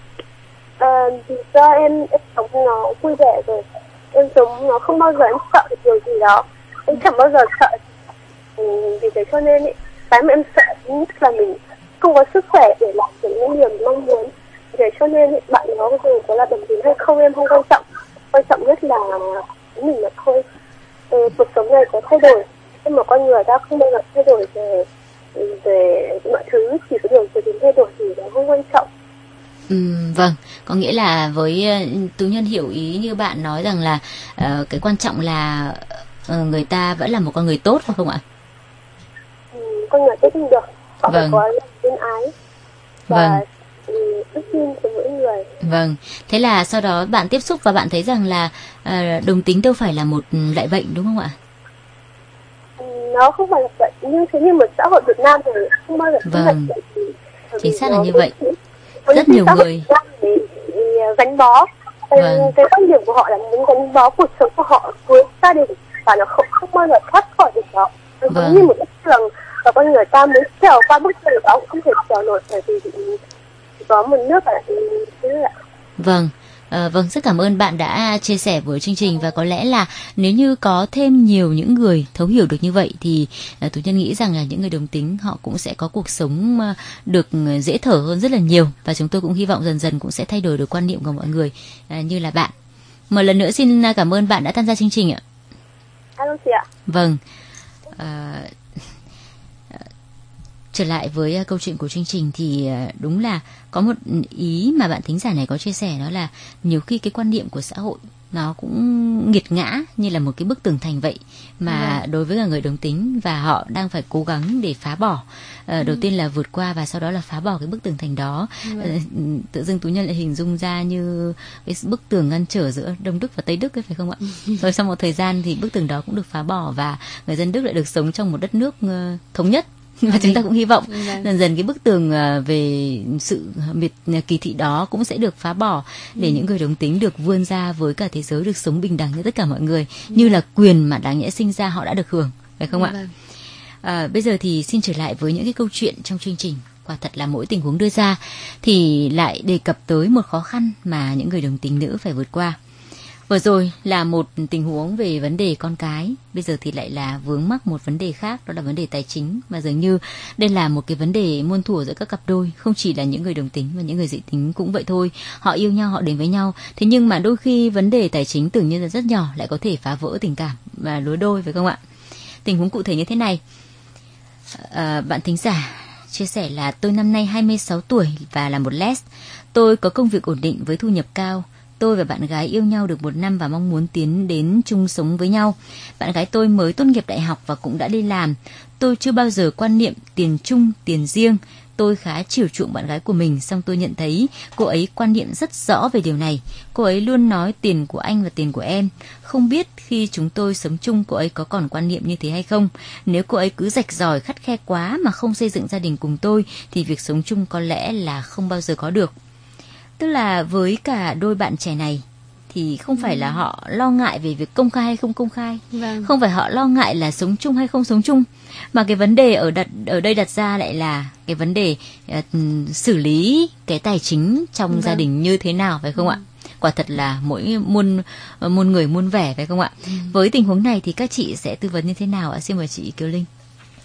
Ờ, thì do em em sống nó vui vẻ rồi, em sống nó không bao giờ em sợ điều gì đó, em chẳng bao giờ sợ. Ừ, vì thế cho nên ấy, cái mà em sợ nhất là mình không có sức khỏe để làm được những điều mình mong muốn. Thế cho nên bạn nó dù có là đồng tính hay không em không quan trọng, quan trọng nhất là mình mà thôi. Ừ, cuộc sống này có thay đổi, nhưng mà con người ta không bao giờ thay đổi về về mọi thứ, chỉ có điều gì thay đổi thì nó không quan trọng. Ừ, vâng, có nghĩa là với Tú Nhân hiểu ý như bạn nói rằng là uh, cái quan trọng là uh, người ta vẫn là một con người tốt, phải không ạ? Ừ, con người tốt không được, họ vâng. phải có lòng nhân ái và vâng. đức tin của mỗi người. Vâng, thế là sau đó bạn tiếp xúc và bạn thấy rằng là uh, đồng tính đâu phải là một loại bệnh, đúng không ạ? Ừ, nó không phải là bệnh, nhưng thế nhưng mà xã hội Việt Nam thì không bao giờ vâng. Chính xác là như vậy. Có rất nhiều người để, để gắn bó. Vâng. Cái quan điểm của họ là muốn gắn bó cuộc sống của họ với gia đình và nó không không bao giờ thoát khỏi được đó. Nó vâng. giống như một bức tường và con người ta muốn trèo qua bức tường đó cũng không thể trèo nổi bởi vì có một nước ở thế ạ. Vâng. À, vâng, rất cảm ơn bạn đã chia sẻ với chương trình, và có lẽ là nếu như có thêm nhiều những người thấu hiểu được như vậy thì à, Tú Nhân nghĩ rằng là những người đồng tính họ cũng sẽ có cuộc sống à, được dễ thở hơn rất là nhiều, và chúng tôi cũng hy vọng dần dần cũng sẽ thay đổi được quan niệm của mọi người à, như là bạn. Một lần nữa xin cảm ơn bạn đã tham gia chương trình ạ. Hello chị ạ. Vâng. À, trở lại với uh, câu chuyện của chương trình thì uh, đúng là có một ý mà bạn thính giả này có chia sẻ, đó là nhiều khi cái quan niệm của xã hội nó cũng nghiệt ngã như là một cái bức tường thành vậy mà ừ. đối với cả người đồng tính, và họ đang phải cố gắng để phá bỏ. Uh, ừ. Đầu tiên là vượt qua và sau đó là phá bỏ cái bức tường thành đó. Ừ. Uh, tự dưng Tú Nhân lại hình dung ra như cái bức tường ngăn trở giữa Đông Đức và Tây Đức ấy, phải không ạ? Rồi sau một thời gian thì bức tường đó cũng được phá bỏ và người dân Đức lại được sống trong một đất nước uh, thống nhất. Và chúng ta cũng hy vọng dần dần cái bức tường về sự miệt kỳ thị đó cũng sẽ được phá bỏ để ừ. những người đồng tính được vươn ra với cả thế giới, được sống bình đẳng như tất cả mọi người, ừ. như là quyền mà đáng nhẽ sinh ra họ đã được hưởng, phải không ừ. ạ? À, bây giờ thì xin trở lại với những cái câu chuyện trong chương trình. Quả thật là mỗi tình huống đưa ra thì lại đề cập tới một khó khăn mà những người đồng tính nữ phải vượt qua. Vừa rồi là một tình huống về vấn đề con cái, bây giờ thì lại là vướng mắc một vấn đề khác, đó là vấn đề tài chính, mà dường như đây là một cái vấn đề muôn thuở giữa các cặp đôi, không chỉ là những người đồng tính mà những người dị tính cũng vậy thôi. Họ yêu nhau, họ đến với nhau, thế nhưng mà đôi khi vấn đề tài chính tưởng như là rất nhỏ lại có thể phá vỡ tình cảm và lứa đôi, phải không ạ? Tình huống cụ thể như thế này, à, bạn thính giả chia sẻ là tôi năm nay hai mươi sáu tuổi và là một les. Tôi có công việc ổn định với thu nhập cao. Tôi và bạn gái yêu nhau được một năm và mong muốn tiến đến chung sống với nhau. Bạn gái tôi mới tốt nghiệp đại học và cũng đã đi làm. Tôi chưa bao giờ quan niệm tiền chung, tiền riêng. Tôi khá chiều chuộng bạn gái của mình, song tôi nhận thấy cô ấy quan niệm rất rõ về điều này. Cô ấy luôn nói tiền của anh và tiền của em. Không biết khi chúng tôi sống chung cô ấy có còn quan niệm như thế hay không. Nếu cô ấy cứ rạch ròi khắt khe quá mà không xây dựng gia đình cùng tôi thì việc sống chung có lẽ là không bao giờ có được. Tức là với cả đôi bạn trẻ này thì không phải ừ. là họ lo ngại về việc công khai hay không công khai, vâng. không phải họ lo ngại là sống chung hay không sống chung, mà cái vấn đề ở đặt ở đây đặt ra lại là cái vấn đề uh, xử lý cái tài chính trong vâng. gia đình như thế nào, phải không ừ. ạ? Quả thật là mỗi muôn muôn người muôn vẻ, phải không ạ? Ừ. Với tình huống này thì các chị sẽ tư vấn như thế nào ạ? Xin mời chị Kiều Linh.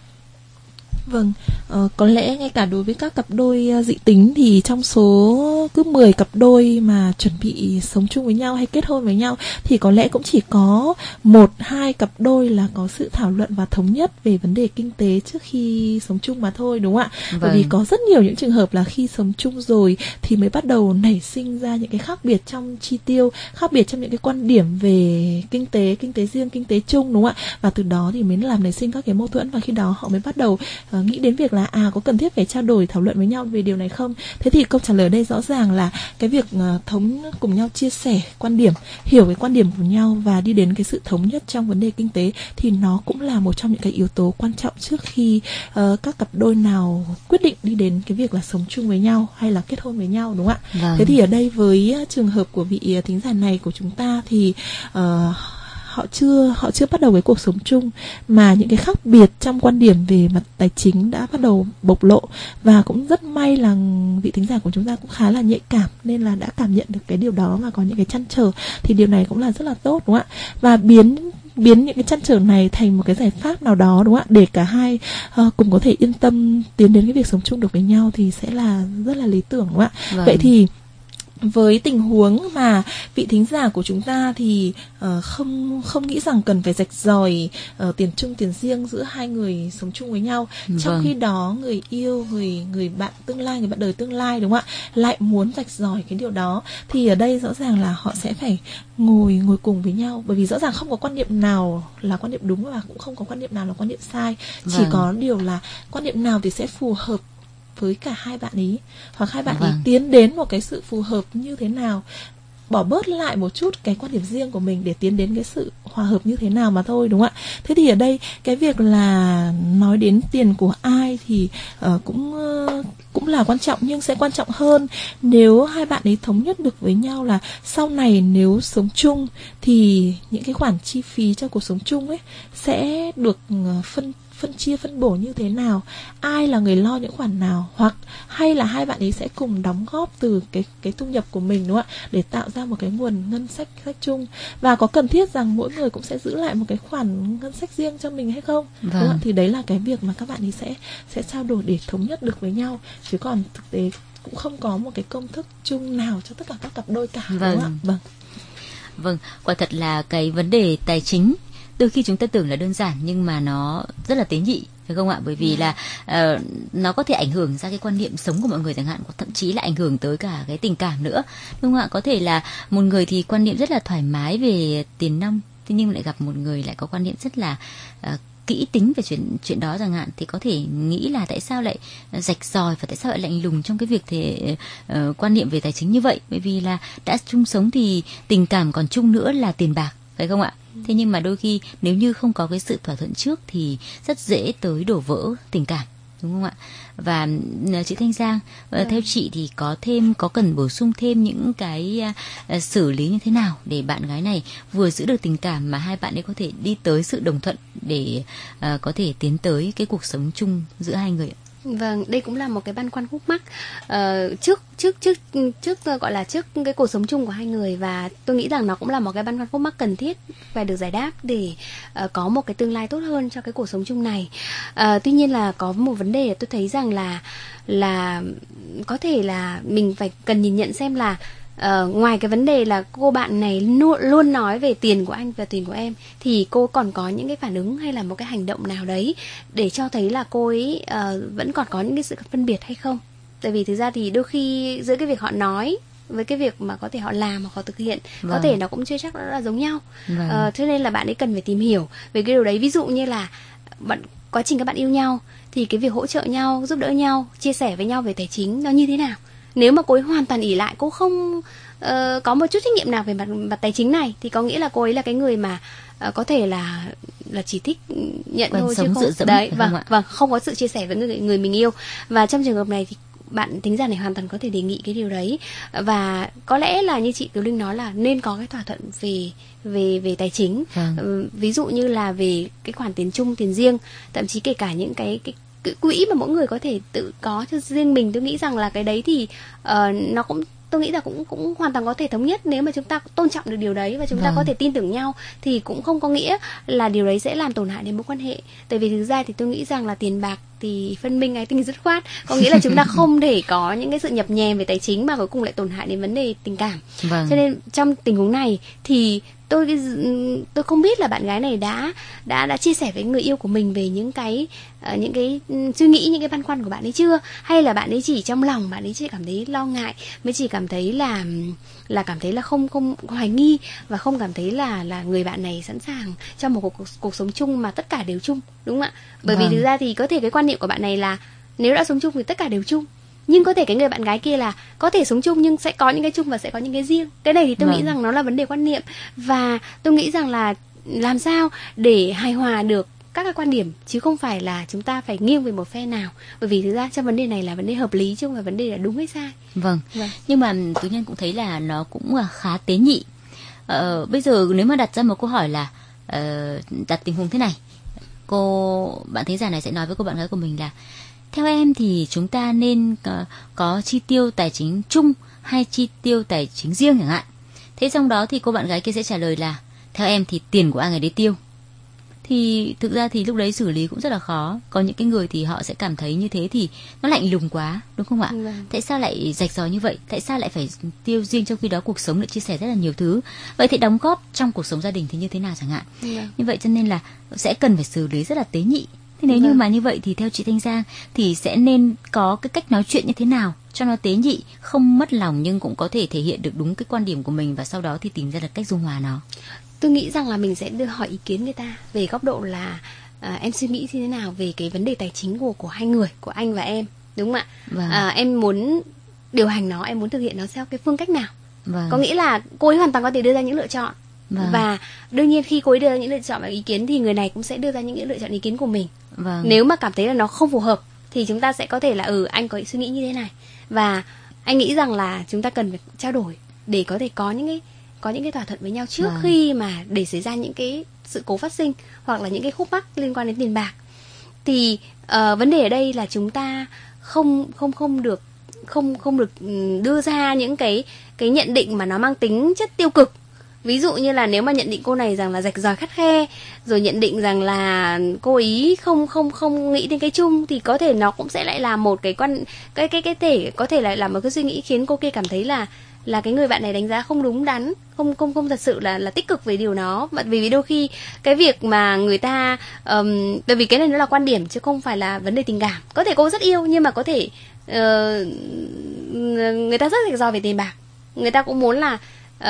Vâng, uh, có lẽ ngay cả đối với các cặp đôi uh, dị tính thì trong số cứ mười cặp đôi mà chuẩn bị sống chung với nhau hay kết hôn với nhau thì có lẽ cũng chỉ có một hai cặp đôi là có sự thảo luận và thống nhất về vấn đề kinh tế trước khi sống chung mà thôi, đúng không ạ? Vâng. Bởi vì có rất nhiều những trường hợp là khi sống chung rồi thì mới bắt đầu nảy sinh ra những cái khác biệt trong chi tiêu, khác biệt trong những cái quan điểm về kinh tế, kinh tế riêng, kinh tế chung, đúng không ạ? Và từ đó thì mới làm nảy sinh các cái mâu thuẫn, và khi đó họ mới bắt đầu uh, nghĩ đến việc là à có cần thiết phải trao đổi thảo luận với nhau về điều này không. Thế thì câu trả lời đây rõ ràng là cái việc uh, thống cùng nhau chia sẻ quan điểm, hiểu cái quan điểm của nhau và đi đến cái sự thống nhất trong vấn đề kinh tế thì nó cũng là một trong những cái yếu tố quan trọng trước khi uh, các cặp đôi nào quyết định đi đến cái việc là sống chung với nhau hay là kết hôn với nhau, đúng không ạ? Vâng. Thế thì ở đây với uh, trường hợp của vị uh, thính giả này của chúng ta thì uh, họ chưa họ chưa bắt đầu với cuộc sống chung mà những cái khác biệt trong quan điểm về mặt tài chính đã bắt đầu bộc lộ, và cũng rất may là vị thính giả của chúng ta cũng khá là nhạy cảm nên là đã cảm nhận được cái điều đó và có những cái trăn trở, thì điều này cũng là rất là tốt, đúng không ạ? Và biến biến những cái trăn trở này thành một cái giải pháp nào đó, đúng không ạ, để cả hai uh, cùng có thể yên tâm tiến đến cái việc sống chung được với nhau thì sẽ là rất là lý tưởng, đúng không ạ? Vâng. Vậy thì với tình huống mà vị thính giả của chúng ta thì uh, không không nghĩ rằng cần phải rạch ròi uh, tiền chung tiền riêng giữa hai người sống chung với nhau, vâng. trong khi đó người yêu, người người bạn tương lai, người bạn đời tương lai, đúng không ạ, lại muốn rạch ròi cái điều đó, thì ở đây rõ ràng là họ sẽ phải ngồi ngồi cùng với nhau, bởi vì rõ ràng không có quan niệm nào là quan niệm đúng và cũng không có quan niệm nào là quan niệm sai, vâng. chỉ có điều là quan niệm nào thì sẽ phù hợp với cả hai bạn ý, hoặc hai bạn vâng. ý tiến đến một cái sự phù hợp như thế nào, bỏ bớt lại một chút cái quan điểm riêng của mình để tiến đến cái sự hòa hợp như thế nào mà thôi, đúng không ạ? Thế thì ở đây cái việc là nói đến tiền của ai thì uh, cũng uh, cũng là quan trọng, nhưng sẽ quan trọng hơn nếu hai bạn ấy thống nhất được với nhau là sau này nếu sống chung thì những cái khoản chi phí cho cuộc sống chung ấy sẽ được uh, phân phân chia phân bổ như thế nào, ai là người lo những khoản nào, hoặc hay là hai bạn ấy sẽ cùng đóng góp từ cái cái thu nhập của mình, đúng không ạ, để tạo ra một cái nguồn ngân sách sách chung, và có cần thiết rằng mỗi người cũng sẽ giữ lại một cái khoản ngân sách riêng cho mình hay không, vâng. đúng không ạ? Thì đấy là cái việc mà các bạn ấy sẽ sẽ trao đổi để thống nhất được với nhau, chứ còn thực tế cũng không có một cái công thức chung nào cho tất cả các cặp đôi cả, vâng. đúng không ạ? Vâng. Vâng, quả thật là cái vấn đề tài chính đôi khi chúng ta tưởng là đơn giản nhưng mà nó rất là tế nhị, phải không ạ? Bởi vì là uh, nó có thể ảnh hưởng ra cái quan niệm sống của mọi người chẳng hạn, thậm chí là ảnh hưởng tới cả cái tình cảm nữa, đúng không ạ? Có thể là một người thì quan niệm rất là thoải mái về tiền nong, thế nhưng lại gặp một người lại có quan niệm rất là uh, kỹ tính về chuyện chuyện đó chẳng hạn, thì có thể nghĩ là tại sao lại rạch ròi và tại sao lại lạnh lùng trong cái việc thể uh, quan niệm về tài chính như vậy, bởi vì là đã chung sống thì tình cảm còn chung nữa là tiền bạc, phải không ạ? Thế nhưng mà đôi khi nếu như không có cái sự thỏa thuận trước thì rất dễ tới đổ vỡ tình cảm, đúng không ạ? Và chị Thanh Giang, ừ. theo chị thì có thêm có cần bổ sung thêm những cái uh, xử lý như thế nào để bạn gái này vừa giữ được tình cảm mà hai bạn ấy có thể đi tới sự đồng thuận để uh, có thể tiến tới cái cuộc sống chung giữa hai người ạ? Vâng, đây cũng là một cái băn khoăn khúc mắc uh, trước trước trước trước gọi là trước cái cuộc sống chung của hai người, và tôi nghĩ rằng nó cũng là một cái băn khoăn khúc mắc cần thiết phải được giải đáp để uh, có một cái tương lai tốt hơn cho cái cuộc sống chung này. Uh, tuy nhiên là có một vấn đề tôi thấy rằng là là có thể là mình phải cần nhìn nhận xem là Uh, ngoài cái vấn đề là cô bạn này luôn, luôn nói về tiền của anh và tiền của em, thì cô còn có những cái phản ứng hay là một cái hành động nào đấy để cho thấy là cô ấy uh, vẫn còn có những cái sự phân biệt hay không. Tại vì thực ra thì đôi khi giữa cái việc họ nói với cái việc mà có thể họ làm hoặc họ thực hiện, vâng. có thể nó cũng chưa chắc đã là giống nhau, vâng. uh, cho nên là bạn ấy cần phải tìm hiểu về cái điều đấy. Ví dụ như là bạn, quá trình các bạn yêu nhau thì cái việc hỗ trợ nhau, giúp đỡ nhau, chia sẻ với nhau về tài chính nó như thế nào. Nếu mà cô ấy hoàn toàn ỷ lại, cô không uh, có một chút trách nhiệm nào về mặt, mặt tài chính này, thì có nghĩa là cô ấy là cái người mà uh, có thể là là chỉ thích nhận Quanh thôi chứ không dẫm, đấy, vâng, vâng, không có sự chia sẻ với người người mình yêu. Và trong trường hợp này thì bạn thính giả này hoàn toàn có thể đề nghị cái điều đấy, và có lẽ là như chị Kiều Linh nói là nên có cái thỏa thuận về về về tài chính, vâng. ví dụ như là về cái khoản tiền chung, tiền riêng, thậm chí kể cả những cái cái cái quỹ mà mỗi người có thể tự có cho riêng mình. Tôi nghĩ rằng là cái đấy thì uh, nó cũng tôi nghĩ là cũng cũng hoàn toàn có thể thống nhất nếu mà chúng ta tôn trọng được điều đấy và chúng vâng. ta có thể tin tưởng nhau, thì cũng không có nghĩa là điều đấy sẽ làm tổn hại đến mối quan hệ. Tại vì thực ra thì tôi nghĩ rằng là tiền bạc thì phân minh ái tình dứt khoát, có nghĩa là chúng ta không thể có những cái sự nhập nhèm về tài chính mà cuối cùng lại tổn hại đến vấn đề tình cảm. Vâng. Cho nên trong tình huống này thì tôi tôi không biết là bạn gái này đã đã đã chia sẻ với người yêu của mình về những cái uh, những cái suy nghĩ, những cái băn khoăn của bạn ấy chưa, hay là bạn ấy chỉ trong lòng bạn ấy chỉ cảm thấy lo ngại, mới chỉ cảm thấy là là cảm thấy là không không hoài nghi và không cảm thấy là là người bạn này sẵn sàng trong một cuộc, cuộc sống chung mà tất cả đều chung, đúng không ạ? Bởi vâng. vì thực ra thì có thể cái quan niệm của bạn này là nếu đã sống chung thì tất cả đều chung, nhưng có thể cái người bạn gái kia là có thể sống chung nhưng sẽ có những cái chung và sẽ có những cái riêng. Cái này thì tôi vâng. nghĩ rằng nó là vấn đề quan niệm, và tôi nghĩ rằng là làm sao để hài hòa được các cái quan điểm, chứ không phải là chúng ta phải nghiêng về một phe nào, bởi vì thực ra trong vấn đề này là vấn đề hợp lý chứ không phải vấn đề là đúng hay sai. Vâng, vâng. Nhưng mà Tú Nhân cũng thấy là nó cũng khá tế nhị. ờ, Bây giờ nếu mà đặt ra một câu hỏi là uh, đặt tình huống thế này, cô bạn thính giả này sẽ nói với cô bạn gái của mình là theo em thì chúng ta nên có, có chi tiêu tài chính chung hay chi tiêu tài chính riêng chẳng hạn. Thế trong đó thì cô bạn gái kia sẽ trả lời là theo em thì tiền của ai người đấy tiêu, thì thực ra thì lúc đấy xử lý cũng rất là khó. Có những cái người thì họ sẽ cảm thấy như thế thì nó lạnh lùng quá, đúng không ạ? Vâng. Tại sao lại rạch ròi như vậy? Tại sao lại phải tiêu riêng, trong khi đó cuộc sống lại chia sẻ rất là nhiều thứ? Vậy thì đóng góp trong cuộc sống gia đình thì như thế nào chẳng hạn? Vâng. Như vậy cho nên là sẽ cần phải xử lý rất là tế nhị. Thế nếu vâng. như mà như vậy thì theo chị Thanh Giang thì sẽ nên có cái cách nói chuyện như thế nào cho nó tế nhị, không mất lòng nhưng cũng có thể thể hiện được đúng cái quan điểm của mình, và sau đó thì tìm ra được cách dung hòa nó? Tôi nghĩ rằng là mình sẽ đưa hỏi ý kiến người ta về góc độ là à, em suy nghĩ như thế nào về cái vấn đề tài chính của của hai người, của anh và em, đúng không ạ? Vâng. À, em muốn điều hành nó, em muốn thực hiện nó theo cái phương cách nào? Vâng. Có nghĩa là cô ấy hoàn toàn có thể đưa ra những lựa chọn. Vâng. Và đương nhiên khi cô ấy đưa ra những lựa chọn và ý kiến thì người này cũng sẽ đưa ra những lựa chọn ý kiến của mình. Vâng. Nếu mà cảm thấy là nó không phù hợp thì chúng ta sẽ có thể là ừ anh có suy nghĩ như thế này, và anh nghĩ rằng là chúng ta cần phải trao đổi để có thể có những cái có những cái thỏa thuận với nhau trước vâng. khi mà để xảy ra những cái sự cố phát sinh hoặc là những cái khúc mắc liên quan đến tiền bạc. Thì uh, vấn đề ở đây là chúng ta không không không được không không được đưa ra những cái cái nhận định mà nó mang tính chất tiêu cực. Ví dụ như là nếu mà nhận định cô này rằng là rạch ròi khắt khe, rồi nhận định rằng là cô ý không không không nghĩ đến cái chung, thì có thể nó cũng sẽ lại là một cái quan cái cái cái thể có thể lại là một cái suy nghĩ khiến cô kia cảm thấy là là cái người bạn này đánh giá không đúng đắn, không không không thật sự là là tích cực về điều đó. Bởi vì đôi khi cái việc mà người ta um, bởi vì cái này nó là quan điểm chứ không phải là vấn đề tình cảm. Có thể cô rất yêu nhưng mà có thể uh, người ta rất rạch ròi về tiền bạc. Người ta cũng muốn là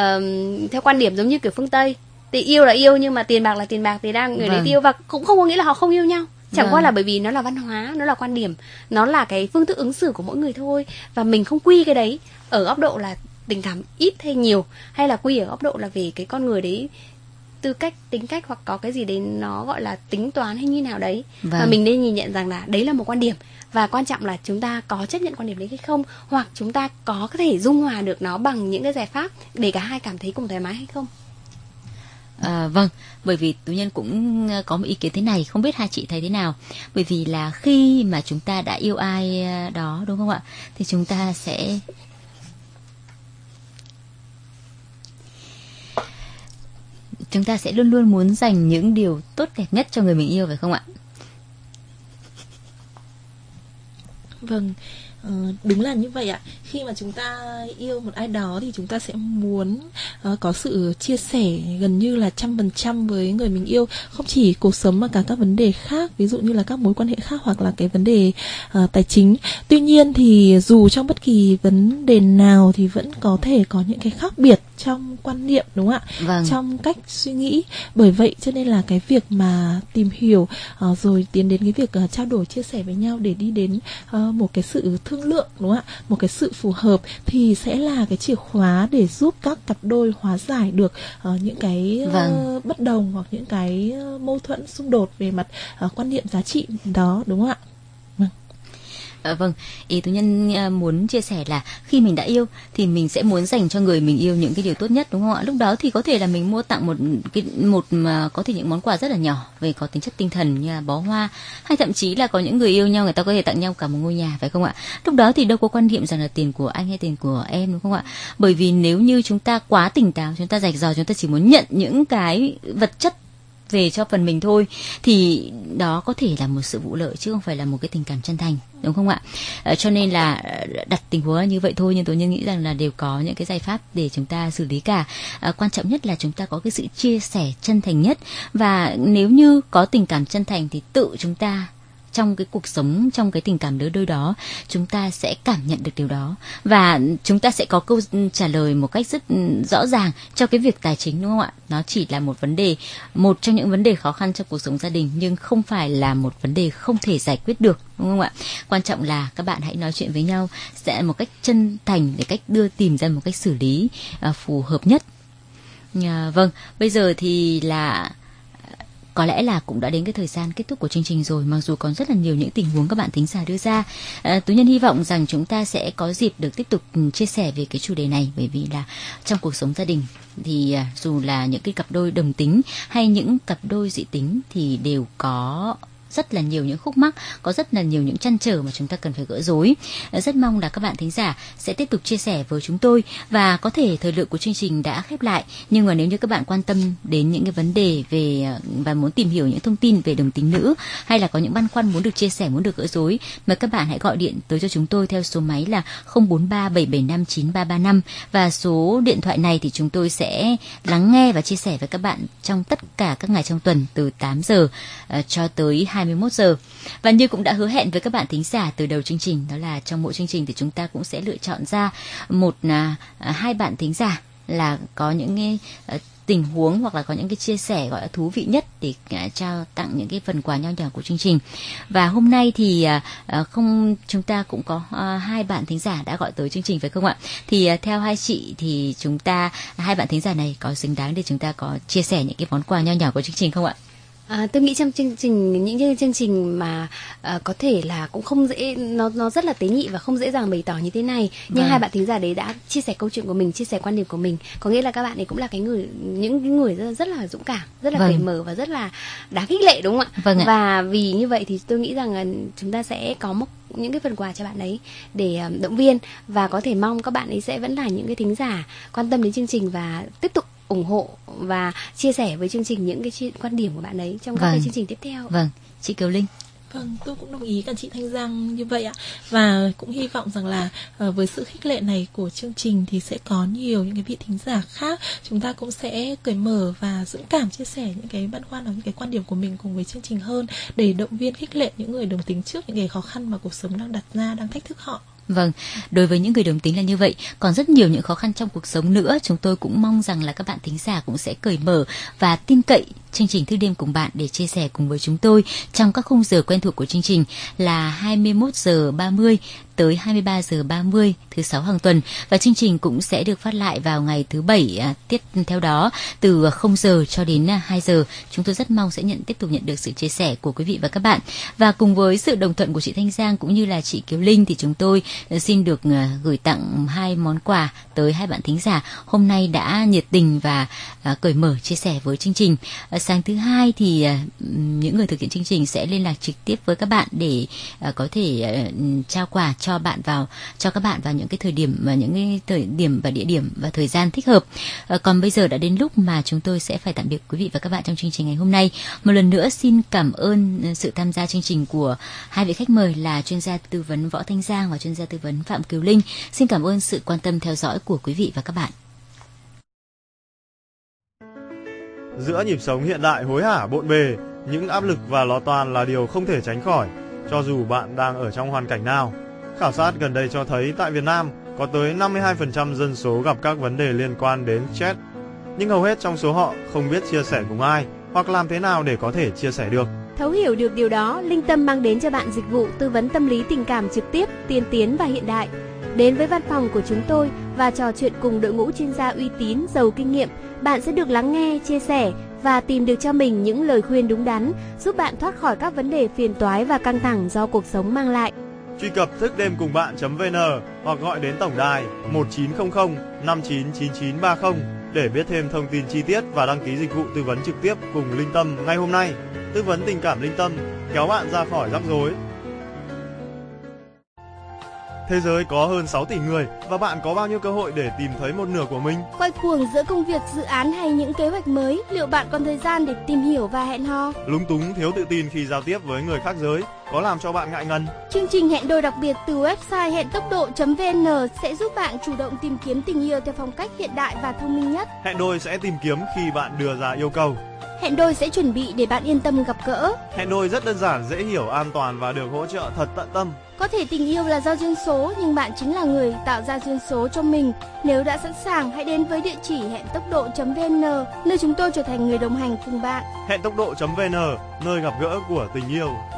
Uh, theo quan điểm giống như kiểu phương Tây thì yêu là yêu nhưng mà tiền bạc là tiền bạc, thì đang người vâng. đấy tiêu, và cũng không có nghĩa là họ không yêu nhau. Chẳng vâng. qua là bởi vì nó là văn hóa, nó là quan điểm, nó là cái phương thức ứng xử của mỗi người thôi, và mình không quy cái đấy ở góc độ là tình cảm ít hay nhiều, hay là quy ở góc độ là về cái con người đấy, tư cách, tính cách, hoặc có cái gì đấy nó gọi là tính toán hay như nào đấy. Vâng. Và mình nên nhìn nhận rằng là đấy là một quan điểm, và quan trọng là chúng ta có chấp nhận quan điểm đấy hay không, hoặc chúng ta có thể dung hòa được nó bằng những cái giải pháp để cả hai cảm thấy cùng thoải mái hay không. À, vâng, bởi vì Tú Nhân cũng có một ý kiến thế này, không biết hai chị thấy thế nào. Bởi vì là khi mà chúng ta đã yêu ai đó, đúng không ạ, thì chúng ta sẽ chúng ta sẽ luôn luôn muốn dành những điều tốt đẹp nhất cho người mình yêu, phải không ạ? Vâng, đúng là như vậy ạ. Khi mà chúng ta yêu một ai đó thì chúng ta sẽ muốn uh, có sự chia sẻ gần như là trăm phần trăm với người mình yêu, không chỉ cuộc sống mà cả các vấn đề khác, ví dụ như là các mối quan hệ khác hoặc là cái vấn đề uh, tài chính. Tuy nhiên thì dù trong bất kỳ vấn đề nào thì vẫn có thể có những cái khác biệt trong quan niệm, đúng không ạ? Vâng. Trong cách suy nghĩ. Bởi vậy cho nên là cái việc mà tìm hiểu uh, rồi tiến đến cái việc uh, trao đổi chia sẻ với nhau để đi đến uh, một cái sự thương lượng, đúng không ạ? Một cái sự phù hợp thì sẽ là cái chìa khóa để giúp các cặp đôi hóa giải được uh, những cái uh, vâng. bất đồng hoặc những cái uh, mâu thuẫn xung đột về mặt uh, quan niệm giá trị đó, đúng không ạ? Vâng. À, vâng, ý Tú Nhân uh, muốn chia sẻ là khi mình đã yêu thì mình sẽ muốn dành cho người mình yêu những cái điều tốt nhất, đúng không ạ? Lúc đó thì có thể là mình mua tặng một cái một mà có thể những món quà rất là nhỏ về có tính chất tinh thần như là bó hoa, hay thậm chí là có những người yêu nhau người ta có thể tặng nhau cả một ngôi nhà, phải không ạ? Lúc đó thì đâu có quan niệm rằng là tiền của anh hay tiền của em, đúng không ạ? Bởi vì nếu như chúng ta quá tỉnh táo, chúng ta rạch ròi, chúng ta chỉ muốn nhận những cái vật chất về cho phần mình thôi, thì đó có thể là một sự vụ lợi chứ không phải là một cái tình cảm chân thành, đúng không ạ? À, cho nên là đặt tình huống như vậy thôi, nhưng tôi nhân nghĩ rằng là đều có những cái giải pháp để chúng ta xử lý cả. À, quan trọng nhất là chúng ta có cái sự chia sẻ chân thành nhất, và nếu như có tình cảm chân thành thì tự chúng ta trong cái cuộc sống, trong cái tình cảm lứa đôi đó, chúng ta sẽ cảm nhận được điều đó, và chúng ta sẽ có câu trả lời một cách rất rõ ràng cho cái việc tài chính, đúng không ạ? Nó chỉ là một vấn đề, một trong những vấn đề khó khăn trong cuộc sống gia đình, nhưng không phải là một vấn đề không thể giải quyết được, đúng không ạ? Quan trọng là các bạn hãy nói chuyện với nhau sẽ một cách chân thành để cách đưa tìm ra một cách xử lý uh, phù hợp nhất. Uh, vâng, bây giờ thì là có lẽ là cũng đã đến cái thời gian kết thúc của chương trình rồi, mặc dù còn rất là nhiều những tình huống các bạn thính giả đưa ra. À, Tú Nhân hy vọng rằng chúng ta sẽ có dịp được tiếp tục chia sẻ về cái chủ đề này, bởi vì là trong cuộc sống gia đình thì dù là những cái cặp đôi đồng tính hay những cặp đôi dị tính thì đều có rất là nhiều những khúc mắc, có rất là nhiều những trăn trở mà chúng ta cần phải gỡ rối. Rất mong là các bạn thính giả sẽ tiếp tục chia sẻ với chúng tôi, và có thể thời lượng của chương trình đã khép lại, nhưng mà nếu như các bạn quan tâm đến những cái vấn đề về và muốn tìm hiểu những thông tin về đồng tính nữ, hay là có những băn khoăn muốn được chia sẻ, muốn được gỡ rối, mời các bạn hãy gọi điện tới cho chúng tôi theo số máy là không bốn ba bảy bảy năm chín ba ba năm, và số điện thoại này thì chúng tôi sẽ lắng nghe và chia sẻ với các bạn trong tất cả các ngày trong tuần từ tám giờ uh, cho tới hai mươi mốt giờ. Và như cũng đã hứa hẹn với các bạn thính giả từ đầu chương trình, đó là trong mỗi chương trình thì chúng ta cũng sẽ lựa chọn ra một uh, hai bạn thính giả là có những cái uh, tình huống hoặc là có những cái chia sẻ gọi là thú vị nhất để uh, trao tặng những cái phần quà nho nhỏ của chương trình. Và hôm nay thì uh, không chúng ta cũng có uh, hai bạn thính giả đã gọi tới chương trình, phải không ạ? Thì uh, theo hai chị thì chúng ta hai bạn thính giả này có xứng đáng để chúng ta có chia sẻ những cái món quà nho nhỏ của chương trình không ạ? À, tôi nghĩ trong chương trình những chương trình mà uh, có thể là cũng không dễ, nó nó rất là tế nhị và không dễ dàng bày tỏ như thế này, nhưng vâng. hai bạn thính giả đấy đã chia sẻ câu chuyện của mình, chia sẻ quan điểm của mình, có nghĩa là các bạn ấy cũng là cái người những cái người rất, rất là dũng cảm, rất là cởi vâng. mở và rất là đáng khích lệ, đúng không ạ? Vâng ạ. Và vì như vậy thì tôi nghĩ rằng uh, chúng ta sẽ có một những cái phần quà cho bạn ấy để uh, động viên, và có thể mong các bạn ấy sẽ vẫn là những cái thính giả quan tâm đến chương trình và tiếp tục ủng hộ và chia sẻ với chương trình những cái chi- quan điểm của bạn ấy trong các vâng. cái chương trình tiếp theo. Vâng, chị Kiều Linh. Vâng, tôi cũng đồng ý cả chị Thanh Giang như vậy ạ. Và cũng hy vọng rằng là uh, với sự khích lệ này của chương trình thì sẽ có nhiều những cái vị thính giả khác, chúng ta cũng sẽ cởi mở và dũng cảm chia sẻ những cái băn khoăn và những cái quan điểm của mình cùng với chương trình hơn, để động viên khích lệ những người đồng tính trước những cái khó khăn mà cuộc sống đang đặt ra, đang thách thức họ. Vâng, đối với những người đồng tính là như vậy, còn rất nhiều những khó khăn trong cuộc sống nữa. Chúng tôi cũng mong rằng là các bạn thính giả cũng sẽ cởi mở và tin cậy chương trình Thức đêm cùng bạn để chia sẻ cùng với chúng tôi trong các khung giờ quen thuộc của chương trình là hai mươi mốt giờ ba mươi tới hai mươi ba giờ ba mươi thứ sáu hàng tuần, và chương trình cũng sẽ được phát lại vào ngày thứ bảy à, tiếp theo đó từ không giờ cho đến hai giờ. Chúng tôi rất mong sẽ nhận tiếp tục nhận được sự chia sẻ của quý vị và các bạn, và cùng với sự đồng thuận của chị Thanh Giang cũng như là chị Kiều Linh thì chúng tôi xin được uh, gửi tặng hai món quà tới hai bạn thính giả hôm nay đã nhiệt tình và uh, cởi mở chia sẻ với chương trình. Uh, sáng thứ hai thì uh, những người thực hiện chương trình sẽ liên lạc trực tiếp với các bạn để uh, có thể uh, trao quà cho bạn vào cho các bạn vào những cái thời điểm và những cái thời điểm và địa điểm và thời gian thích hợp. Uh, còn bây giờ đã đến lúc mà chúng tôi sẽ phải tạm biệt quý vị và các bạn trong chương trình ngày hôm nay. Một lần nữa xin cảm ơn uh, sự tham gia chương trình của hai vị khách mời là chuyên gia tư vấn Võ Thanh Giang và chuyên gia tư vấn Phạm Kiều Linh. Xin cảm ơn sự quan tâm theo dõi của quý vị và các bạn. Giữa nhịp sống hiện đại hối hả bộn bề, những áp lực và lo toan là điều không thể tránh khỏi, cho dù bạn đang ở trong hoàn cảnh nào. Khảo sát gần đây cho thấy tại Việt Nam có tới năm mươi hai phần trăm dân số gặp các vấn đề liên quan đến stress, nhưng hầu hết trong số họ không biết chia sẻ cùng ai hoặc làm thế nào để có thể chia sẻ được. Thấu hiểu được điều đó, Linh Tâm mang đến cho bạn dịch vụ tư vấn tâm lý tình cảm trực tiếp, tiên tiến và hiện đại. Đến với văn phòng của chúng tôi và trò chuyện cùng đội ngũ chuyên gia uy tín, giàu kinh nghiệm, bạn sẽ được lắng nghe, chia sẻ và tìm được cho mình những lời khuyên đúng đắn, giúp bạn thoát khỏi các vấn đề phiền toái và căng thẳng do cuộc sống mang lại. Truy cập thức đêm cùng bạn chấm vn hoặc gọi đến tổng đài một chín không không năm chín chín chín ba không để biết thêm thông tin chi tiết và đăng ký dịch vụ tư vấn trực tiếp cùng Linh Tâm ngay hôm nay. Tư vấn tình cảm Linh Tâm, kéo bạn ra khỏi rắc rối. Thế giới có hơn sáu tỷ người và bạn có bao nhiêu cơ hội để tìm thấy một nửa của mình? Quay cuồng giữa công việc, dự án hay những kế hoạch mới, liệu bạn còn thời gian để tìm hiểu và hẹn hò? Lúng túng, thiếu tự tin khi giao tiếp với người khác giới có làm cho bạn ngại ngần? Chương trình hẹn đôi đặc biệt từ website hẹn tốc độ chấm vn sẽ giúp bạn chủ động tìm kiếm tình yêu theo phong cách hiện đại và thông minh nhất. Hẹn đôi sẽ tìm kiếm khi bạn đưa ra yêu cầu. Hẹn đôi sẽ chuẩn bị để bạn yên tâm gặp gỡ. Hẹn đôi rất đơn giản, dễ hiểu, an toàn và được hỗ trợ thật tận tâm. Có thể tình yêu là do duyên số, nhưng bạn chính là người tạo ra duyên số cho mình. Nếu đã sẵn sàng, hãy đến với địa chỉ hẹn tốc độ chấm vn, nơi chúng tôi trở thành người đồng hành cùng bạn. Hẹn tốc độ chấm vn, nơi gặp gỡ của tình yêu.